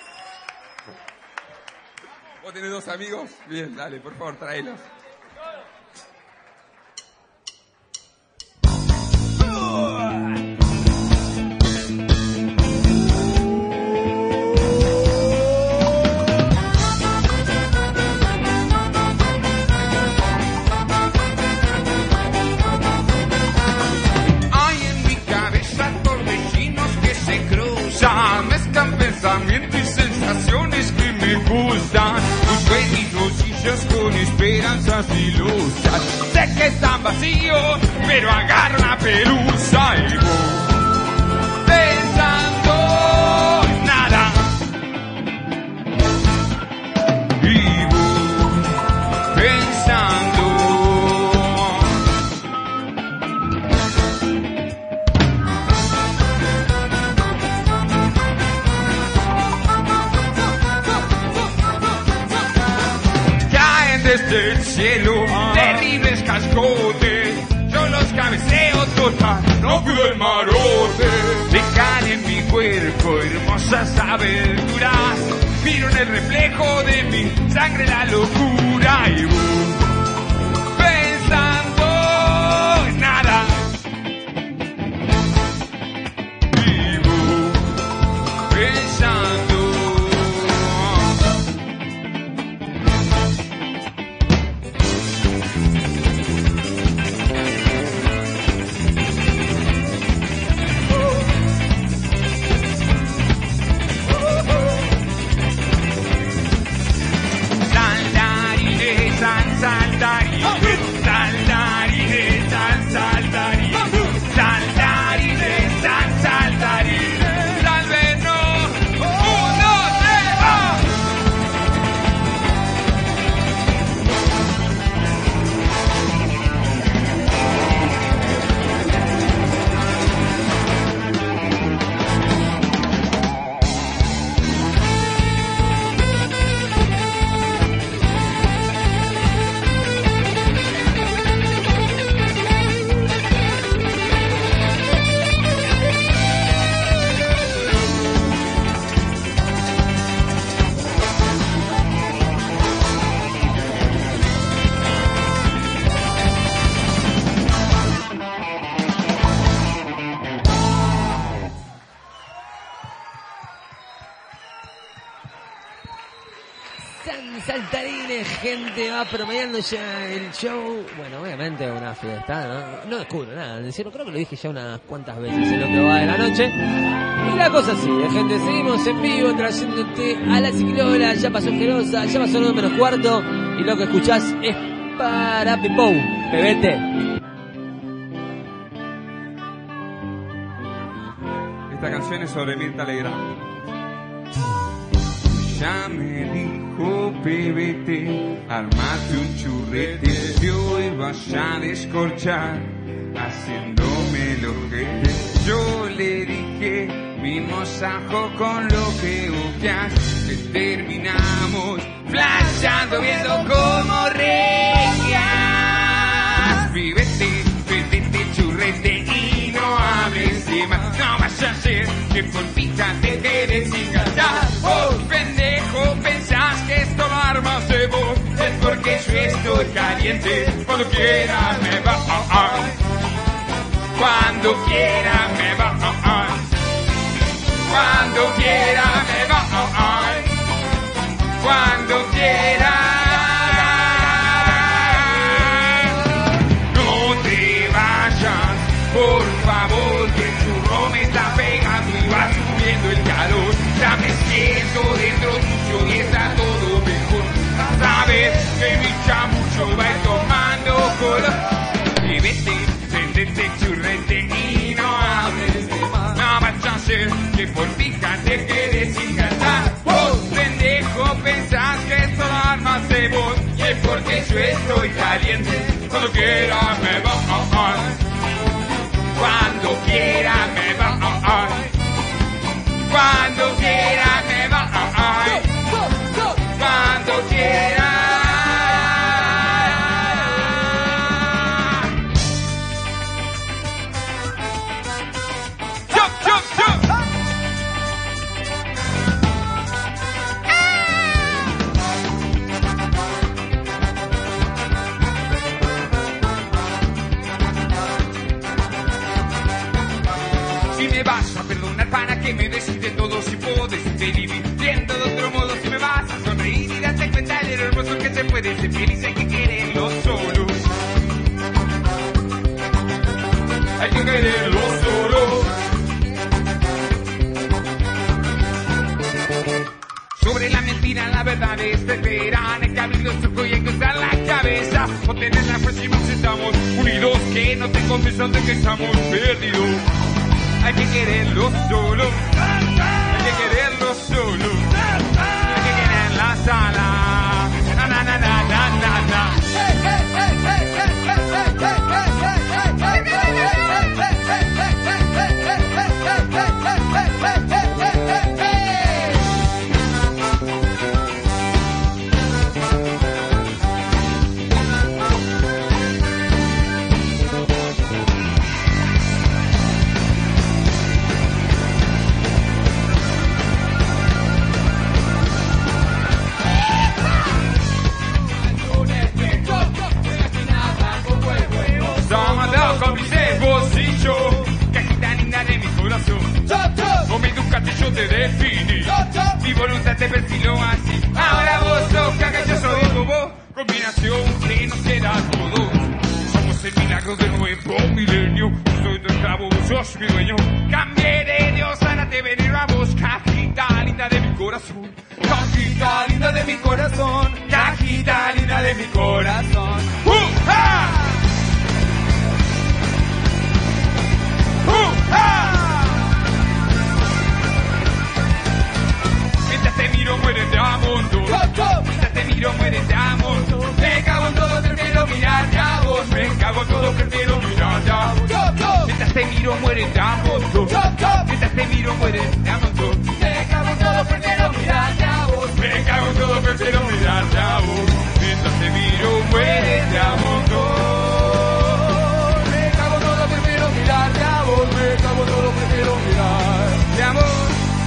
¿Vos tenés dos amigos? Bien, dale, por favor, tráelos. Mezclan pensamientos y sensaciones que me gustan. Busco en mis bolsillos con esperanzas ilusas. Sé que están vacíos, pero agarro la pelusa y voy pensando nada. Y voy pensando. Desde el cielo, terribles cascotes, yo los cabeceo total, no cuido el marote. Dejan en mi cuerpo hermosas aventuras, miro en el reflejo de mi sangre la locura y voy pensando en nada. Y voy pensando. Saltarí, saltarí, sal, saltarí, saltarí, sal, saltarí, salve no, uno, tres, va. Saltarines, gente va promediando ya el show. Bueno, obviamente una fiesta, ¿no? No descubro nada, en serio, creo que lo dije ya unas cuantas veces en lo que va de la noche. Y la cosa sigue, gente, seguimos en vivo trayéndote a la Ciclola. Ya pasó Gerosa, ya pasó nueve menos cuarto. Y lo que escuchás es para Pipou, bebete. Esta canción es sobre Mirta Legrand. Ya me dijo, bebete, armate un churrete, y hoy vaya a descorchar, haciéndome el ojete. Yo le dije, vimos ajo con lo que buscas, que terminamos flashando viendo cómo reías. Bebete, bebete, churrete y no hables de más, no vayas a ser que por pizza te quedes sin cantar. Oh, pendejo, pensás que esto no arma de vos, es porque yo estoy caliente, cuando quiera me va, oh, oh. Cuando quiera me va, oh, oh. Cuando quiera me va, oh, oh. Cuando quiera. por favor, que el churro me está pegando y va subiendo el calor. Ya me siento dentro tuyo y está todo mejor. Sabes que mi chamucho va a ir tomando color. Y vete, prendete, churrete y no hables de más. No vas a hacer que por fija te quedes sin cantar. Vos, pendejo, pensás que solo armas de voz. Y es porque yo estoy caliente. Cuando quiera me va. Cuando quiera me va, cuando quiera me va, cuando quiera. Jump, jump, jump. Si me vas a perdonar para que me decide todo, si puedo decirte viviendo de otro modo, si me vas a sonreír y darte cuenta de lo hermoso que se puede ser feliz, hay que quererlo solo. Hay que quererlo solo. Sobre la mentira, la verdad es verán. Hay que abrir los ojos y hay que usar la cabeza. O tener la fuerza y nos estamos unidos, que no te confiesan de que estamos perdidos. Hay que quererlo solo, hay que quererlo solo, hay que querer la sala, na na na na na na na. Con mis bolsillos, cajita linda de mi corazón. Con mi Ducati yo te definí. Mi voluntad te perfiló así. Ahora vos sos caga, yo soy bobo. Combinación que nos queda a todos. Somos el milagro del nuevo milenio. Yo soy tu esclavo, vos sos mi dueño. Cambié de Dios, ahora te venir a vos. Cajita linda de mi corazón. Cajita linda de mi corazón. Cajita linda de mi corazón. ¡Uh! ¡Ah! Mientras te miro mueres de amor. Mientras te miro mueres de amor. Me cago en todo, prefiero mirarte a vos. Me cago en todo, prefiero mirarte a vos. Mientras te miro mueres de amor. Mientras te miro mueres de amor. Me cago en todo, prefiero mirarte a vos. Me cago en todo, prefiero mirarte a vos. Mientras te miro mueres de amor. Me cago en todo, prefiero mirarte a vos. Me cago en todo, prefiero mirarte a vos.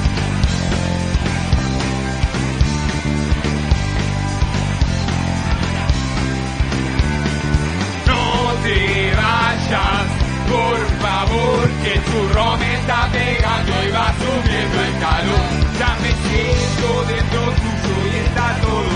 No te vayas, por favor, que el churro me está pegando y va subiendo el calor. Ya me siento dentro tuyo y está todo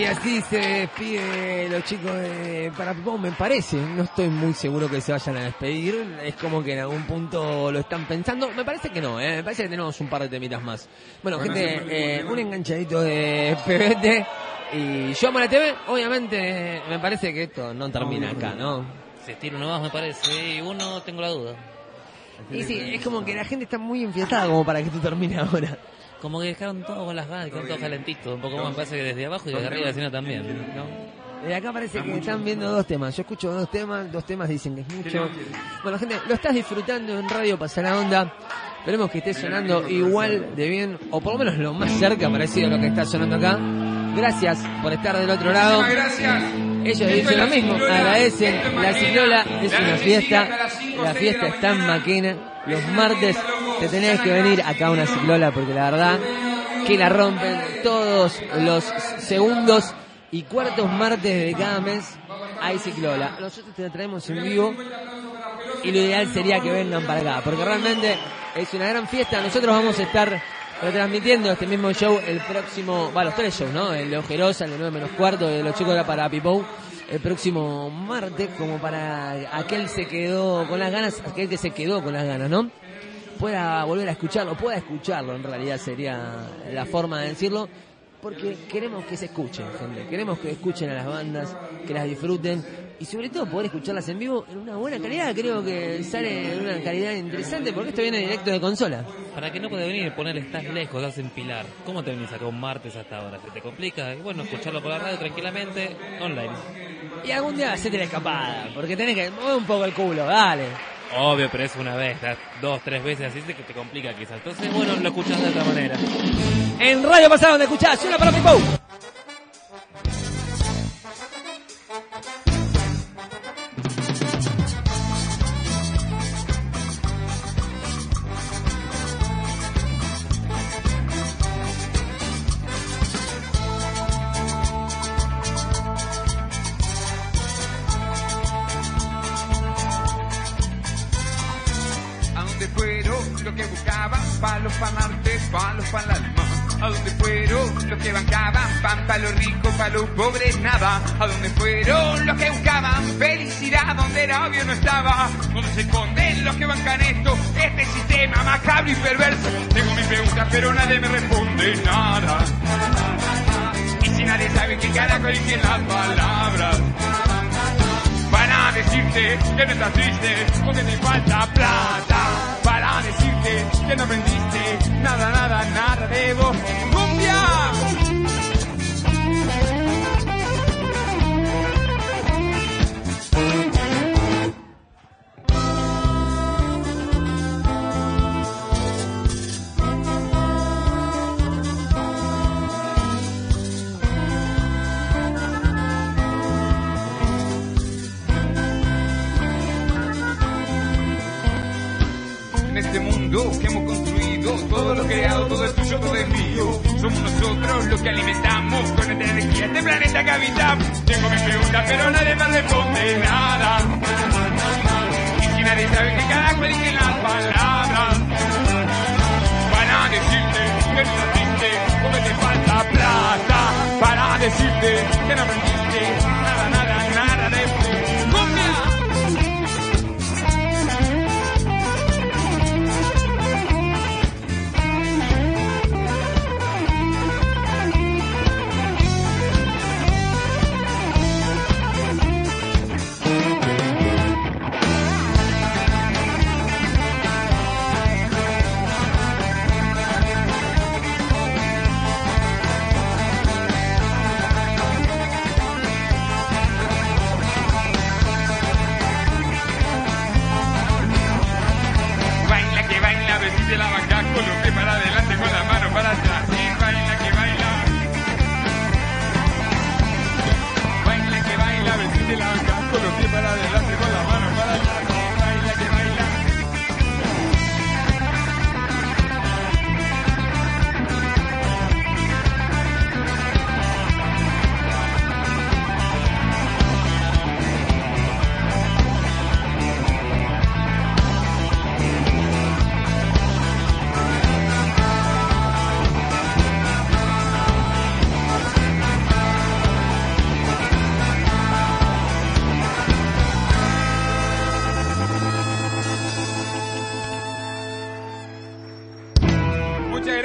así se despide los chicos de Parapipón, me parece. No estoy muy seguro que se vayan a despedir. Es como que en algún punto lo están pensando. Me parece que no, ¿eh? Me parece que tenemos un par de temitas más. Bueno, bueno gente, eh, un enganchadito de P B T. Y yo amo la T V. Obviamente, me parece que esto no termina acá, ¿no? Se tira uno más, me parece. Y uno, tengo la duda. Y sí, es como que la gente está muy enfiestada como para que esto termine ahora. Como que dejaron todo con las ganas, quedaron todos calentitos. Un poco más, me parece que desde abajo y desde arriba vecino también, ¿no? De acá parece que están viendo dos temas. Yo escucho dos temas, dos temas dicen que es mucho. Bueno, gente, lo estás disfrutando en Radio Pasa la Onda. Esperemos que esté sonando igual de bien, o por lo menos lo más cerca parecido a lo que está sonando acá. Gracias por estar del otro lado. Gracias. Ellos dicen lo mismo, agradecen. La Ciclola es una fiesta. La fiesta está en Maquena. Los martes te tenés que venir acá a una Ciclola porque la verdad que la rompen todos los segundos y cuartos martes de cada mes hay Ciclola. Nosotros te la traemos en vivo y lo ideal sería que vengan para acá porque realmente es una gran fiesta. Nosotros vamos a estar retransmitiendo este mismo show el próximo, va, los tres shows, ¿no? El de Ojerosa, el de nueve menos cuarto, de los chicos de la Parapipou, el próximo martes, como para aquel se quedó con las ganas, aquel que se quedó con las ganas, ¿no? Pueda volver a escucharlo, pueda escucharlo, en realidad sería la forma de decirlo, porque queremos que se escuchen, gente, queremos que escuchen a las bandas, que las disfruten, y sobre todo poder escucharlas en vivo en una buena calidad. Creo que sale en una calidad interesante porque esto viene directo de consola. Para que no puede venir, ponerle estás lejos, estás en Pilar. ¿Cómo te venís acá un martes hasta ahora? ¿Se te complica? Y bueno, escucharlo por la radio tranquilamente, online. Y algún día hacete la escapada, porque tenés que mover un poco el culo, dale. Obvio, pero es una vez, dos, tres veces así que te complica quizás. Entonces, bueno, lo escuchás de otra manera. En Radio Pasada, donde escuchás una para Pipou. Palos pa' Marte, palos pa' el alma. ¿A dónde fueron los que bancaban pan pa' los ricos, pa' los pobres nada? ¿A dónde fueron los que buscaban felicidad donde el obvio no estaba? ¿Dónde se esconden los que bancan esto? Este sistema macabro y perverso. Tengo mis preguntas pero nadie me responde nada. Y si nadie sabe qué carajo eligen las palabras, para decirte que no estás triste porque te falta plata, para decirte que no aprendiste nada, nada, nada de vos. ¡Cumbia! Que hemos construido, todo lo creado, todo es tuyo, todo es mío. Somos nosotros los que alimentamos con esta energía este planeta que habitamos. Tengo mis preguntas pero nadie me responde nada. Y si nadie sabe qué carajo eligen las palabras, para decirte que no aprendiste porque te falta plata, para decirte que no aprendiste nada, nada, nada de cumbia.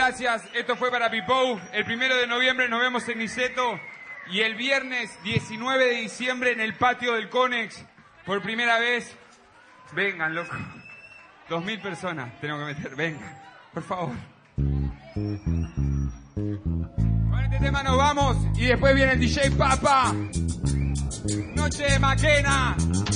gracias. Esto fue para Pipou. El primero de noviembre nos vemos en Niceto. Y el viernes diecinueve de diciembre en el patio del Conex. Por primera vez. Vengan, loco. Dos mil personas tenemos que meter. Vengan, por favor. Con este tema nos vamos. Y después viene el D J Papa. Noche de Maquena.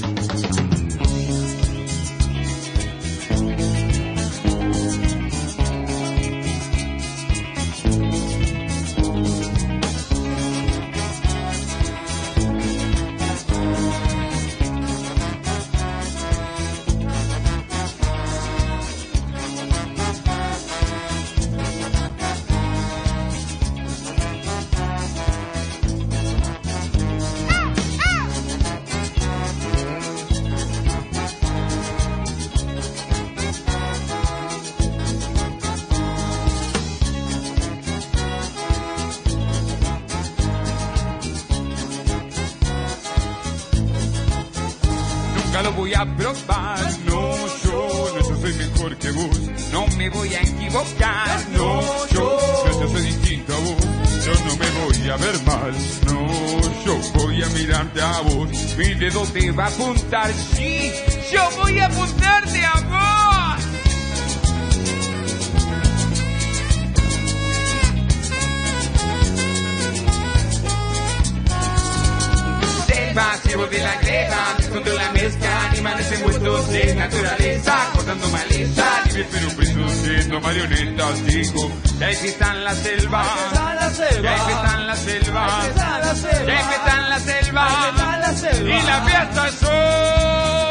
Lo voy a probar, no, yo, no, yo soy mejor que vos, no me voy a equivocar, no, yo, no, yo soy distinto a vos, yo no me voy a ver mal, no, yo voy a mirarte a vos, mi dedo te va a apuntar, sí, yo voy a apuntarte a vos. Llevo de la greba, contra la mezcla, animales envueltos de naturaleza, cortando maleza, libre pero preso siendo marionetas, digo, ya es que está en la selva, ya es que está en la selva, ya es que está en la selva, y la fiesta soy.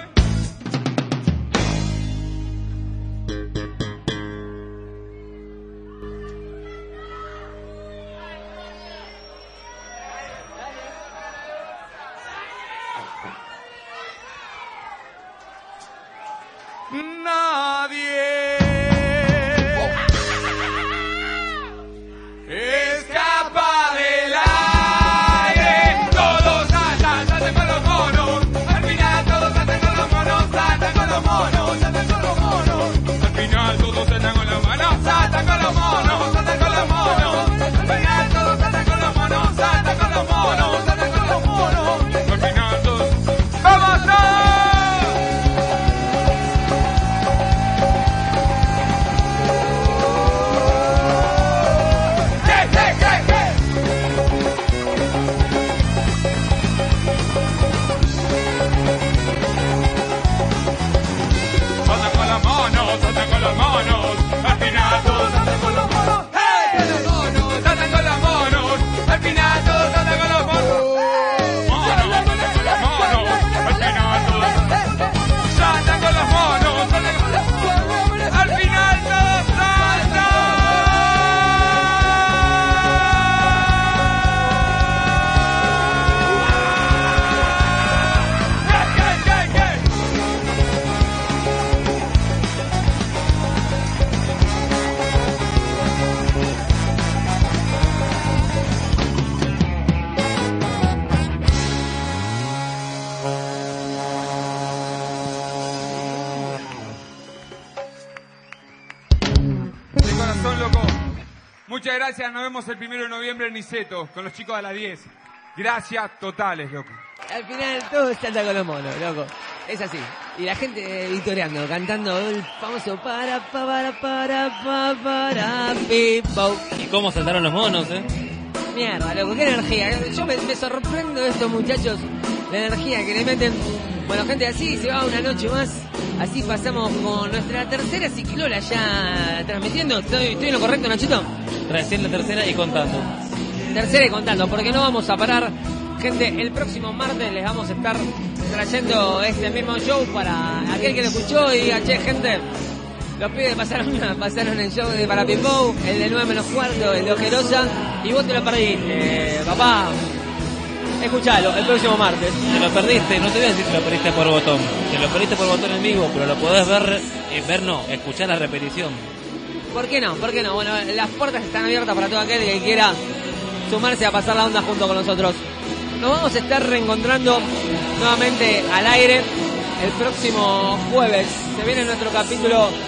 Nadie escapa del aire. Todos saltan, saltan con los monos. Al final todos saltan con los monos, saltan con los monos, saltan con los monos. Al final todos saltan con los monos, saltan con los monos, saltan con los monos. Al final todos saltan con los monos, saltan con los monos, saltan con los monos. Al final todos. ¡Vamos todos! Saltan con los monos, al final todos saltan con los monos. ¡Hey! Los monos, saltan con los monos, al final todos saltan con los monos. Monos, saltan con los monos, al final todos saltan con los monos, saltan con los monos, al final todos saltan. Muchas gracias, nos vemos el primero de noviembre en Niceto, con los chicos a las diez. Gracias totales, loco. Al final todo salta con los monos, loco. Es así. Y la gente victoriando, cantando el famoso para, para, para, para, para, pipo. ¿Y cómo saltaron los monos, eh? Mierda, loco, qué energía. Yo me, me sorprendo de estos muchachos, la energía que le meten. Bueno, gente, así se va una noche más. Así pasamos con nuestra tercera ciclola ya transmitiendo. ¿Estoy, estoy en lo correcto, Nachito? Recién la tercera y contando. Tercera y contando, porque no vamos a parar. Gente, el próximo martes les vamos a estar trayendo este mismo show para aquel que lo escuchó y diga, che, gente, los pibes pasaron, pasaron el show de Para Pipou, el de nueve menos cuarto, el de Ojerosa, y vos te lo perdiste, eh, papá. Escuchalo, el próximo martes. Te lo perdiste, no te voy a decir que lo perdiste por botón. Te lo perdiste por botón en vivo, pero lo podés ver, eh, ver no, escuchar la repetición. ¿Por qué no? ¿Por qué no? Bueno, las puertas están abiertas para todo aquel que quiera sumarse a pasar la onda junto con nosotros. Nos vamos a estar reencontrando nuevamente al aire el próximo jueves. Se viene nuestro capítulo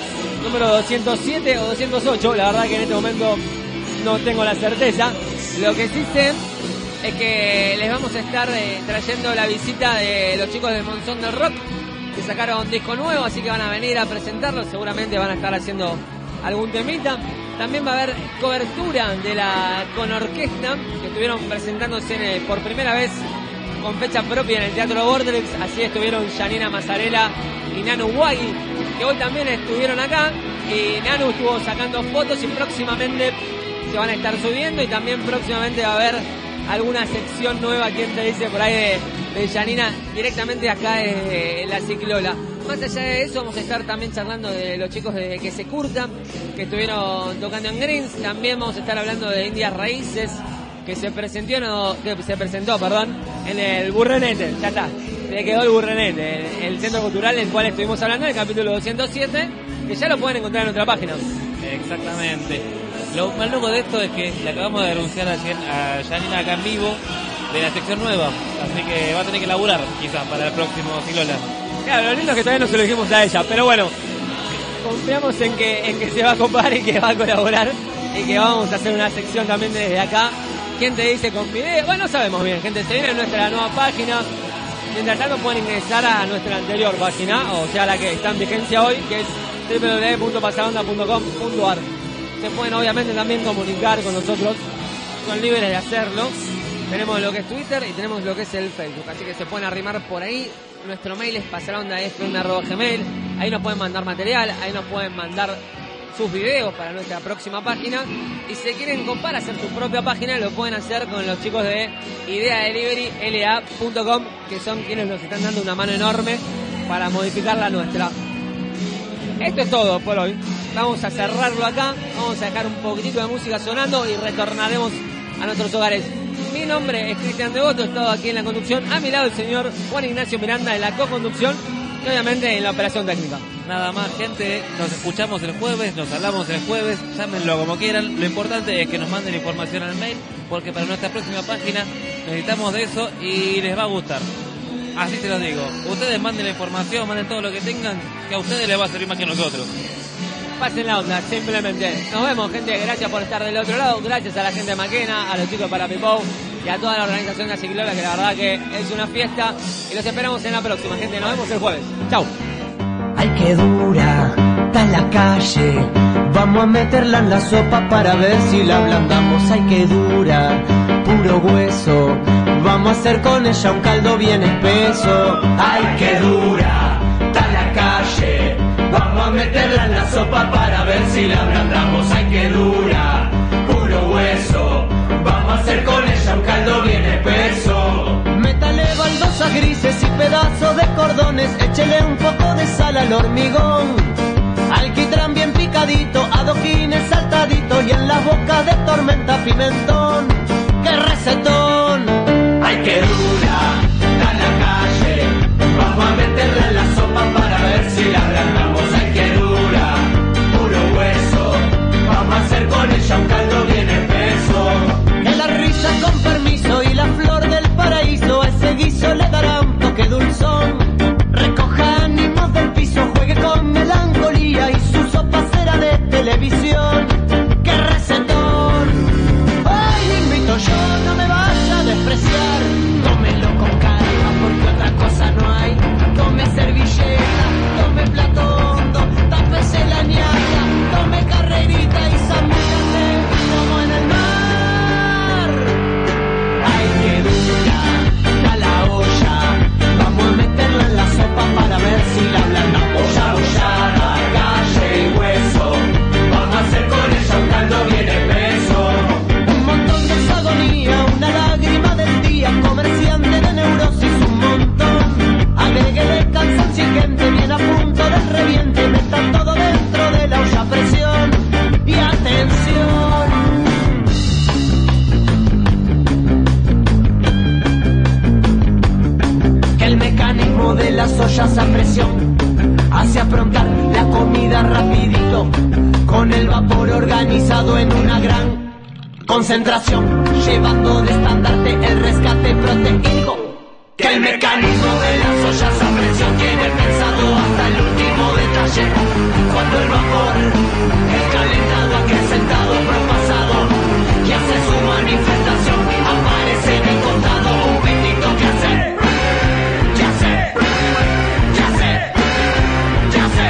número doscientos siete o doscientos ocho, la verdad que en este momento no tengo la certeza. Lo que sí sé es que les vamos a estar eh, trayendo la visita de los chicos de Monzón del Rock, que sacaron un disco nuevo, así que van a venir a presentarlo, seguramente van a estar haciendo algún temita. También va a haber cobertura de la con orquesta, que estuvieron presentándose en el, por primera vez con fecha propia en el Teatro Vortex. Así estuvieron Janina Mazzarella y Nanu Wagi, que hoy también estuvieron acá, y Nanu estuvo sacando fotos y próximamente se van a estar subiendo, y también próximamente va a haber alguna sección nueva, quien te dice por ahí, de, de Janina directamente acá de la Ciclola. Más allá de eso, vamos a estar también charlando de los chicos de Que Se Curta, que estuvieron tocando en Greens. También vamos a estar hablando de Indias Raíces, que se presentó, no, que se presentó, perdón, en el Burrenete. Ya está, se quedó el Burrenete, el, el centro cultural del cual estuvimos hablando en el capítulo doscientos siete, que ya lo pueden encontrar en nuestra página. Exactamente. Lo más loco de esto es que le acabamos de denunciar a, Jen, a Janina acá en vivo de la sección nueva, así que va a tener que laburar quizás para el próximo Ciclola. Claro, lo lindo es que todavía no se lo dijimos a ella, pero bueno, confiamos en que, en que se va a copar y que va a colaborar, y que vamos a hacer una sección también desde acá. ¿Quién te dice con video? Bueno, no sabemos bien, gente, se viene en nuestra nueva página. Mientras tanto pueden ingresar a nuestra anterior página, o sea, la que está en vigencia hoy, que es doble u doble u doble u punto pasaronda punto com punto a r. Se pueden obviamente también comunicar con nosotros, son libres de hacerlo. Tenemos lo que es Twitter y tenemos lo que es el Facebook, así que se pueden arrimar por ahí. Nuestro mail es pasarondaefm arroba gmail. Ahí nos pueden mandar material, ahí nos pueden mandar sus videos para nuestra próxima página. Y si quieren copar, hacer su propia página, lo pueden hacer con los chicos de idea delivery l a punto com, que son quienes nos están dando una mano enorme para modificar la nuestra. Esto es todo por hoy. Vamos a cerrarlo acá, vamos a dejar un poquitito de música sonando y retornaremos a nuestros hogares. Mi nombre es Cristian Devoto, he estado aquí en la conducción, a mi lado el señor Juan Ignacio Miranda en la co-conducción y obviamente en la operación técnica. Nada más, gente, nos escuchamos el jueves, nos hablamos el jueves, llámenlo como quieran. Lo importante es que nos manden información al mail, porque para nuestra próxima página necesitamos de eso y les va a gustar. Así se los digo, ustedes manden la información, manden todo lo que tengan, que a ustedes les va a servir más que a nosotros. Pasen la onda, simplemente. Nos vemos, gente, gracias por estar del otro lado, gracias a la gente de Maquena, a los chicos de Parapipou y a toda la organización de la Ciclola, que la verdad que es una fiesta, y los esperamos en la próxima, gente. Nos vemos el jueves. Chau. Ay, qué dura está la calle, vamos a meterla en la sopa para ver si la ablandamos. Ay, qué dura, puro hueso, vamos a hacer con ella un caldo bien espeso. Ay, qué dura está la calle, vamos a meterla en la sopa para ver si la ablandamos. Ay, qué dura, puro hueso, vamos a hacer con ella un caldo bien espeso. Métale baldosas grises y pedazos de cordones, échele un poco de sal al hormigón, alquitrán bien picadito, adoquines saltaditos y en las bocas de tormenta pimentón. ¡Qué recetón! ¡Ay, qué dura está la calle! Vamos a meterla en la sopa para ver si la ablandamos. ¡Ay, qué dura! Puro hueso, vamos a hacer con ella un caldo bien espeso. Que la risa con permiso y la flor del paraíso a ese guiso le dará un toque dulzón. Recoja ánimos del piso, juegue con melancolía y su sopa será de televisión. ¡Qué recetón! ¡Ay, invito yo, no me vaya a despreciar! Tómelo con calma porque otra cosa no hay. Tome servilleta, tome plato hondo, tápese la ñata, tome carrerita y zambúllate como en el mar. ¡Ay, qué dura está la olla! Vamos a meterla en la sopa para ver si la ablandamos. Olla, ollada, calle y hueso, vamos a hacer con ella un caldo bien espeso. Un montón de agonía, una lágrima del día, comerciante de neurosis un montón. Agréguele cansancio y gente bien a punto del reviente, meta todo dentro de la olla a presión. Y atención, que el mecanismo de las ollas a presión hace aprontar la comida rapidito, con el vapor organizado en una gran concentración, llevando de estandarte el rescate proteínico. Que el mecanismo de las ollas a presión tiene pensado hasta el último detalle. calle, cuando el vapor, el calentado acrecentado, propasado, y hace su manifestación, aparece en el costado un bendito que hace, que hace, que hace, que hace.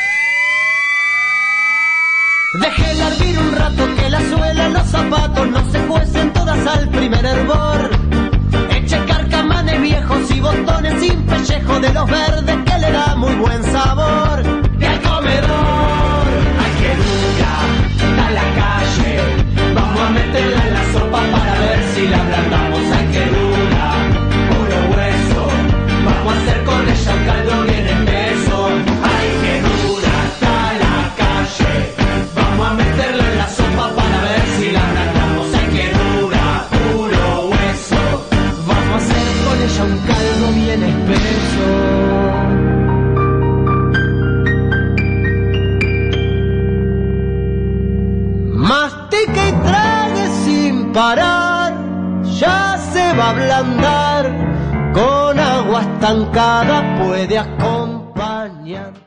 Déjela hervir un rato, que la suela en los zapatos no se cuecen todas al primer hervor. Eche carcamanes viejos y botones sin pellejo de los verdes que le da muy buen sabor. Y al comedor, ay que dura, está la calle, vamos a meterla en la sopa para ver si la ablandamos. Ay que dura, puro hueso, vamos a hacer con ella un caldo bien espeso. Ay que dura, está la calle, vamos a meterla en la sopa para ver si la ablandamos. Ay que dura, puro hueso, vamos a hacer con ella un caldo bien espeso. Mastique y trague sin parar, ya se va a ablandar, con agua estancada puede acompañar.